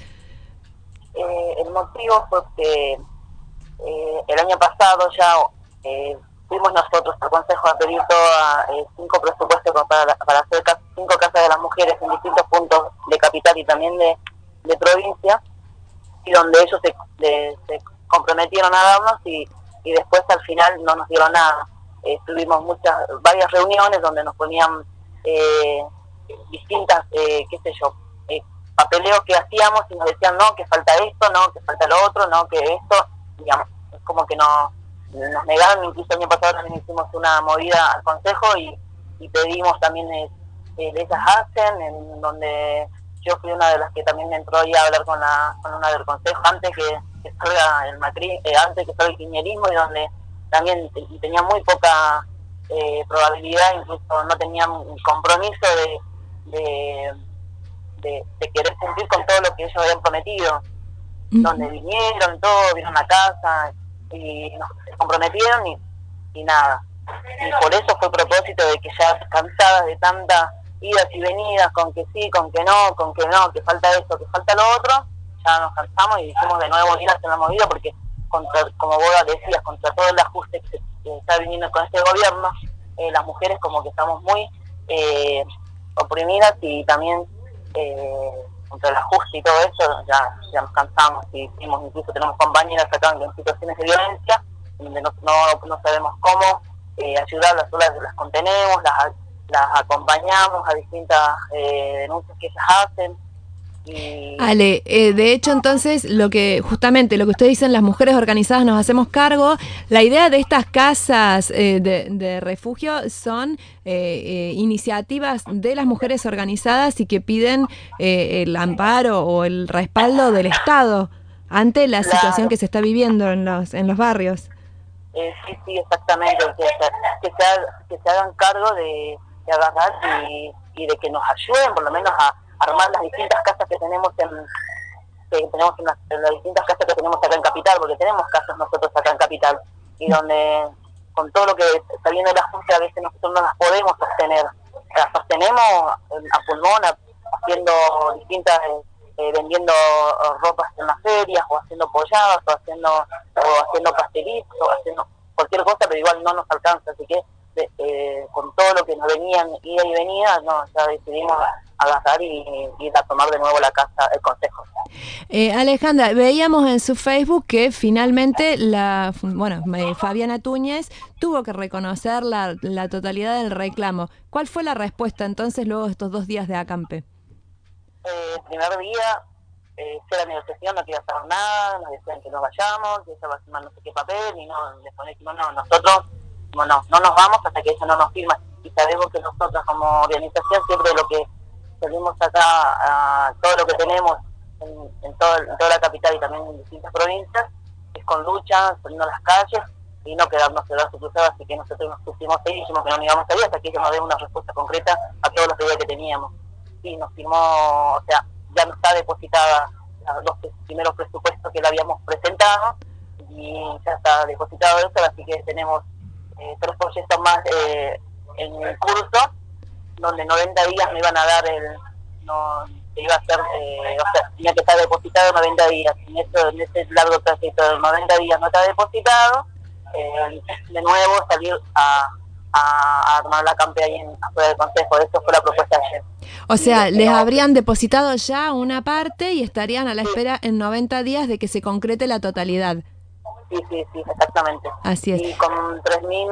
Eh, el motivo fue que eh, el año pasado ya eh, fuimos nosotros al Consejo a pedir toda, eh, cinco presupuestos para, para hacer cinco casas de las mujeres en distintos puntos de capital y también de, de provincia, y donde ellos se, de, se comprometieron a darnos y, y después al final no nos dieron nada. Eh, tuvimos muchas, varias reuniones donde nos ponían eh, distintas, eh, qué sé yo, eh, papeleos que hacíamos y nos decían no, que falta esto, no, que falta lo otro, no, que esto, digamos, es como que no, nos negaron. Incluso el año pasado también hicimos una movida al Consejo y, y pedimos también eh, eh, ellas hacen, en donde yo fui una de las que también entró ahí a hablar con la con una del Consejo antes que, que salga el Macri, eh, antes que salga el kirchnerismo, y donde también te, tenía muy poca eh, probabilidad, incluso no tenían compromiso de, de, de, de querer cumplir con todo lo que ellos habían prometido, uh-huh. Donde vinieron, todo, vieron la casa y nos comprometieron y, y nada. Y por eso fue propósito de que ya cansadas de tanta idas y venidas, con que sí, con que no, con que no, que falta esto, que falta lo otro, ya nos cansamos y dijimos de nuevo ir a hacer la movida, porque contra, como vos decías, contra todo el ajuste que, se, que está viniendo con este gobierno, eh, las mujeres como que estamos muy eh, oprimidas y también eh, contra el ajuste y todo eso, ya, ya nos cansamos y hicimos, incluso tenemos compañeras acá en situaciones de violencia, donde no, no, no sabemos cómo eh, ayudarlas, las, las contenemos, las, las acompañamos a distintas eh, denuncias que ellas hacen. Y... Ale, eh, de hecho entonces lo que justamente lo que ustedes dicen, las mujeres organizadas nos hacemos cargo, la idea de estas casas eh, de, de refugio son eh, eh, iniciativas de las mujeres organizadas y que piden eh, el amparo o el respaldo del Estado ante la claro. situación que se está viviendo en los en los barrios. Eh, sí, sí, exactamente, que se, que se, haga, que se hagan cargo de, de agarrar y, y de que nos ayuden por lo menos a armar las distintas casas que tenemos en que tenemos en las, en las distintas casas que tenemos acá en Capital, porque tenemos casas nosotros acá en Capital, y donde con todo lo que está viendo la Junta a veces nosotros no las podemos sostener, las sostenemos a pulmón, haciendo distintas, eh, vendiendo ropas en las ferias, o haciendo polladas, o haciendo o haciendo pastelitos, o haciendo cualquier cosa, pero igual no nos alcanza, así que de, eh, con todo lo que nos venían ida y venida, no, ya decidimos agarrar y ir a tomar de nuevo la casa, el consejo. Eh, Alejandra, veíamos en su Facebook que finalmente la, bueno, Fabiana Túñez tuvo que reconocer la, la totalidad del reclamo. ¿Cuál fue la respuesta entonces luego de estos dos días de acampe? Eh, el primer día, eh, la negociación, no quería hacer nada, nos decían que no vayamos, que ella va a firmar no sé qué papel, y no, les ponemos, no, nosotros no, no, no nos vamos hasta que ella no nos firma, y sabemos que nosotros como organización siempre lo que salimos acá, a todo lo que tenemos en, en, todo, en toda la capital y también en distintas provincias, es con lucha, saliendo a las calles y no quedarnos de brazos cruzados, así que nosotros nos pusimos ahí y dijimos que no nos íbamos a ir hasta que ella nos dé una respuesta concreta a todos los pedidos que teníamos. Sí, nos firmó, o sea, ya no está depositada los primeros presupuestos que le habíamos presentado y ya está depositado eso, así que tenemos eh, tres proyectos más eh, en el curso, donde noventa días me iban a dar el, no, se iba a hacer, eh, o sea, tenía que estar depositado noventa días, en, esto, en este largo trayecto de noventa días no está depositado, eh, de nuevo salir a, a, a armar la campe ahí en, afuera del consejo, eso fue la propuesta de ayer. O sea, y, les no, habrían depositado ya una parte y estarían a la espera en noventa días de que se concrete la totalidad. Sí, sí, sí, exactamente. Así es. Y con tres mil...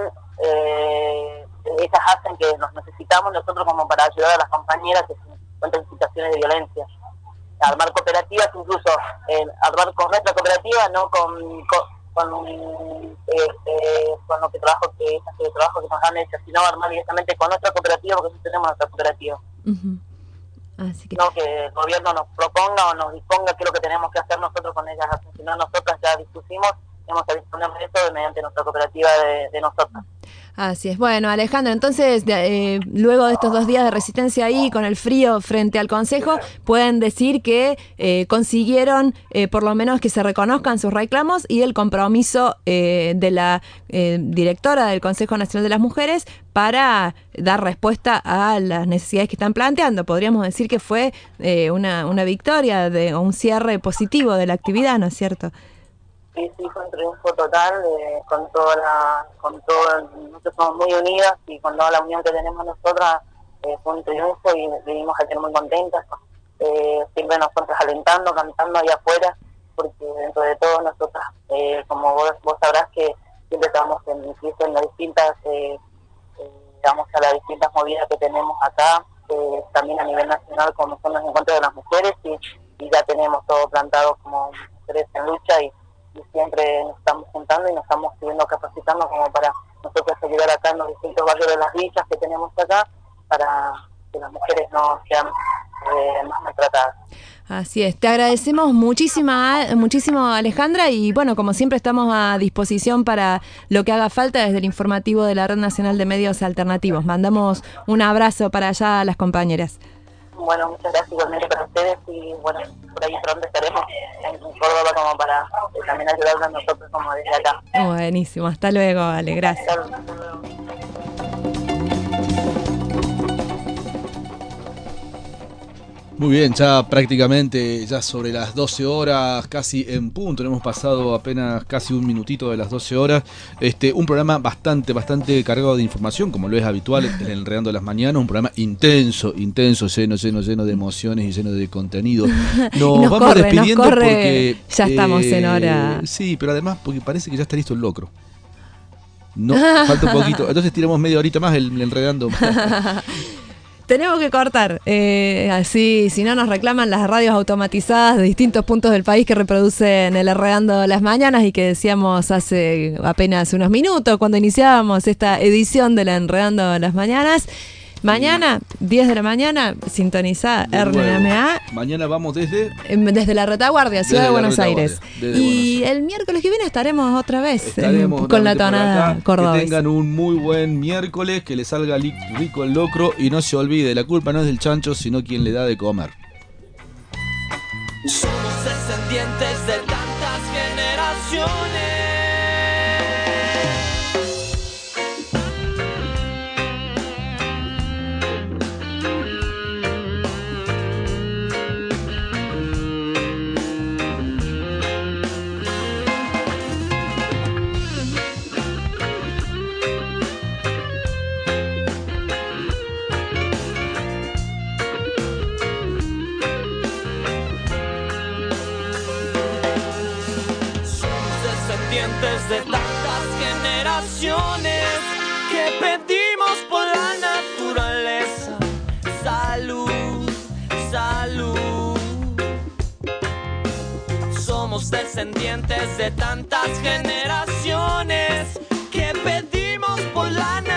Eh, ellas hacen que nos necesitamos nosotros como para ayudar a las compañeras que se encuentran en situaciones de violencia. Armar cooperativas, incluso eh, armar con nuestra cooperativa, no con con, con, eh, eh, con lo que trabajo que ellas que trabajo que nos han hecho, sino armar directamente con nuestra cooperativa, porque nosotros tenemos nuestra cooperativa. Uh-huh. Así que... No que el gobierno nos proponga o nos disponga qué es lo que tenemos que hacer nosotros con ellas, sino nosotras ya dispusimos, tenemos que disponer de eso mediante nuestra cooperativa de, de nosotras. Así es. Bueno, Alejandro, entonces, eh, luego de estos dos días de resistencia ahí, con el frío frente al Consejo, pueden decir que eh, consiguieron eh, por lo menos que se reconozcan sus reclamos y el compromiso eh, de la eh, directora del Consejo Nacional de las Mujeres para dar respuesta a las necesidades que están planteando. Podríamos decir que fue eh, una, una victoria, de, un cierre positivo de la actividad, ¿no es cierto? Sí, sí, fue un triunfo total, eh, con toda la, con todo, nosotros somos muy unidas y con toda la unión que tenemos nosotras, eh, fue un triunfo y vivimos ayer muy contentas, eh, siempre nosotros alentando, cantando ahí afuera, porque dentro de todo nosotras, eh, como vos, vos sabrás que siempre estamos en, en las distintas, eh, eh, digamos a las distintas movidas que tenemos acá, eh, también a nivel nacional como son los encuentros de las mujeres y, y ya tenemos todo plantado como mujeres en lucha y y siempre nos estamos juntando y nos estamos siguiendo capacitando como para nosotros ayudar acá en los distintos barrios de las villas que tenemos acá para que las mujeres no sean eh, más maltratadas. Así es, te agradecemos muchísima, muchísimo Alejandra y bueno, como siempre estamos a disposición para lo que haga falta desde el informativo de la Red Nacional de Medios Alternativos. Mandamos un abrazo para allá a las compañeras. Bueno, muchas gracias igualmente para ustedes y bueno, por ahí pronto estaremos en Córdoba como para eh, también ayudarnos a nosotros como desde acá. Buenísimo, hasta luego, Ale, gracias. Hasta luego. Muy bien, ya prácticamente, ya sobre las doce horas, casi en punto, hemos pasado apenas casi un minutito de las doce horas. Este, un programa bastante, bastante cargado de información, como lo es habitual en el Enredando las Mañanas, un programa intenso, intenso, lleno, lleno, lleno de emociones y lleno de contenido. Nos, nos vamos corre, despidiendo nos corre, porque... Ya estamos eh, en hora. Sí, pero además porque parece que ya está listo el locro. No, falta un poquito. Entonces tiramos media horita más el, el Enredando. Tenemos que cortar, eh, así, si no nos reclaman las radios automatizadas de distintos puntos del país que reproducen el Enredando las Mañanas y que decíamos hace apenas unos minutos cuando iniciábamos esta edición del Enredando las Mañanas. Mañana, diez de la mañana, sintoniza R N M A. Mañana vamos desde... Desde la Retaguardia, Ciudad de Buenos Aires. Desde y Buenos el miércoles que viene estaremos otra vez Estaremos en, con la tonada acá. cordobesa. Que tengan un muy buen miércoles, que les salga rico el locro y no se olvide, la culpa no es del chancho, sino quien le da de comer. Somos descendientes de tantas generaciones. De tantas generaciones que pedimos por la naturaleza salud, salud. Somos descendientes de tantas generaciones que pedimos por la naturaleza